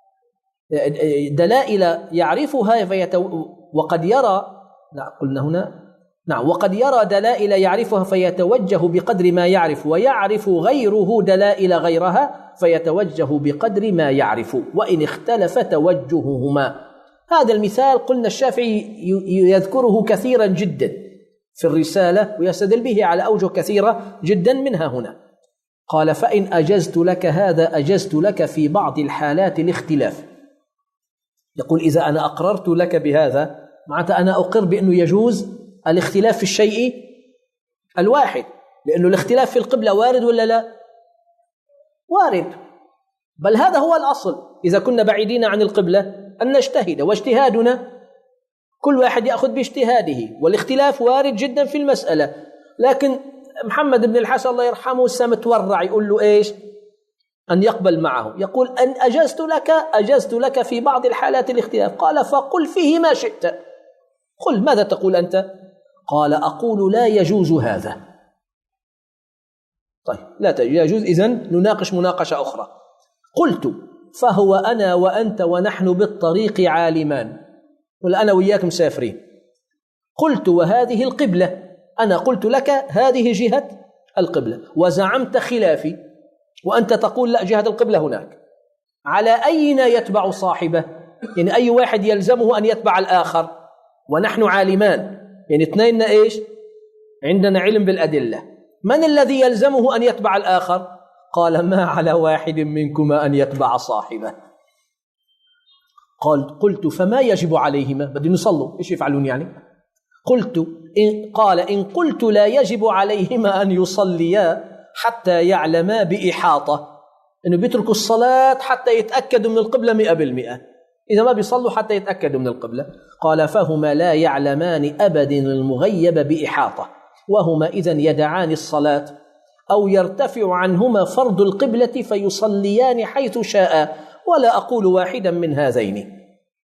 دلائل يعرفها فيتو وقد يرى لا قلنا هنا نعم وقد يرى دلائل يعرفها فيتوجه بقدر ما يعرف، ويعرف غيره دلائل غيرها فيتوجه بقدر ما يعرف، وإن اختلف توجههما. هذا المثال قلنا الشافعي يذكره كثيرا جدا في الرسالة ويستدل به على أوجه كثيرة جدا منها هنا. قال فإن أجزت لك هذا أجزت لك في بعض الحالات الاختلاف. يقول إذا أنا أقررت لك بهذا معناته أنا أقر بأنه يجوز الاختلاف في الشيء الواحد، لأنه الاختلاف في القبلة وارد ولا لا؟ وارد، بل هذا هو الأصل. إذا كنا بعيدين عن القبلة أن نجتهد، واجتهادنا كل واحد يأخذ باجتهاده، والاختلاف وارد جدا في المسألة. لكن محمد بن الحسن الله يرحمه سمتورع يقول له إيش؟ أن يقبل معه، يقول أن أجزت لك أجزت لك في بعض الحالات الاختلاف. قال فقل فيه ما شئت، قل ماذا تقول أنت؟ قال أقول لا يجوز هذا. طيب لا يجوز، إذن نناقش مناقشة أخرى. قلت فهو أنا وأنت ونحن بالطريق عالمان، ولا أنا وياك مسافرين. قلت وهذه القبلة، أنا قلت لك هذه جهة القبلة وزعمت خلافي، وأنت تقول لا جهة القبلة هناك. على أينا يتبع صاحبه؟ يعني أي واحد يلزمه أن يتبع الآخر، ونحن عالمان، يعني اثنين إيش؟ عندنا علم بالأدلة. من الذي يلزمه أن يتبع الآخر؟ قال ما على واحد منكما أن يتبع صاحبه. قال قلت فما يجب عليهما؟ بدهم يصلوا، إيش يفعلون يعني؟ قلت إن قال إن قلت لا يجب عليهما أن يصليا حتى يعلما بإحاطة، إنه بيتركوا الصلاة حتى يتأكدوا من القبلة مئة بالمئة، إذا ما بيصلوا حتى يتأكدوا من القبلة. قال فهما لا يعلمان أبدا المغيب بإحاطة، وهما إذن يدعان الصلاة أو يرتفع عنهما فرض القبلة فيصليان حيث شاء، ولا أقول واحدا من هذين،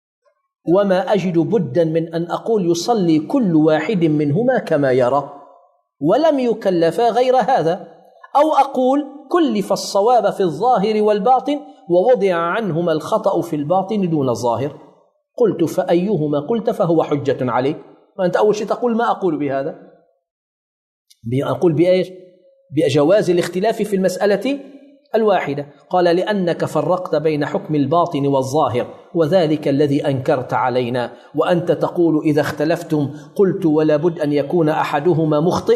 وما أجد بدا من أن أقول يصلي كل واحد منهما كما يرى، ولم يكلفا غير هذا، أو أقول كلف الصواب في الظاهر والباطن ووضع عنهما الخطأ في الباطن دون الظاهر. قلت فأيهما قلت فهو حجة عليك. ما أنت أول شيء تقول ما أقول بهذا، أقول بإيش؟ بجواز الاختلاف في المسألة الواحدة. قال لأنك فرقت بين حكم الباطن والظاهر، وذلك الذي أنكرت علينا، وأنت تقول إذا اختلفتم. قلت ولا بد أن يكون أحدهما مخطئ.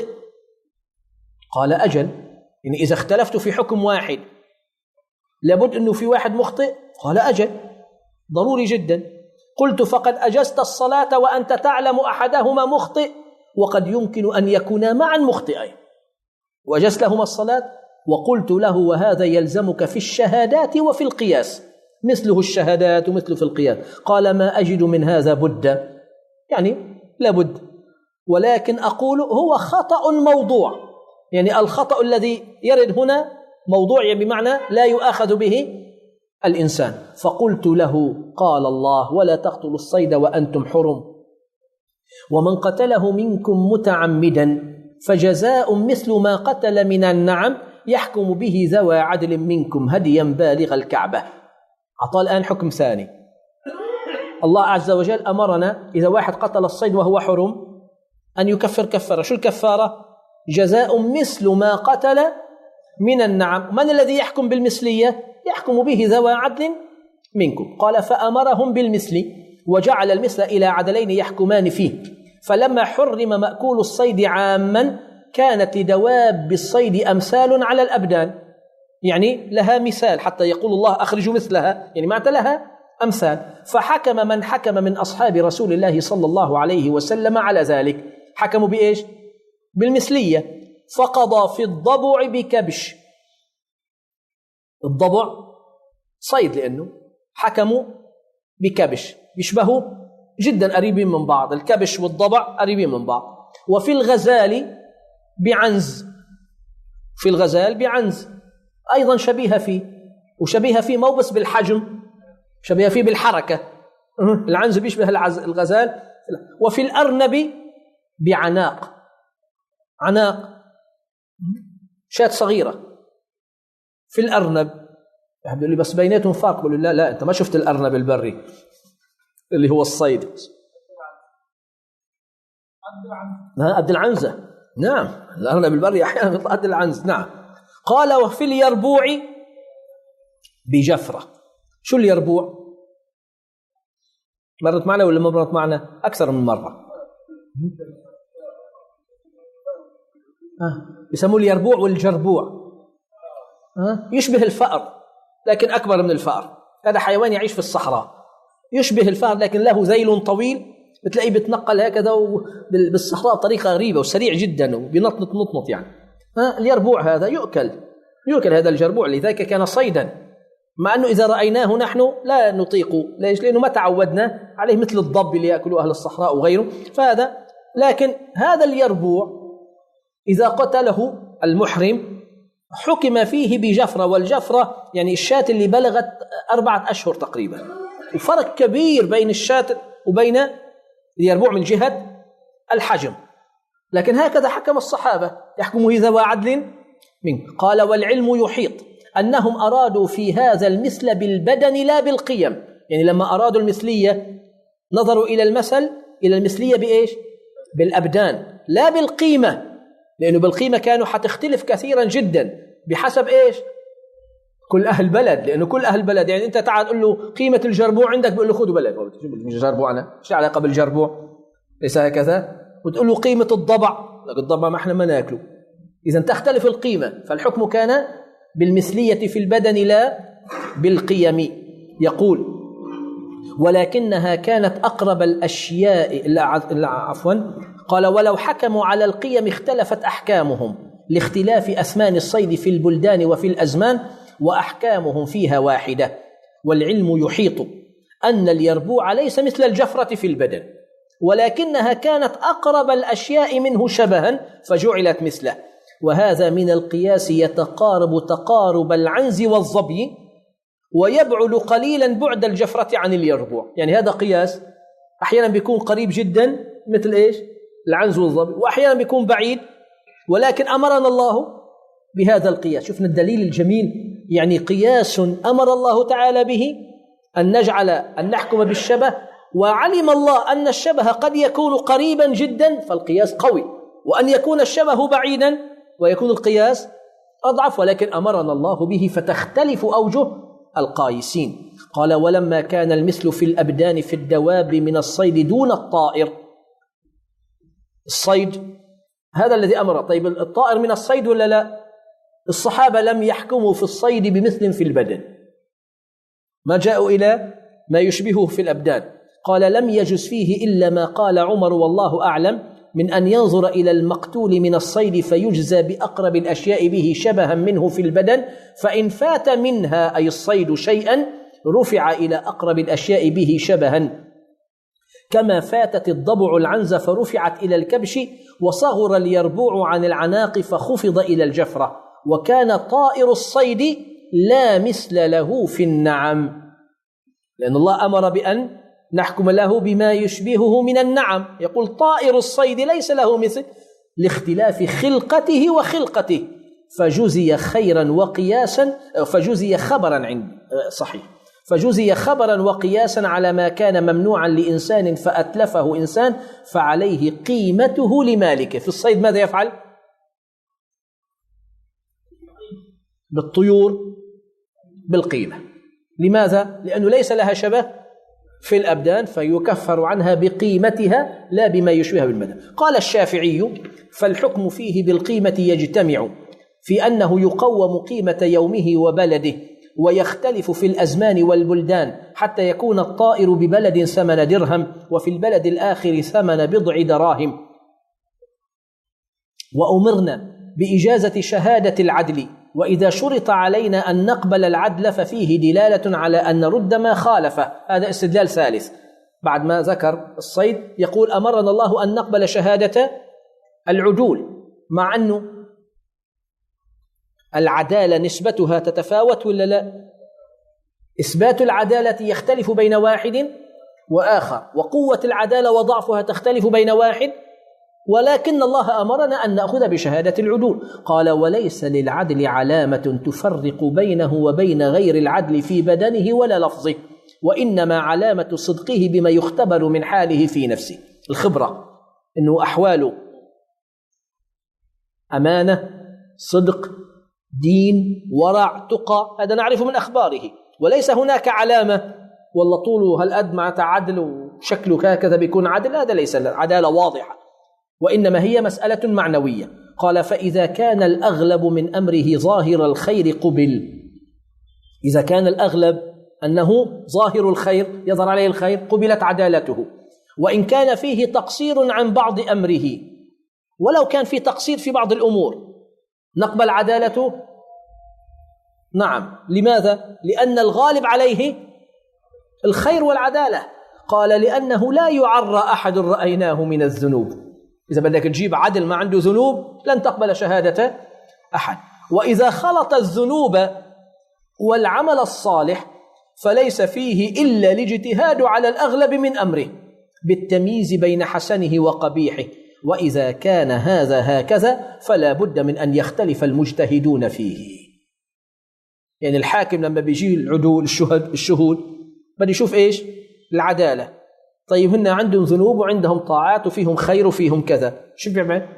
قال أجل، يعني إذا اختلفت في حكم واحد لابد أنه في واحد مخطئ. قال أجل، ضروري جدا. قلت فقد أجزت الصلاة وأنت تعلم أحدهما مخطئ، وقد يمكن أن يكونا معا مخطئين، وأجزت لهما الصلاة. وقلت له وهذا يلزمك في الشهادات وفي القياس، مثله الشهادات ومثله في القياس. قال ما أجد من هذا بد، يعني لابد، ولكن أقول هو خطأ موضوع، يعني الخطأ الذي يرد هنا موضوع، يعني بمعنى لا يؤاخذ به الإنسان. فقلت له قال الله ولا تقتلوا الصيد وأنتم حرم، ومن قتله منكم متعمدا فجزاء مثل ما قتل من النعم يحكم به ذوى عدل منكم هديا بالغ الكعبة. أعطى الآن حكم ثاني. الله عز وجل أمرنا إذا واحد قتل الصيد وهو حرم أن يكفر كفارة. شو الكفارة؟ جزاء مثل ما قتل من النعم. من الذي يحكم بالمثلية؟ يحكم به ذوى عدل منكم. قال فأمرهم بالمثل وجعل المثل إلى عدلين يحكمان فيه. فلما حرم مأكول الصيد عاما كانت لدواب الصيد أمثال على الأبدان، يعني لها مثال حتى يقول الله أخرجوا مثلها، يعني معنى لها أمثال. فحكم من حكم من أصحاب رسول الله صلى الله عليه وسلم على ذلك، حكموا بإيش؟ بالمثلية. فقضى في الضبع بكبش. الضبع صيد، لأنه حكموا بكبش، يشبهوا جدا قريبين من بعض، الكبش والضبع قريبين من بعض. وفي الغزال بعنز، في الغزال بعنز أيضا شبيهة فيه، وشبيهة فيه مو بس بالحجم، شبيهة فيه بالحركة. العنز بيشبه الغزال. وفي الأرنب بعناق، عناق شاة صغيرة. في الأرنب يقول لي بس بيناتهم فرق، بقول لا لا أنت ما شفت الأرنب البري اللي هو الصيد، قد العنزة. نعم الأرنب البري أحيانا يطلع قد العنز. نعم. قال وفي اليربوع بجفرة. شو اليربوع؟ مرت معنا ولا ما مرت معنا؟ أكثر من مرة. آه. بيسموه اليربوع والجربوع. آه. يشبه الفأر لكن أكبر من الفأر. هذا حيوان يعيش في الصحراء، يشبه الفهد لكن له ذيل طويل، بتلاقيه بتنقل هكذا بالصحراء بطريقة غريبة وسريع جدا وبينطنط نطنط يعني. ها اليربوع هذا يؤكل، يؤكل هذا الجربوع، لذلك كان صيدا، مع أنه إذا رأيناه نحن لا نطيق. ليش؟ لأنه ما تعودنا عليه، مثل الضب اللي يأكله أهل الصحراء وغيره. فهذا لكن هذا اليربوع إذا قتله المحرم حكم فيه بجفرة، والجفرة يعني الشاة اللي بلغت أربعة أشهر تقريبا، وفرق كبير بين الشاة وبين اليربوع من جهة الحجم. لكن هكذا حكم الصحابة، يحكمه ذوى عدل منه. قال والعلم يحيط أنهم أرادوا في هذا المثل بالبدن لا بالقيم، يعني لما أرادوا المثلية نظروا إلى المثل إلى المثلية بإيش؟ بالأبدان لا بالقيمة، لأنه بالقيمة كانوا حتختلف كثيرا جدا بحسب إيش؟ كل أهل بلد، لأنه كل أهل بلد يعني أنت تعال تقول له قيمة الجربوع عندك بيقول له خذوا بلد، مش جربوع أنا إيش علاقة بالجربوع؟ ليس هكذا. وتقول له قيمة الضبع، لك الضبع ما إحنا ما ناكله. إذن تختلف القيمة، فالحكم كان بالمثلية في البدن لا بالقيم. يقول ولكنها كانت أقرب الأشياء لا عفوا قال ولو حكموا على القيم اختلفت أحكامهم لاختلاف أثمان الصيد في البلدان وفي الأزمان، وأحكامهم فيها واحدة. والعلم يحيط أن اليربوع ليس مثل الجفرة في البدن، ولكنها كانت أقرب الأشياء منه شبها فجعلت مثله، وهذا من القياس يتقارب تقارب العنز والظبي ويبعد قليلا بعد الجفرة عن اليربوع. يعني هذا قياس أحيانا بيكون قريب جدا مثل إيش؟ العنز والظبي، وأحيانا بيكون بعيد، ولكن أمرنا الله بهذا القياس. شفنا الدليل الجميل، يعني قياس أمر الله تعالى به أن نجعل أن نحكم بالشبه، وعلم الله أن الشبه قد يكون قريبا جدا فالقياس قوي، وأن يكون الشبه بعيدا ويكون القياس أضعف، ولكن أمرنا الله به فتختلف أوجه القايسين. قال ولما كان المثل في الأبدان في الدواب من الصيد دون الطائر، الصيد هذا الذي أمر. طيب الطائر من الصيد ولا لا؟ الصحابة لم يحكموا في الصيد بمثل في البدن، ما جاءوا إلى ما يشبهه في الأبدان. قال لم يجز فيه إلا ما قال عمر والله أعلم من أن ينظر إلى المقتول من الصيد فيجزى بأقرب الأشياء به شبها منه في البدن، فإن فات منها أي الصيد شيئا رفع إلى أقرب الأشياء به شبها، كما فاتت الضبع العنز فرفعت إلى الكبش، وصغر اليربوع عن العناق فخفض إلى الجفرة، وكان طائر الصيد لا مثل له في النعم، لأن الله أمر بأن نحكم له بما يشبهه من النعم. يقول طائر الصيد ليس له مثل لاختلاف خلقته وخلقته، فجزي خيرا وقياسا فجزي خبرا عند صحيح فجزي خبرا وقياسا على ما كان ممنوعا لإنسان فأتلفه إنسان فعليه قيمته لمالكه. في الصيد ماذا يفعل؟ بالطيور بالقيمة. لماذا؟ لأنه ليس لها شبه في الأبدان فيكفر عنها بقيمتها لا بما يشبهها بالبدن. قال الشافعي فالحكم فيه بالقيمة يجتمع في أنه يقوم قيمة يومه وبلده، ويختلف في الأزمان والبلدان حتى يكون الطائر ببلد ثمن درهم وفي البلد الآخر ثمن بضع دراهم. وأمرنا بإجازة شهادة العدل، وإذا شرط علينا أن نقبل العدل ففيه دلالة على أن نرد ما خالفه. هذا استدلال ثالث بعد ما ذكر الصيد. يقول أمرنا الله أن نقبل شهادة العدول، مع أنه العدالة نسبتها تتفاوت ولا لا؟ إثبات العدالة يختلف بين واحد وآخر، وقوة العدالة وضعفها تختلف بين واحد، ولكن الله أمرنا أن نأخذ بشهادة العدول. قال وليس للعدل علامة تفرق بينه وبين غير العدل في بدنه ولا لفظه، وإنما علامة صدقه بما يختبر من حاله في نفسه. الخبرة إنه أحواله أمانة، صدق، دين، ورع، تقى، هذا نعرفه من أخباره. وليس هناك علامة والله طوله هالقد معناتها عدل وشكله هكذا بيكون عدل، هذا ليس عدالة واضحة، وإنما هي مسألة معنوية. قال فإذا كان الأغلب من أمره ظاهر الخير قبل. إذا كان الأغلب أنه ظاهر الخير يظهر عليه الخير قبلت عدالته، وإن كان فيه تقصير عن بعض أمره ولو كان في تقصير في بعض الأمور نقبل عدالته. نعم. لماذا؟ لأن الغالب عليه الخير والعدالة. قال لأنه لا يعرى أحد رأيناه من الذنوب. إذا بدك تجيب عدل ما عنده ذنوب لن تقبل شهادة أحد. وإذا خلط الذنوب والعمل الصالح فليس فيه إلا الاجتهاد على الأغلب من أمره بالتمييز بين حسنه وقبيحه، وإذا كان هذا هكذا فلا بد من أن يختلف المجتهدون فيه. يعني الحاكم لما بيجي العدول الشهود الشهود بده يشوف إيش؟ العدالة. طيب هن عندهم ذنوب وعندهم طاعات وفيهم خير وفيهم كذا، شو بيعمل؟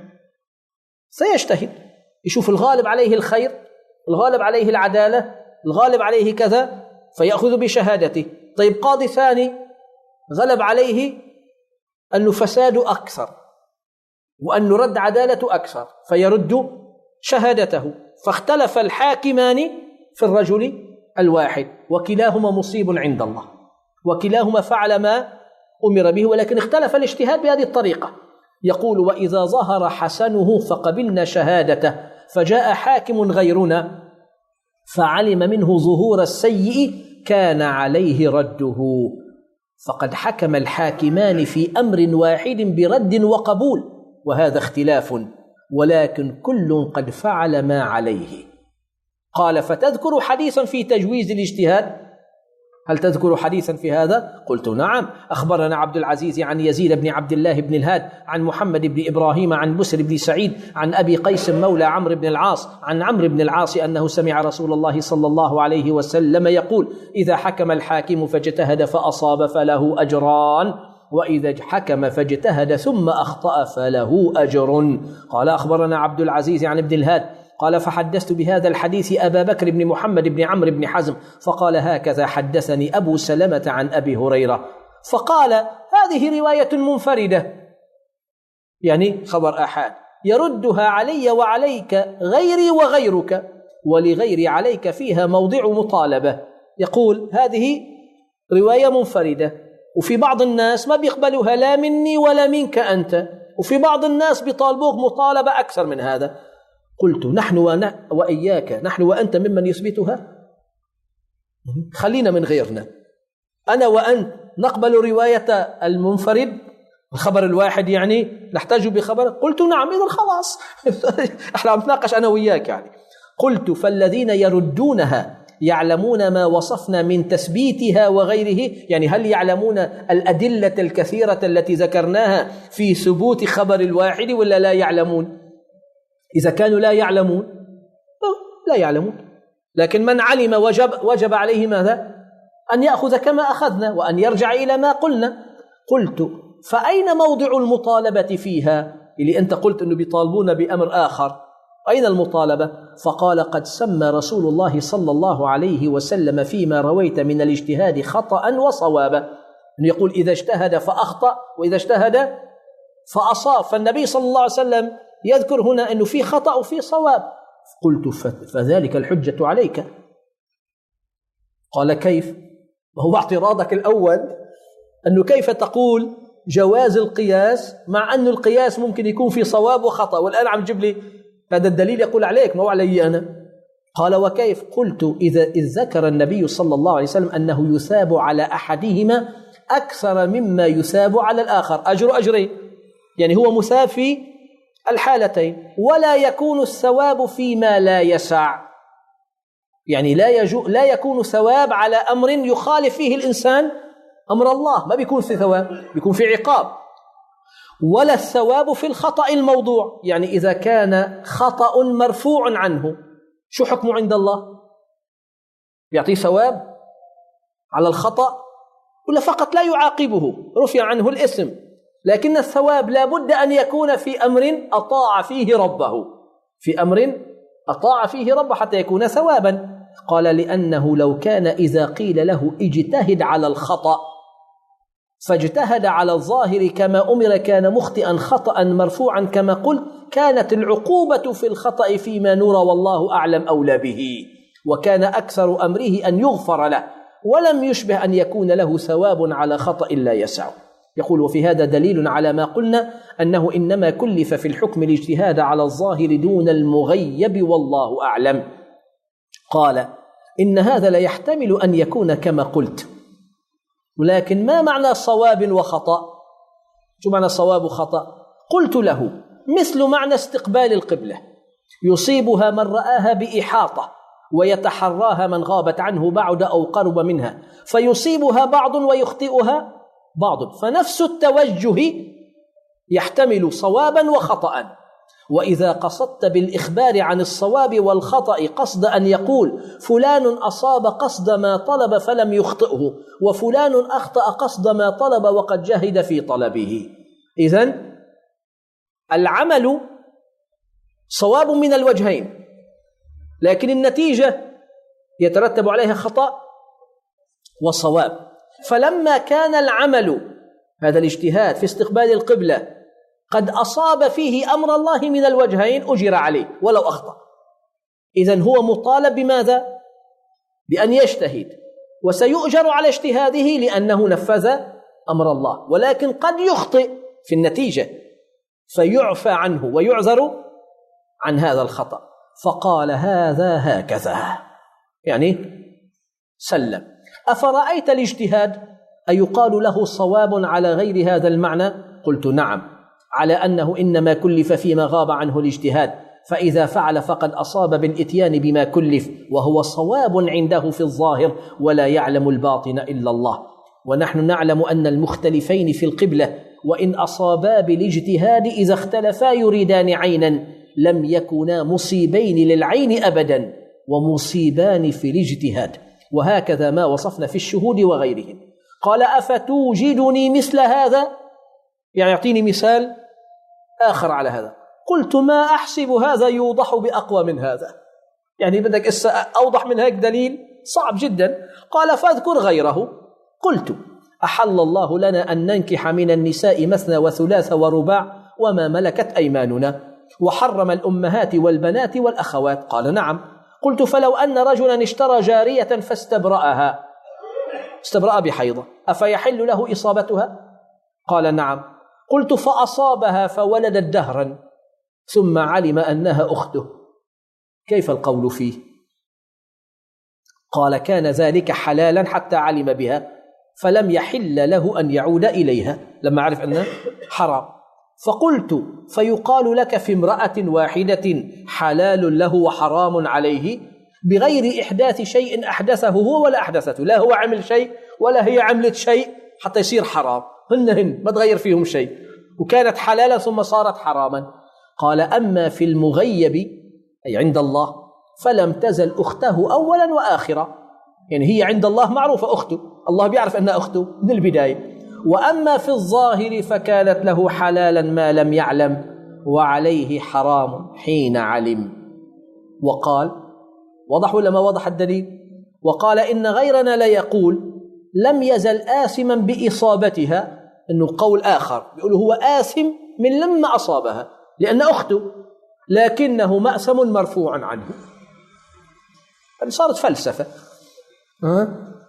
سيجتهد يشوف الغالب عليه الخير، الغالب عليه العدالة، الغالب عليه كذا، فيأخذ بشهادته. طيب قاضي ثاني غلب عليه أنه فساد أكثر وأنه رد عدالة أكثر فيرد شهادته. فاختلف الحاكمان في الرجل الواحد وكلاهما مصيب عند الله وكلاهما فعل ما أمر به، ولكن اختلف الاجتهاد بهذه الطريقة. يقول وإذا ظهر حسنه فقبلنا شهادته، فجاء حاكم غيرنا فعلم منه ظهور السيء كان عليه رده، فقد حكم الحاكمان في أمر واحد برد وقبول، وهذا اختلاف ولكن كل قد فعل ما عليه. قال فتذكر حديثا في تجويز الاجتهاد؟ هل تذكر حديثا في هذا؟ قلت نعم. أخبرنا عبد العزيز عن يزيد بن عبد الله بن الهاد عن محمد بن إبراهيم عن بسر بن سعيد عن أبي قيس مولى عمرو بن العاص عن عمرو بن العاص أنه سمع رسول الله صلى الله عليه وسلم يقول إذا حكم الحاكم فاجتهد فأصاب فله أجران، وإذا حكم فاجتهد ثم أخطأ فله أجر. قال أخبرنا عبد العزيز عن ابن الهاد قال فحدثت بهذا الحديث أبا بكر بن محمد بن عمرو بن حزم فقال هكذا حدثني أبو سلمة عن أبي هريرة، فقال هذه رواية منفردة، يعني خبر آحاد، يردها علي وعليك غيري وغيرك، ولغيري عليك فيها موضع مطالبة. يقول هذه رواية منفردة، وفي بعض الناس ما بيقبلوها لا مني ولا منك أنت، وفي بعض الناس بيطالبوك مطالبة أكثر من هذا. قلت نحن وإياك نحن وأنت ممن يثبتها؟ خلينا من غيرنا، أنا وأنت نقبل رواية المنفرد الخبر الواحد، يعني نحتاج بخبر؟ قلت نعم. إذن خلاص احنا عم نتناقش أنا وإياك يعني. قلت فالذين يردونها يعلمون ما وصفنا من تثبيتها وغيره، يعني هل يعلمون الأدلة الكثيرة التي ذكرناها في ثبوت خبر الواحد ولا لا يعلمون؟ إذا كانوا لا يعلمون لا يعلمون، لكن من علم وجب, وجب عليه ماذا؟ أن يأخذ كما أخذنا وأن يرجع إلى ما قلنا. قلت فأين موضع المطالبة فيها؟ اللي أنت قلت أنه بيطالبون بأمر آخر، أين المطالبة؟ فقال قد سمى رسول الله صلى الله عليه وسلم فيما رويت من الاجتهاد خطأ وصوابا، أنه يقول إذا اجتهد فأخطأ وإذا اجتهد فأصاب، فالنبي صلى الله عليه وسلم يذكر هنا أنه في خطأ وفي صواب. قلت فذلك الحجة عليك. قال كيف؟ وهو اعتراضك الأول أنه كيف تقول جواز القياس مع أن القياس ممكن يكون في صواب وخطأ، والآن عم جيب لي هذا الدليل يقول عليك ما هو علي أنا. قال وكيف؟ قلت إذا إذ ذكر النبي صلى الله عليه وسلم أنه يثاب على أحدهما أكثر مما يثاب على الآخر، أجر أجرين، يعني هو مثاب في الحالتين، ولا يكون الثواب فيما لا يسع، يعني لا يجو لا يكون ثواب على أمر يخالف فيه الإنسان أمر الله، ما بيكون في ثواب، بيكون في عقاب. ولا الثواب في الخطأ الموضوع، يعني إذا كان خطأ مرفوع عنه شو حكمه عند الله؟ يعطيه ثواب على الخطأ ولا فقط لا يعاقبه؟ رفع عنه الاسم، لكن الثواب لا بد أن يكون في أمر أطاع فيه ربه، في أمر أطاع فيه ربه حتى يكون ثوابا. قال لأنه لو كان إذا قيل له اجتهد على الخطأ فاجتهد على الظاهر كما أمر كان مخطئا خطأ مرفوعا كما قلت، كانت العقوبة في الخطأ فيما نرى والله أعلم أولى به، وكان أكثر أمره أن يغفر له. ولم يشبه أن يكون له ثواب على خطأ لا يسع. يقول: وفي هذا دليل على ما قلنا أنه إنما كلف في الحكم الاجتهاد على الظاهر دون المغيب والله أعلم. قال: إن هذا لا يحتمل أن يكون كما قلت، ولكن ما معنى صواب وخطأ؟ شو معنى صواب وخطأ؟ قلت له: مثل معنى استقبال القبلة، يصيبها من رآها بإحاطة ويتحراها من غابت عنه بعد أو قرب منها، فيصيبها بعض ويخطئها بعض، فنفس التوجه يحتمل صوابا وخطأ. وإذا قصدت بالإخبار عن الصواب والخطأ قصد أن يقول فلان أصاب قصد ما طلب فلم يخطئه، وفلان أخطأ قصد ما طلب وقد جهد في طلبه، إذن العمل صواب من الوجهين، لكن النتيجة يترتب عليها خطأ وصواب. فلما كان العمل هذا الاجتهاد في استقبال القبلة قد أصاب فيه أمر الله من الوجهين أجر عليه ولو أخطأ، إذن هو مطالب بماذا؟ بأن يجتهد، وسيؤجر على اجتهاده لأنه نفذ أمر الله، ولكن قد يخطئ في النتيجة فيعفى عنه ويعذر عن هذا الخطأ. فقال: هذا هكذا، يعني سلم. أفرأيت الاجتهاد أيقال له صواب على غير هذا المعنى؟ قلت: نعم، على أنه إنما كلف فيما غاب عنه الاجتهاد، فإذا فعل فقد أصاب بالإتيان بما كلف، وهو صواب عنده في الظاهر ولا يعلم الباطن إلا الله. ونحن نعلم أن المختلفين في القبلة وإن أصابا بالاجتهاد إذا اختلفا يريدان عينا لم يكونا مصيبين للعين أبدا، ومصيبان في الاجتهاد، وهكذا ما وصفنا في الشهود وغيرهم. قال: أفتوجدني مثل هذا؟ يعني يعطيني مثال آخر على هذا. قلت: ما أحسب هذا يوضح بأقوى من هذا، يعني بدك أوضح من هيك دليل؟ صعب جدا. قال: فاذكر غيره. قلت: أحل الله لنا أن ننكح من النساء مثنى وثلاث ورباع وما ملكت أيماننا، وحرم الأمهات والبنات والأخوات. قال: نعم. قلت: فلو أن رجلا اشترى جارية فاستبرأها، استبرأ بحيضة، أفيحل له إصابتها؟ قال: نعم. قلت: فأصابها فولدت دهرا ثم علم أنها أخته، كيف القول فيه؟ قال: كان ذلك حلالا حتى علم بها فلم يحل له أن يعود إليها لما عرف أنها حرام. فقلت: فيقال لك في امرأة واحدة حلال له وحرام عليه بغير إحداث شيء أحدثه هو ولا أحدثته، لا هو عمل شيء ولا هي عملت شيء حتى يصير حرام، هن هن ما تغير فيهم شيء، وكانت حلالا ثم صارت حراما. قال: أما في المغيب أي عند الله فلم تزل أخته أولا وآخرا، يعني هي عند الله معروفة أخته، الله بيعرف أنها أخته من البداية. وأما في الظاهر فكانت له حلالا ما لم يعلم وعليه حرام حين علم. وقال: وضح ولا ما وضح الدليل؟ وقال: إن غيرنا لا يقول لم يزل آثما بإصابتها، إنه قول آخر بيقول هو آثم من لما أصابها لأن أخته، لكنه مأثم مرفوع عنه. يعني صارت فلسفة. أه؟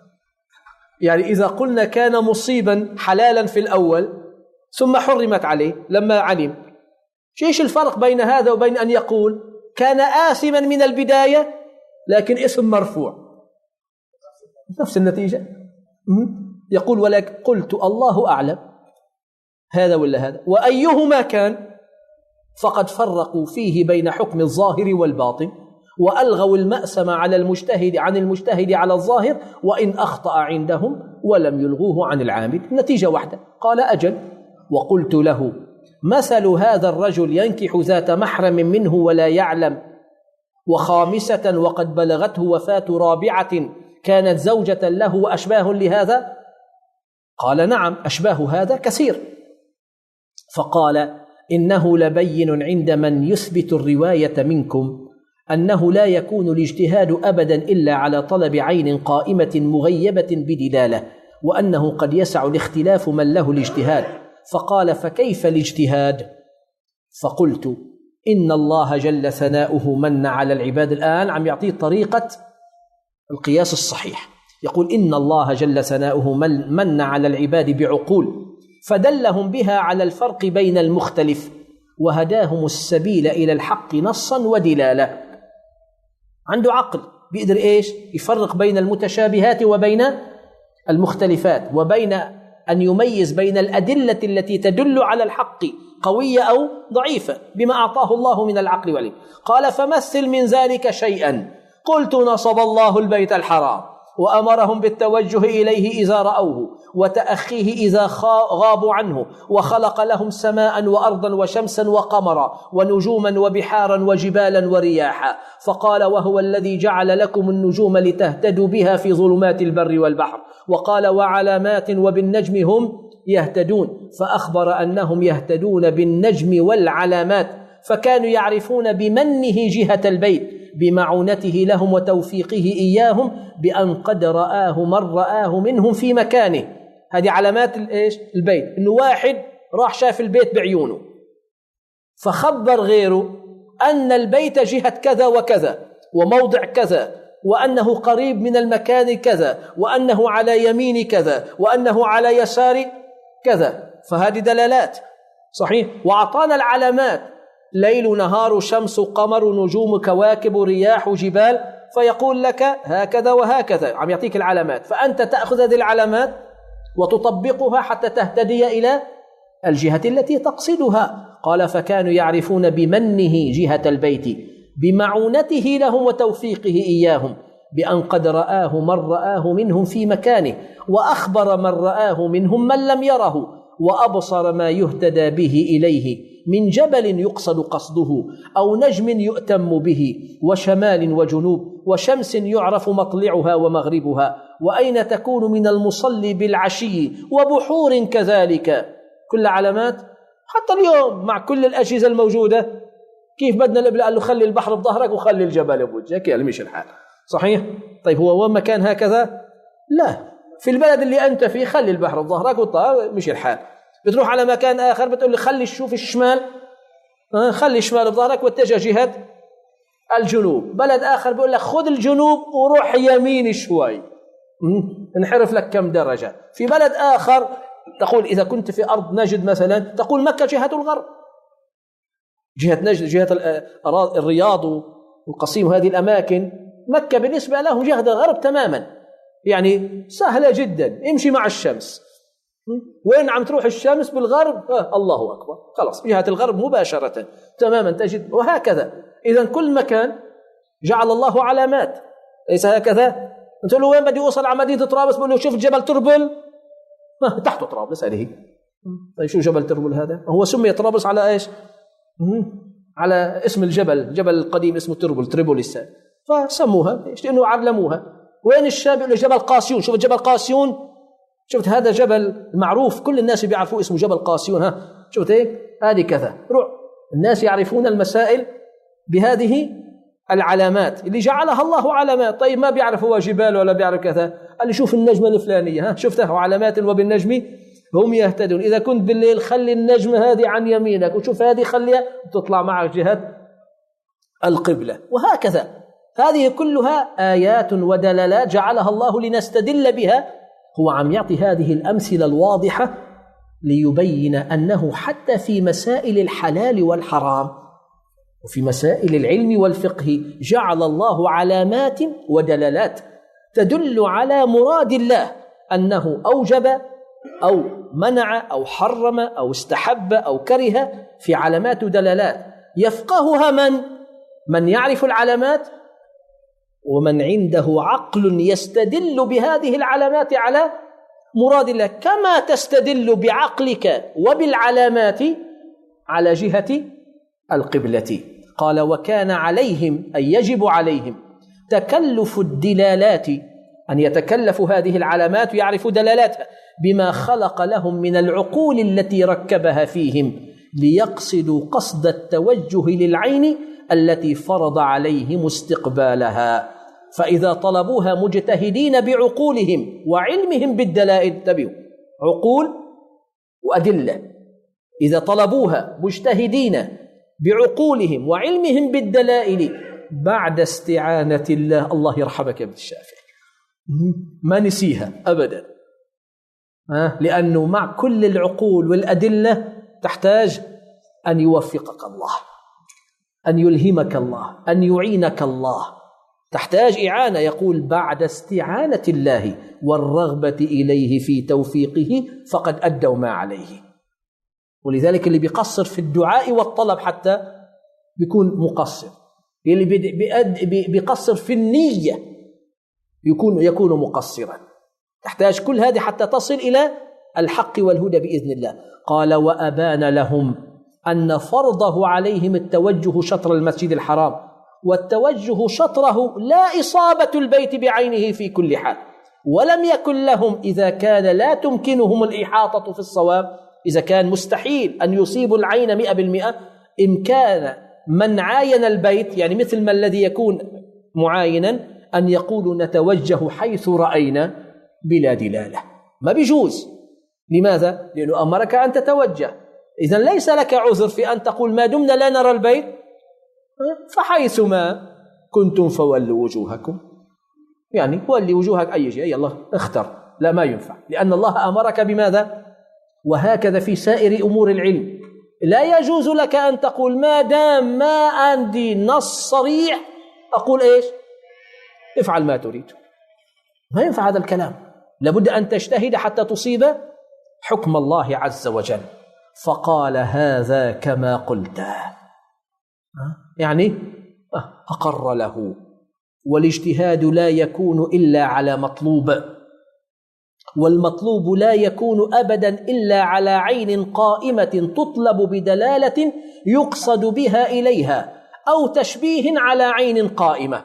يعني إذا قلنا كان مصيبا حلالا في الأول ثم حرمت عليه لما علم، ايش الفرق بين هذا وبين أن يقول كان آثما من البداية لكن اسم مرفوع؟ نفس النتيجة. يقول: ولكن قلت الله أعلم هذا ولا هذا، وأيهما كان فقد فرقوا فيه بين حكم الظاهر والباطن، وألغوا المأسم على المجتهد عن المجتهد على الظاهر وإن أخطأ عندهم ولم يلغوه عن العامد، نتيجة واحدة. قال: أجل. وقلت له: مثل هذا الرجل ينكح ذات محرم منه ولا يعلم، وخامسة وقد بلغته وفاة رابعة كانت زوجة له وأشباه لهذا؟ قال: نعم، أشباه هذا كثير. فقال: إنه لبين عند من يثبت الرواية منكم أنه لا يكون الاجتهاد أبدا إلا على طلب عين قائمة مغيبة بدلالة، وأنه قد يسع الاختلاف من له الاجتهاد. فقال: فكيف الاجتهاد؟ فقلت: إن الله جل ثناؤه من على العباد. الآن عم يعطيه طريقة القياس الصحيح. يقول إن الله جل ثناؤه من على العباد بعقول فدلهم بها على الفرق بين المختلف وهداهم السبيل إلى الحق نصا ودلالة. عنده عقل بيقدر إيش يفرق بين المتشابهات وبين المختلفات، وبين أن يميز بين الأدلة التي تدل على الحق قوية أو ضعيفة بما أعطاه الله من العقل والعلم. قال فمثل من ذلك شيئا. قلت نصب الله البيت الحرام وأمرهم بالتوجه إليه إذا رأوه وتأخيه إذا غابوا عنه، وخلق لهم سماء وأرضا وشمسا وقمرا ونجوما وبحارا وجبالا ورياحا، فقال وهو الذي جعل لكم النجوم لتهتدوا بها في ظلمات البر والبحر، وقال وعلامات وبالنجم هم يهتدون، فأخبر أنهم يهتدون بالنجم والعلامات، فكانوا يعرفون بمنه جهة البيت بمعونته لهم وتوفيقه إياهم بأن قد رآه من رآه منهم في مكانه. هذه علامات الإيش البيت، إنه واحد راح شاف البيت بعيونه فخبر غيره أن البيت جهة كذا وكذا وموضع كذا، وأنه قريب من المكان كذا، وأنه على يمين كذا، وأنه على يسار كذا. فهذه دلالات صحيح. وأعطانا العلامات ليل نهار شمس قمر نجوم كواكب رياح جبال، فيقول لك هكذا وهكذا، عم يعطيك العلامات، فأنت تأخذ هذه العلامات وتطبقها حتى تهتدي إلى الجهة التي تقصدها. قال فكانوا يعرفون بمنه جهة البيت بمعونته لهم وتوفيقه إياهم بأن قد رآه من رآه منهم في مكانه، وأخبر من رآه منهم من لم يره، وأبصر ما يهتدى به إليه من جبل يقصد قصده أو نجم يؤتم به وشمال وجنوب وشمس يعرف مطلعها ومغربها، وأين تكون من المصلي بالعشي وبحور كذلك. كل علامات. حتى اليوم مع كل الأجهزة الموجودة كيف بدنا الإبلاء؟ قال له خلي البحر بظهرك وخلي الجبل بوجهك، يعني مش الحال صحيح. طيب هو وين مكان هكذا؟ لا، في البلد اللي أنت فيه خلي البحر بظهرك والطهر، مش الحال. بتروح على مكان آخر بتقول لي خلي شوف الشمال، خلي الشمال بظهرك واتجه جهة الجنوب. بلد آخر بيقول لك خذ الجنوب وروح يمين شوي، انحرف لك كم درجة. في بلد آخر تقول إذا كنت في أرض نجد مثلا تقول مكة جهة الغرب، جهة نجد جهة الرياض والقصيم، هذه الأماكن مكة بالنسبة لهم جهة الغرب تماما، يعني سهلة جدا، امشي مع الشمس. وين عم تروح الشمس؟ بالغرب، آه الله أكبر، خلاص جهة الغرب مباشرة تماما تجد. وهكذا إذن كل مكان جعل الله علامات، ليس هكذا؟ أنت له وين بدي أوصل على مدينة طرابلس؟ بقول له شوف جبل تربل، آه تحته طرابلس عليه. طيب شو جبل تربل هذا؟ هو سمي طرابلس على إيش؟ على اسم الجبل، جبل القديم اسمه تربل، تريبوليس، فسموها إيش؟ لأنه علموها. وين الشام؟ بيقول له جبل قاسيون. شوف جبل قاسيون، شفت هذا جبل معروف كل الناس بيعرفوه اسمه جبل قاسيون، ها شفت هيك؟ هذه كذا. روح الناس يعرفون المسائل بهذه العلامات اللي جعلها الله علامات. طيب ما بيعرفوا جبال ولا بيعرف كذا، قال لي شوف النجمة الفلانية، ها شفتها علامات وبالنجم هم يهتدون. إذا كنت بالليل خلي النجمة هذه عن يمينك، وشوف هذه خليها تطلع معك جهة القبلة، وهكذا. هذه كلها آيات ودلالات جعلها الله لنستدل بها. هو عم يعطي هذه الأمثلة الواضحة ليبين أنه حتى في مسائل الحلال والحرام وفي مسائل العلم والفقه جعل الله علامات ودلالات تدل على مراد الله، أنه أوجب أو منع أو حرم أو استحب أو كره، في علامات ودلالات يفقهها من؟ من يعرف العلامات ومن عنده عقل يستدل بهذه العلامات على مراد الله، كما تستدل بعقلك وبالعلامات على جهة القبلة. قال وكان عليهم أي يجب عليهم تكلف الدلالات، أن يتكلفوا هذه العلامات ويعرفوا دلالاتها بما خلق لهم من العقول التي ركبها فيهم، ليقصدوا قصد التوجه للعين التي فرض عليهم استقبالها. فإذا طلبوها مجتهدين بعقولهم وعلمهم بالدلائل، انتبهوا، عقول وأدلة، إذا طلبوها مجتهدين بعقولهم وعلمهم بالدلائل بعد استعانة الله، الله يرحمك يا ابن الشافعي، ما نسيها أبدا، لأنه مع كل العقول والأدلة تحتاج أن يوفقك الله، أن يلهمك الله، أن يعينك الله، تحتاج إعانة. يقول بعد استعانة الله والرغبة إليه في توفيقه فقد أدوا ما عليه. ولذلك اللي بيقصر في الدعاء والطلب حتى بيكون مقصر، اللي بيقصر في النية يكون يكون مقصرا. تحتاج كل هذه حتى تصل إلى الحق والهدى بإذن الله. قال وأبان لهم أن فرضه عليهم التوجه شطر المسجد الحرام، والتوجه شطره لا إصابة البيت بعينه في كل حال، ولم يكن لهم إذا كان لا تمكنهم الإحاطة في الصواب، إذا كان مستحيل أن يصيبوا العين مئة بالمئة، إمكان من عاين البيت يعني مثل ما الذي يكون معاينا أن يقولوا نتوجه حيث رأينا بلا دلالة. ما بيجوز. لماذا؟ لأنه أمرك أن تتوجه، إذن ليس لك عذر في أن تقول ما دمنا لا نرى البيت فحيثما كنتم فولوا وجوهكم، يعني ولي وجوهك أي شيء، يلا اختر. لا، ما ينفع، لأن الله أمرك بماذا؟ وهكذا في سائر أمور العلم. لا يجوز لك أن تقول ما دام ما عندي نص صريح أقول إيش؟ افعل ما تريد. ما ينفع هذا الكلام، لابد أن تجتهد حتى تصيب حكم الله عز وجل. فقال هذا كما قلت، يعني أقر له. والاجتهاد لا يكون إلا على مطلوب، والمطلوب لا يكون أبدا إلا على عين قائمة تطلب بدلالة يقصد بها إليها، أو تشبيه على عين قائمة.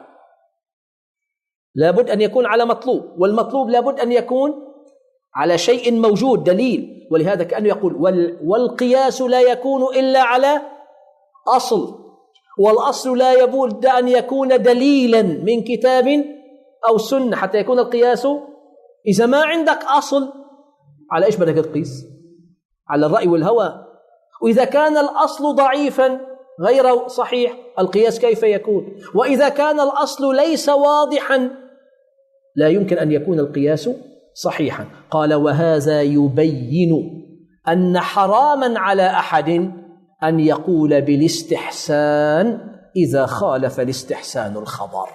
لابد أن يكون على مطلوب، والمطلوب لابد أن يكون على شيء موجود دليل. ولهذا كأنه يقول والقياس لا يكون إلا على أصل، والأصل لا يبد أن يكون دليلا من كتاب أو سنة حتى يكون القياس. إذا ما عندك أصل على إيش بدك تقيس؟ على الرأي والهوى. وإذا كان الأصل ضعيفا غير صحيح القياس كيف يكون؟ وإذا كان الأصل ليس واضحا لا يمكن أن يكون القياس صحيحا. قال وهذا يبين أن حراما على أحد أن يقول بالاستحسان إذا خالف الاستحسان الخبر.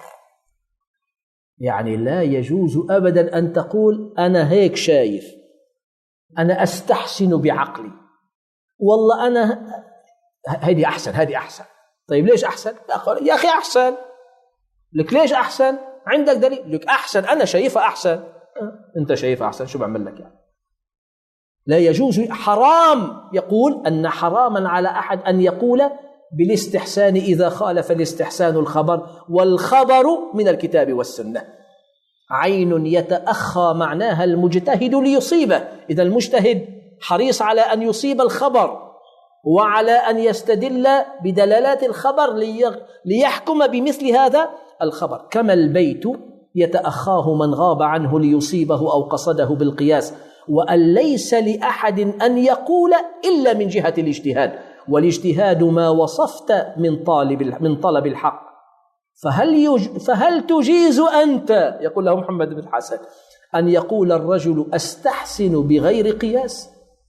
يعني لا يجوز أبدا أن تقول أنا هيك شايف، أنا أستحسن بعقلي، والله أنا هذه أحسن هذه أحسن. طيب ليش أحسن؟ يا أخي أحسن لك. ليش أحسن؟ عندك دليل؟ لك أحسن، أنا شايفها أحسن. أنت شايفها أحسن، شو بعمل لك يعني؟ لا يجوز، حرام. يقول أن حراما على أحد أن يقول بالاستحسان إذا خالف الاستحسان الخبر، والخبر من الكتاب والسنة. عين يتأخى معناها المجتهد ليصيبه. إذا المجتهد حريص على أن يصيب الخبر وعلى أن يستدل بدلالات الخبر ليحكم بمثل هذا الخبر. كما البيت يتأخاه من غاب عنه ليصيبه أو قصده بالقياس، وأن ليس لأحد أن يقول إلا من جهة الاجتهاد. والاجتهاد ما وصفت من طالب من طلب الحق. فهل يج فهل تجيز أنت، يقول له محمد بن حسن، أن يقول الرجل أستحسن بغير قياس؟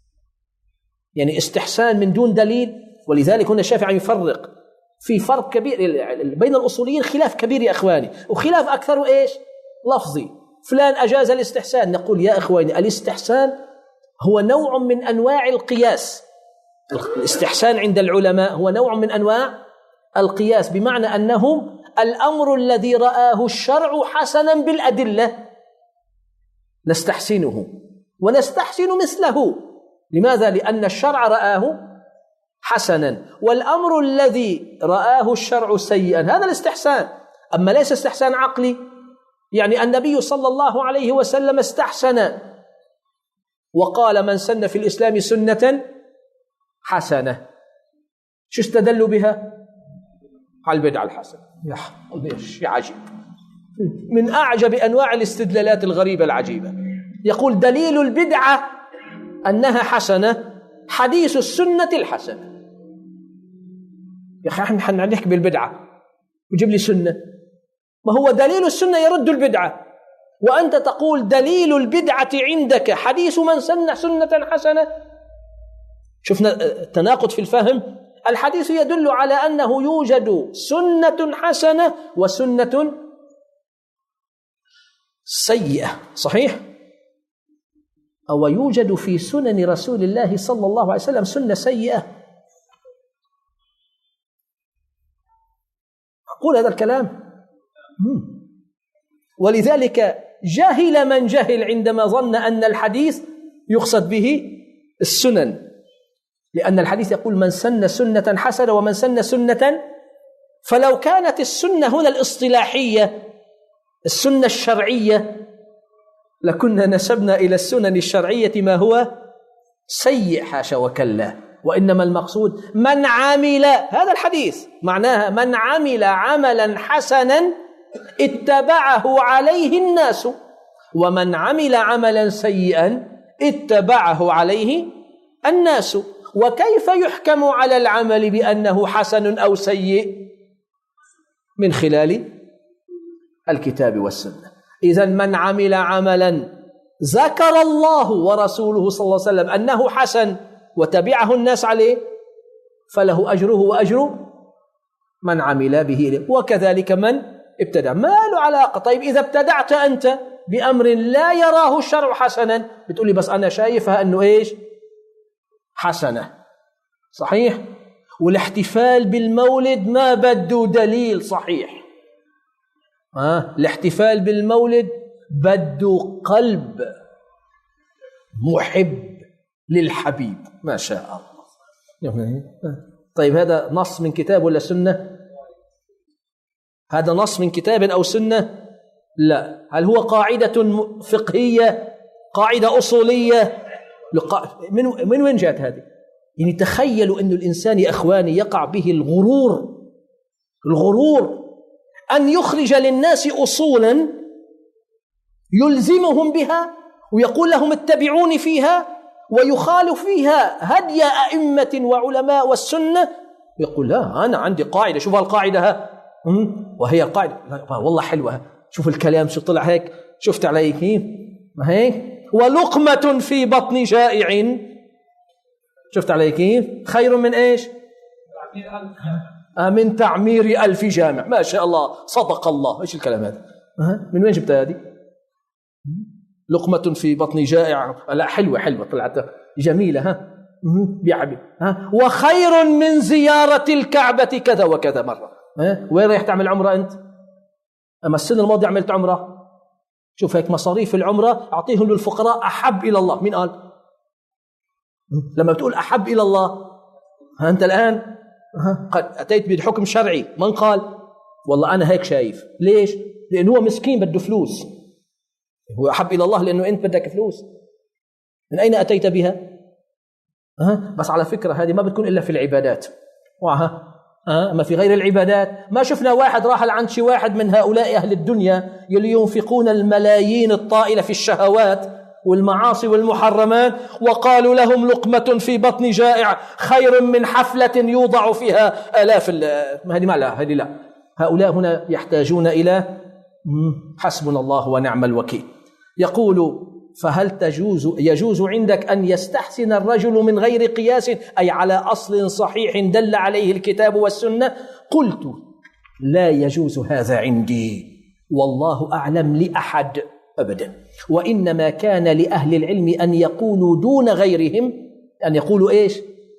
يعني استحسان من دون دليل. ولذلك هنا الشافعي يفرق في فرق كبير بين الأصوليين، خلاف كبير يا إخواني، وخلاف أكثر إيش؟ لفظي. فلان أجاز الاستحسان، نقول يا إخواني الاستحسان هو نوع من أنواع القياس. الاستحسان عند العلماء هو نوع من أنواع القياس، بمعنى أنه الأمر الذي رآه الشرع حسنا بالأدلة نستحسنه ونستحسن مثله. لماذا؟ لأن الشرع رآه حسنا، والأمر الذي رآه الشرع سيئا هذا الاستحسان. أما ليس استحسان عقلي، يعني النبي صلى الله عليه وسلم استحسن وقال من سن في الإسلام سنة حسنة. شو استدلوا بها؟ على البدعة الحسنة. يا شيء عجيب، من أعجب أنواع الاستدلالات الغريبة العجيبة. يقول دليل البدعة أنها حسنة حديث السنة الحسنة. يا أخي احنا نحكي بالبدعة وجيب لي سنة، ما هو دليل السنة يرد البدعة، وأنت تقول دليل البدعة عندك حديث من سن سنة حسنة. شفنا التناقض في الفهم. الحديث يدل على أنه يوجد سنة حسنة وسنة سيئة، صحيح؟ أو يوجد في سنن رسول الله صلى الله عليه وسلم سنة سيئة؟ أقول هذا الكلام. ولذلك جهل من جهل عندما ظن أن الحديث يقصد به السنن، لأن الحديث يقول من سن سنة حسنة ومن سن سنة. فلو كانت السنة هنا الاصطلاحية السنة الشرعية لكنا نسبنا إلى السنن الشرعية ما هو سيء، حاشا وكلا. وإنما المقصود من عمل، هذا الحديث معناها من عمل عملا حسنا اتبعه عليه الناس، ومن عمل عملا سيئا اتبعه عليه الناس. وكيف يحكم على العمل بأنه حسن أو سيء؟ من خلال الكتاب والسنة. إذن من عمل عملا ذكر الله ورسوله صلى الله عليه وسلم أنه حسن وتبعه الناس عليه فله أجره وأجر من عمل به إليه. وكذلك من ابتدع، ما له علاقة. طيب إذا ابتدعت أنت بأمر لا يراه الشرع حسنا بتقول لي بس أنا شايفها أنه إيش حسنة، صحيح؟ والاحتفال بالمولد ما بده دليل صحيح. آه. الاحتفال بالمولد بده قلب محب للحبيب، ما شاء الله. طيب هذا نص من كتاب ولا سنة؟ هذا نص من كتاب أو سنة؟ لا. هل هو قاعدة فقهية، قاعدة أصولية؟ من من وين جاءت هذه؟ يعني تخيلوا أن الإنسان يا أخواني يقع به الغرور الغرور أن يخرج للناس أصولا يلزمهم بها ويقول لهم اتبعوني فيها، ويخالف فيها هدي أئمة وعلماء والسنة، يقول لا أنا عندي قاعدة. شوف القاعدة ها، وهي القاعدة والله حلوة، شوف الكلام شو طلع هيك، شفت علي كيف؟ ما هيك ولقمة في بطن جائع، شفت علي كيف؟ خير من إيش؟ من تعمير ألف جامع. ما شاء الله، صدق الله. إيش الكلام هذا؟ من وين جبت هذه؟ لقمة في بطن جائع، لا حلوة حلوة طلعت جميلة، ها بيعبي، ها وخير من زيارة الكعبة كذا وكذا مرة. ها وين رايح تعمل عمرة أنت؟ أما السنة الماضية عملت عمرة، شوف هيك مصاريف العمرة أعطيهم للفقراء أحب إلى الله. مين قال؟ لما بتقول أحب إلى الله، ها أنت الآن قد أتيت بحكم شرعي. من قال؟ والله أنا هيك شايف. ليش؟ لأنه هو مسكين بده فلوس، هو أحب إلى الله لأنه أنت بدك فلوس. من أين أتيت بها؟ أه؟ بس على فكرة هذه ما بتكون إلا في العبادات، وها أه؟ ما في غير العبادات. ما شفنا واحد راح عند شي واحد من هؤلاء أهل الدنيا يلي ينفقون الملايين الطائلة في الشهوات والمعاصي والمحرمات وقالوا لهم لقمة في بطن جائع خير من حفلة يوضع فيها آلاف. هذه ما لا هذه لا. هؤلاء هنا يحتاجون إلى حسبنا الله ونعم الوكيل. يقول فهل تجوز يجوز عندك أن يستحسن الرجل من غير قياس، أي على أصل صحيح دل عليه الكتاب والسنة؟ قلت لا يجوز هذا عندي، والله أعلم لأحد أبدا. وإنما كان لأهل العلم أن يقولوا دون غيرهم، أن يقولوا إيش؟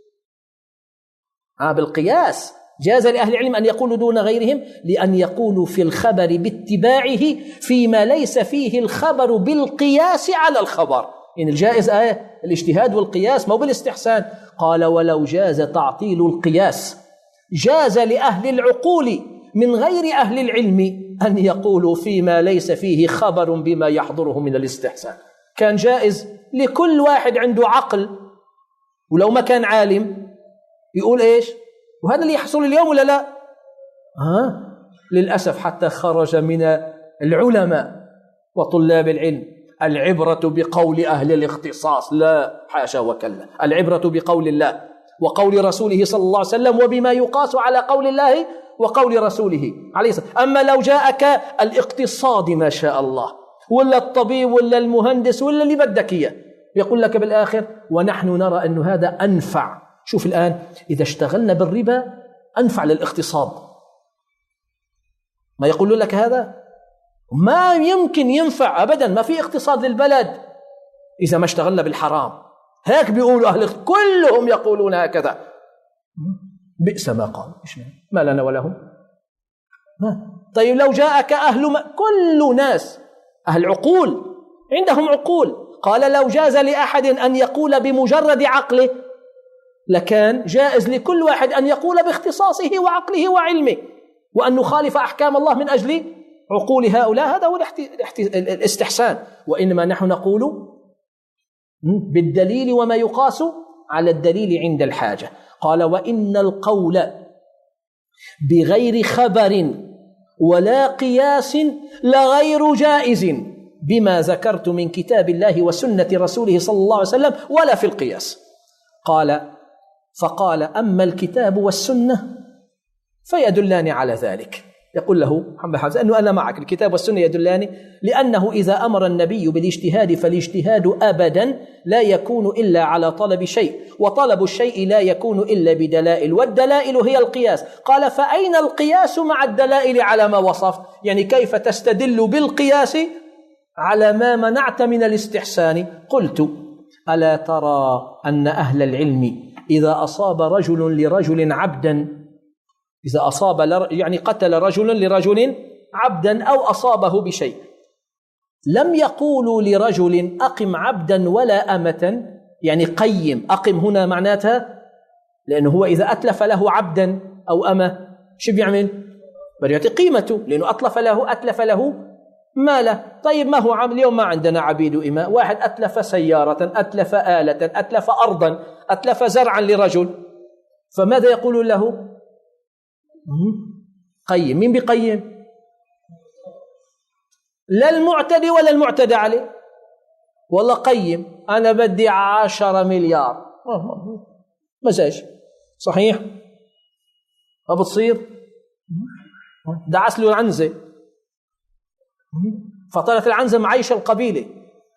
آه بالقياس جاز لأهل العلم أن يقولوا دون غيرهم، لأن يقولوا في الخبر باتباعه فيما ليس فيه الخبر بالقياس على الخبر. إن الجائز آه الاجتهاد والقياس مو بالاستحسان. قال ولو جاز تعطيل القياس جاز لأهل العقول من غير أهل العلم أن يقولوا فيما ليس فيه خبر بما يحضره من الاستحسان. كان جائز لكل واحد عنده عقل ولو ما كان عالم يقول إيش؟ وهذا اللي يحصل اليوم ولا لا؟ ها؟ للأسف حتى خرج من العلماء وطلاب العلم العبرة بقول أهل الاختصاص. لا حاشا وكلا، العبرة بقول الله وقول رسوله صلى الله عليه وسلم وبما يقاس على قول الله وقول رسوله عليه الصلاة. أما لو جاءك الاقتصاد ما شاء الله ولا الطبيب ولا المهندس ولا اللي بدك إياه، يقول لك بالآخر ونحن نرى أن هذا أنفع. شوف الآن إذا اشتغلنا بالربا أنفع للاقتصاد، ما يقول لك هذا؟ ما يمكن ينفع أبدا، ما في اقتصاد للبلد إذا ما اشتغلنا بالحرام. هيك بيقولوا أهل كلهم يقولون هكذا. بئس ما قال، ما لنا ولهم. طيب لو جاءك أهل ما... كل ناس أهل عقول عندهم عقول، قال لو جاز لأحد أن يقول بمجرد عقله لكان جائز لكل واحد أن يقول باختصاصه وعقله وعلمه، وأن نخالف أحكام الله من أجل عقول هؤلاء، هذا هو الاستحسان. وإنما نحن نقول بالدليل وما يقاس على الدليل عند الحاجة. قال وإن القول بغير خبر ولا قياس لغير جائز بما ذكرت من كتاب الله وسنة رسوله صلى الله عليه وسلم ولا في القياس. قال فقال أما الكتاب والسنة فيدلان على ذلك. يقول له محمد حافظ أنه أنا معك، الكتاب والسنة يدلان، لأنه إذا أمر النبي بالاجتهاد فالاجتهاد أبدا لا يكون إلا على طلب شيء، وطلب الشيء لا يكون إلا بدلائل، والدلائل هي القياس. قال فأين القياس مع الدلائل على ما وصفت؟ يعني كيف تستدل بالقياس على ما منعت من الاستحسان؟ قلت ألا ترى أن أهل العلم إذا أصاب رجل لرجل عبدا، إذا أصاب لر... يعني قتل رجل لرجل عبدا أو أصابه بشيء، لم يقولوا لرجل أقم عبدا ولا أمة، يعني قيم. أقم هنا معناتها لأنه هو إذا أتلف له عبدا أو أمة شو بيعمل؟ بريعطي قيمته، لأنه أتلف له أتلف له ماله. طيب ما هو عمل؟ اليوم ما عندنا عبيد إماء، واحد أتلف سيارة، أتلف آلة، أتلف أرضا، أتلف زرعا لرجل، فماذا يقول له؟ قيم. مين بيقيم؟ لا المعتدي ولا المعتدى عليه. والله قيم أنا بدي عشرة مليار، مزاج صحيح، ما بتصير. دعس له العنزة فطلعت العنزة معيشة القبيلة،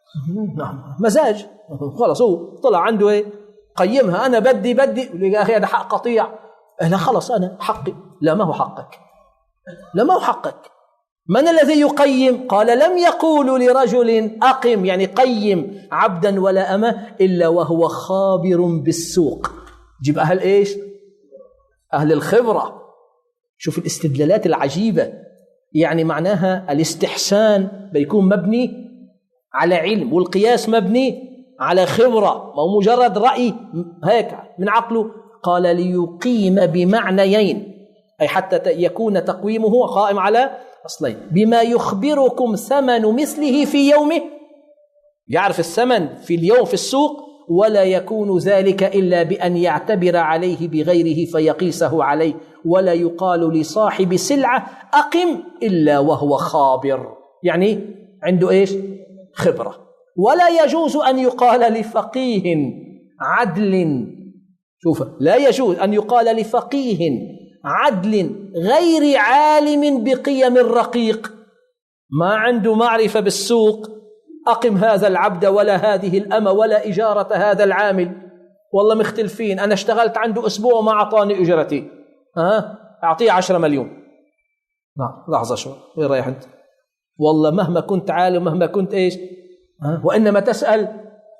مزاج خلاص، هو طلع عنده ايه؟ قيمها. أنا بدي بدي يا أخي هذا حق قطيع، لا خلص أنا حقي. لا ما هو حقك، لا ما هو حقك. من الذي يقيم؟ قال لم يقولوا لرجل أقم يعني قيم عبدا ولا أمة إلا وهو خابر بالسوق. جيب أهل إيش؟ أهل الخبرة. شوف الاستدلالات العجيبة، يعني معناها الاستحسان بيكون مبني على علم، والقياس مبني على خبرة، ما مجرد رأي هيك من عقله. قال ليقيم بمعنيين، أي حتى يكون تقويمه قائم على أصلين: بما يخبركم ثمن مثله في يومه، يعرف الثمن في اليوم في السوق، ولا يكون ذلك إلا بأن يعتبر عليه بغيره فيقيسه عليه، ولا يقال لصاحب سلعة أقم إلا وهو خابر، يعني عنده إيش؟ خبرة. ولا يجوز أن يقال لفقيه عدل، شوف، لا يجوز أن يقال لفقيه عدل غير عالم بقيم الرقيق، ما عنده معرفة بالسوق، أقم هذا العبد ولا هذه الأمة ولا إجارة هذا العامل. والله مختلفين، أنا اشتغلت عنده أسبوع ما أعطاني أجرتي، ها أعطيه عشرة مليون. نعم لحظة شوي، وين رايح أنت؟ والله مهما كنت عالم مهما كنت إيش، ها؟ وإنما تسأل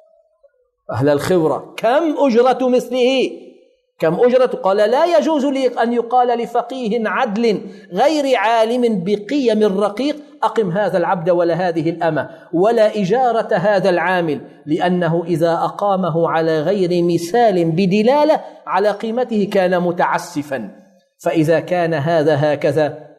أهل الخبرة كم أجرة مثله، كم أجرة. قال لا يجوز لي أن يقال لفقيه عدل غير عالم بقيم الرقيق أقم هذا العبد ولا هذه الأمة ولا إجارة هذا العامل، لأنه إذا أقامه على غير مثال بدلالة على قيمته كان متعسفا. فإذا كان هذا هكذا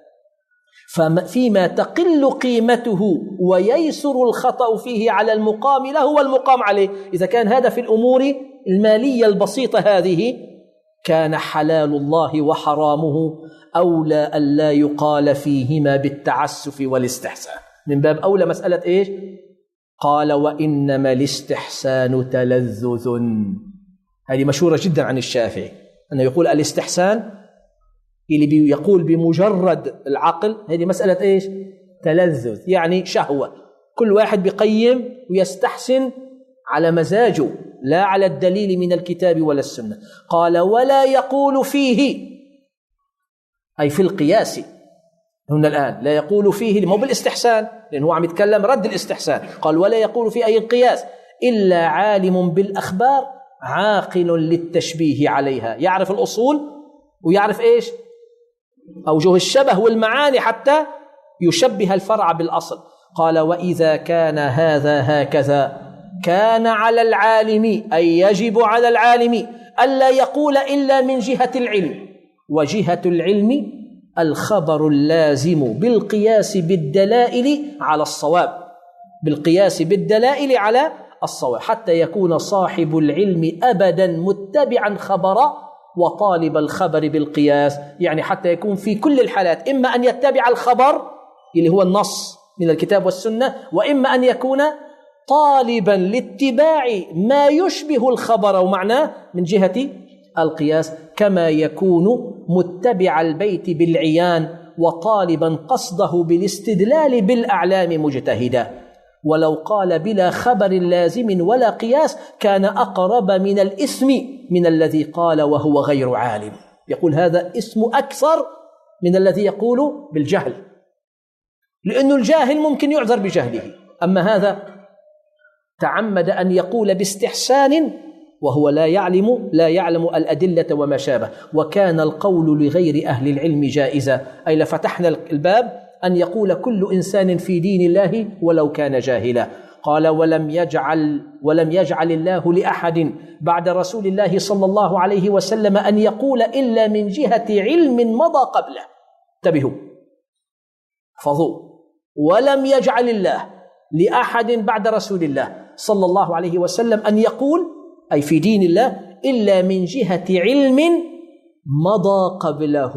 فيما تقل قيمته وييسر الخطأ فيه على المقام له والمقام عليه، إذا كان هذا في الأمور المالية البسيطة هذه، كان حلال الله وحرامه أولى أن لا يقال فيهما بالتعسف والاستحسان، من باب أولى مسألة إيش؟ قال وإنما الاستحسان تلذذ. هذه مشهورة جدا عن الشافعي أنه يقول الاستحسان اللي يقول بمجرد العقل، هذه مسألة إيش؟ تلذذ، يعني شهوة، كل واحد بيقيم ويستحسن على مزاجه لا على الدليل من الكتاب ولا السنة. قال ولا يقول فيه، أي في القياس هنا الآن، لا يقول فيه مو بالاستحسان لأنه هو عم يتكلم رد الاستحسان، قال ولا يقول في أي القياس إلا عالم بالأخبار عاقل للتشبيه عليها، يعرف الأصول ويعرف إيش أوجه الشبه والمعاني حتى يشبه الفرع بالأصل. قال وإذا كان هذا هكذا كان على العالم، أي يجب على العالم ألا يقول إلا من جهة العلم، وجهة العلم الخبر اللازم بالقياس بالدلائل على الصواب، بالقياس بالدلائل على الصواب، حتى يكون صاحب العلم أبدا متبعا خبرا وطالب الخبر بالقياس، يعني حتى يكون في كل الحالات إما أن يتبع الخبر اللي هو النص من الكتاب والسنة، وإما أن يكون طالبا لاتباع ما يشبه الخبر ومعناه من جهة القياس، كما يكون متبع البيت بالعيان وطالبا قصده بالاستدلال بالأعلام مجتهدا. ولو قال بلا خبر لازم ولا قياس كان أقرب من الإثم من الذي قال وهو غير عالم. يقول هذا اسم أكثر من الذي يقول بالجهل، لأن الجاهل ممكن يعذر بجهله، أما هذا تعمد أن يقول باستحسان وهو لا يعلم لا يعلم الأدلة وما شابه. وكان القول لغير أهل العلم جائزا، أي لفتحنا الباب أن يقول كل إنسان في دين الله ولو كان جاهلا. قال ولم يجعل ولم يجعل الله لأحد بعد رسول الله صلى الله عليه وسلم أن يقول إلا من جهة علم مضى قبله. انتبهوا فضوا، ولم يجعل الله لأحد بعد رسول الله صلى الله عليه وسلم أن يقول أي في دين الله إلا من جهة علم مضى قبله،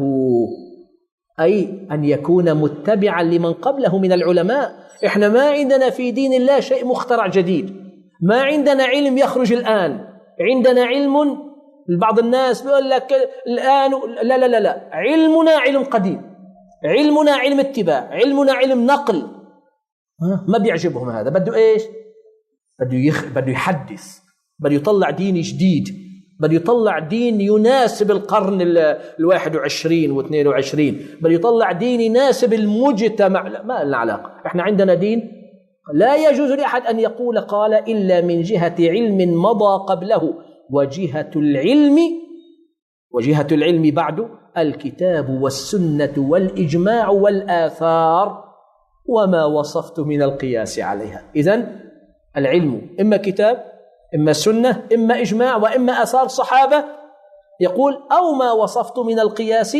أي أن يكون متبعا لمن قبله من العلماء. إحنا ما عندنا في دين الله شيء مخترع جديد، ما عندنا علم يخرج الآن، عندنا علم بعض الناس بيقول لك الآن لا لا لا لا، علمنا علم قديم، علمنا علم اتباع، علمنا علم نقل. ما بيعجبهم هذا، بده إيش؟ بده يخ... بده يحدث، بده يطلع دين جديد، بده يطلع دين يناسب القرن الواحد وعشرين واثنين وعشرين، بده يطلع دين يناسب المجتمع. لا، ما لنا علاقة، احنا عندنا دين لا يجوز لأحد أن يقول قال إلا من جهة علم مضى قبله، وجهة العلم وجهة العلم بعد الكتاب والسنة والإجماع والآثار وما وصفت من القياس عليها. إذن العلم إما كتاب إما سنة إما إجماع وإما آثار صحابة، يقول أو ما وصفت من القياس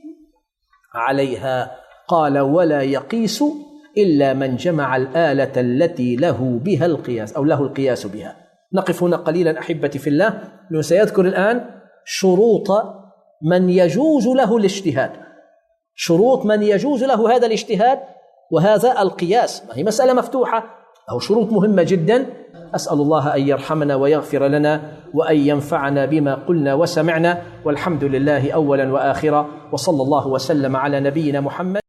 عليها. قال ولا يقيس إلا من جمع الآلة التي له بها القياس أو له القياس بها. نقف هنا قليلا أحبتي في الله، لأنه سيذكر الآن شروط من يجوز له الاجتهاد، شروط من يجوز له هذا الاجتهاد وهذا القياس. ما هي مسألة مفتوحة أو شروط مهمة جدا. أسأل الله أن يرحمنا ويغفر لنا وأن ينفعنا بما قلنا وسمعنا، والحمد لله أولا وآخرا، وصلى الله وسلم على نبينا محمد.